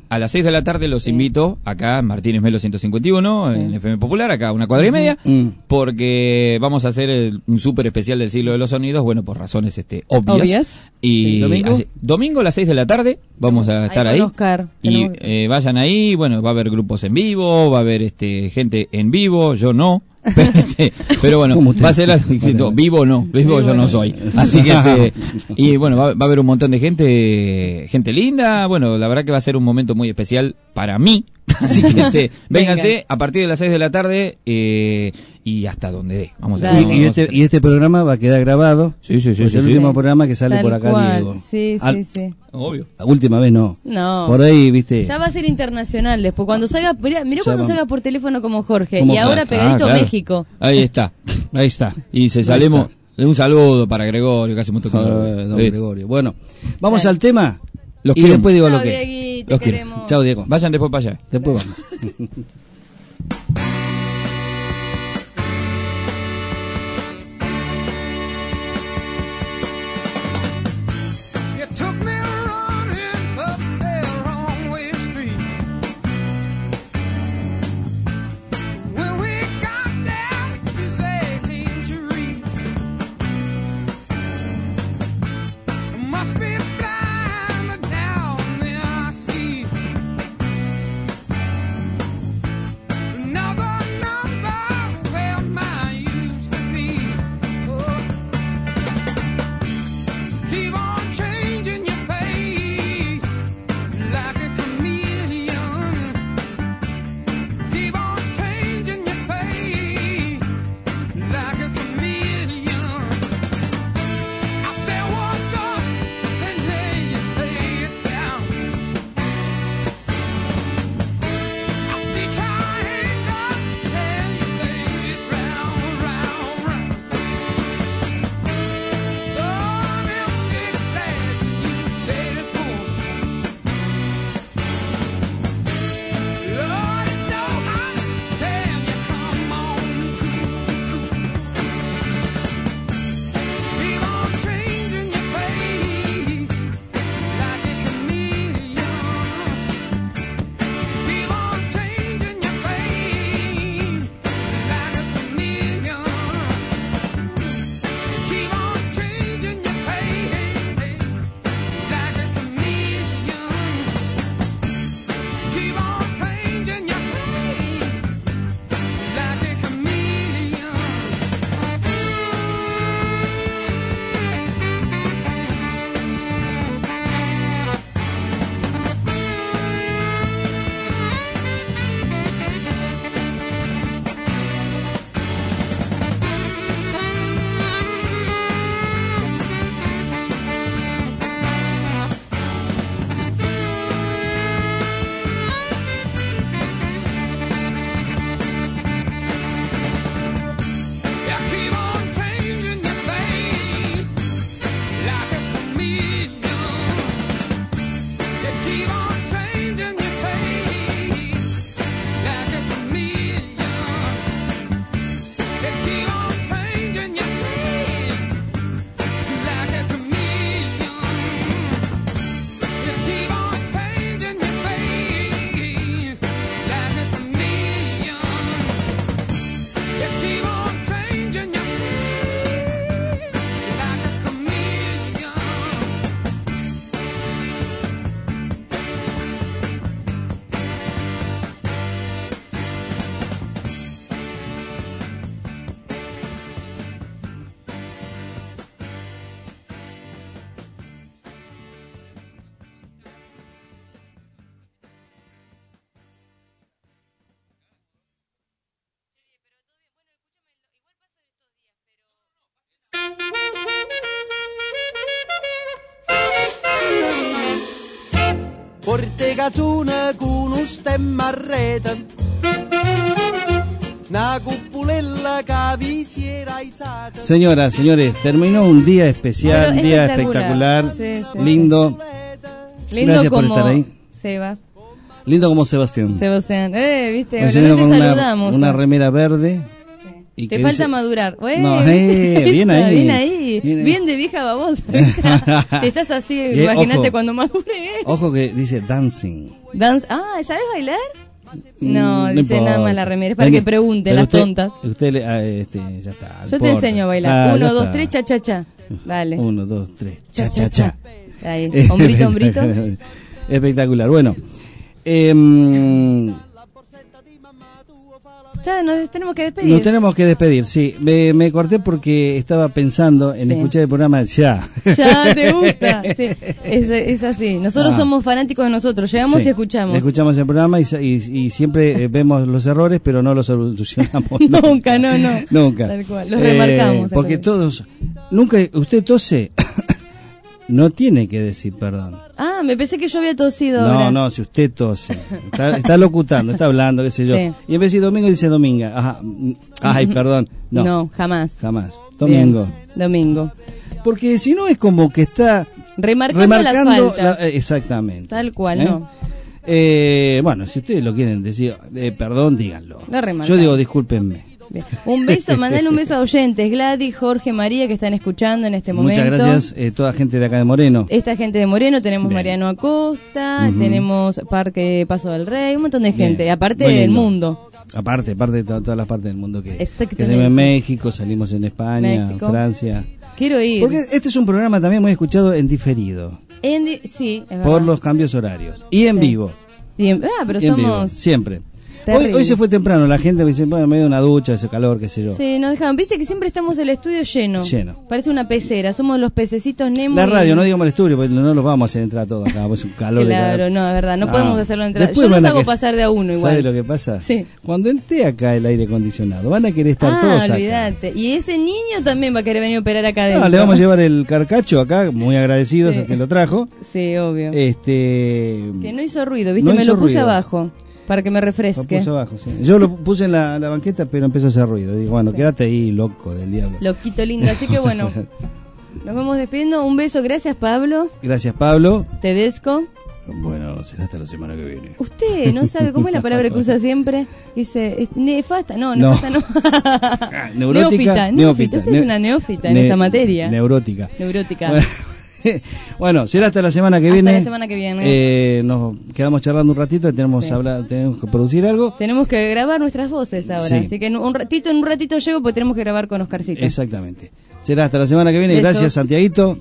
a las 6 de la tarde los invito acá en Martínez Melo 151, en FM Popular, acá a una cuadra y media, porque vamos a hacer un súper especial del siglo de los sonidos, bueno, por razones obvias. Y domingo a las 6 de la tarde vamos a estar ahí. Oscar. Y vayan ahí, bueno, va a haber grupos en vivo, va a haber gente en vivo, yo no. Pero bueno, va a ser vivo yo no soy, así que y bueno, va a haber un montón de gente linda. Bueno, la verdad que va a ser un momento muy especial para mí, así que vénganse a partir de las 6 de la tarde y hasta donde dé. Vamos a y este programa va a quedar grabado. Sí, es el último programa que sale Tal por acá, cual. Diego. Sí. Obvio. La última vez no. Por ahí, viste. Ya va a ser internacional después. Cuando salga, mirá cuando salga por teléfono como Jorge. Como y ahora pegadito claro. México. Ahí está. Y salimos. Un saludo para Gregorio, que hace mucho tiempo. Don Gregorio. Bueno, vamos al tema. Los y quiero. después digo lo Chao, que. Dieguito, Los queremos. quiero. Chao, Diego. Vayan después para allá. Después vamos. Porte cazzone con un stemma a rete, una cupulella che vi si era alzata. Señoras, señores, terminó un día especial, Bueno, un día espectacular. espectacular, Sí. lindo. Lindo Gracias por como estar ahí. Seba. Lindo como Sebastián. Viste, Me no vino te con saludamos. una remera verde Te falta madurar. No, bien ahí. Bien ahí. Bien de vieja babosa. Estás así, imagínate cuando madure. Ojo que dice dancing. ¿Sabes bailar? No, dice nada más la remera. Es para que pregunten las tontas. Usted ya está. Yo te enseño a bailar. 1, 2, 3, cha, cha, cha. Dale. 1, 2, 3, cha, cha, cha. Ahí, hombrito, hombrito. Espectacular. Bueno, ya nos tenemos que despedir. Nos tenemos que despedir, sí. Me corté porque estaba pensando en escuchar el programa ya. Ya, ¿te gusta? Sí, es así. Nosotros somos fanáticos de nosotros. Llegamos y escuchamos. Escuchamos el programa y siempre vemos los errores, pero no los solucionamos. Nunca. Nunca. Tal cual. Los remarcamos. Porque todos... Nunca... Usted tose... No tiene que decir perdón. Me pensé que yo había tosido ahora. No, si usted tose. Está locutando, está hablando, qué sé yo. Sí. Y en vez de domingo dice dominga. Ajá. Ay, perdón. No, jamás. Domingo. Bien. Domingo. Porque si no es como que está... Remarcando las faltas. Exactamente. Tal cual, ¿no? Bueno, si ustedes lo quieren decir, perdón, díganlo. No yo digo, discúlpenme. Bien. Un beso, mandale un beso a oyentes, Gladys, Jorge, María, que están escuchando en este momento. Muchas gracias, toda gente de acá de Moreno. Esta gente de Moreno, tenemos Mariano Acosta, tenemos Parque Paso del Rey, un montón de gente, aparte del mundo. Aparte de todas las partes del mundo que salimos en México, salimos en España, Francia. Quiero ir. Porque este es un programa también muy escuchado en diferido. Sí, es por los cambios horarios. Y en vivo. Pero somos... Vivo, siempre. Hoy se fue temprano, la gente me dice, bueno, me dio una ducha, ese calor, qué sé yo. Sí, nos dejaban, viste que siempre estamos el estudio lleno. Parece una pecera, somos los pececitos Nemo. La radio, no digamos el estudio, porque no los vamos a hacer entrar todos acá, pues un calor. Claro, no, es verdad, no podemos hacerlo entrar. Yo los hago pasar de a uno igual. ¿Sabes lo que pasa? Sí. Cuando esté acá el aire acondicionado, van a querer estar todos acá. Olvídate. Y ese niño también va a querer venir a operar acá adentro. Le vamos a llevar el carcacho acá, muy agradecidos a quien lo trajo. Sí, obvio. Que no hizo ruido, viste, me lo puse abajo. Para que me refresque. Lo puse abajo, sí. Yo lo puse en la banqueta, pero empezó a hacer ruido. Digo, bueno, quédate ahí, loco del diablo. Loquito lindo. Así que bueno, nos vamos despidiendo. Un beso. Gracias, Pablo. Gracias, Pablo. Tedesco. Bueno, será hasta la semana que viene. Usted no sabe cómo es la palabra que usa siempre. Dice, nefasta. No, nefasta no. Neurótica. Neófita. Usted es una neófita en esta materia. Neurótica. Bueno, será hasta la semana que viene. Hasta la semana que viene. Nos quedamos charlando un ratito, tenemos que producir algo. Tenemos que grabar nuestras voces ahora, así que en un ratito llego porque tenemos que grabar con Oscarcito. Exactamente. Será hasta la semana que viene. Besos. Gracias, Santiaguito.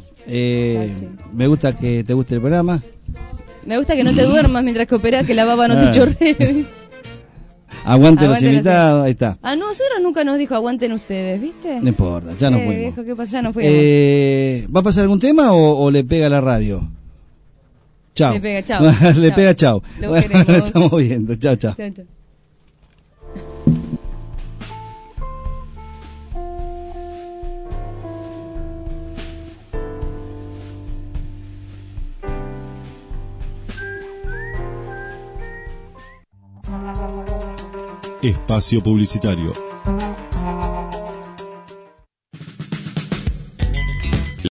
Me gusta que te guste el programa. Me gusta que no te duermas mientras que operás, que la baba no te chorree. Aguante los invitados, ahí está. Nosotros nunca nos dijo aguanten ustedes, ¿viste? No importa, ya nos fuimos. Viejo, ¿qué pasa? Ya nos fuimos. ¿Va a pasar algún tema o le pega la radio? Chao. Le pega, chao. Le pega, chao. Lo queremos. Estamos viendo, chao. Chao. Espacio publicitario.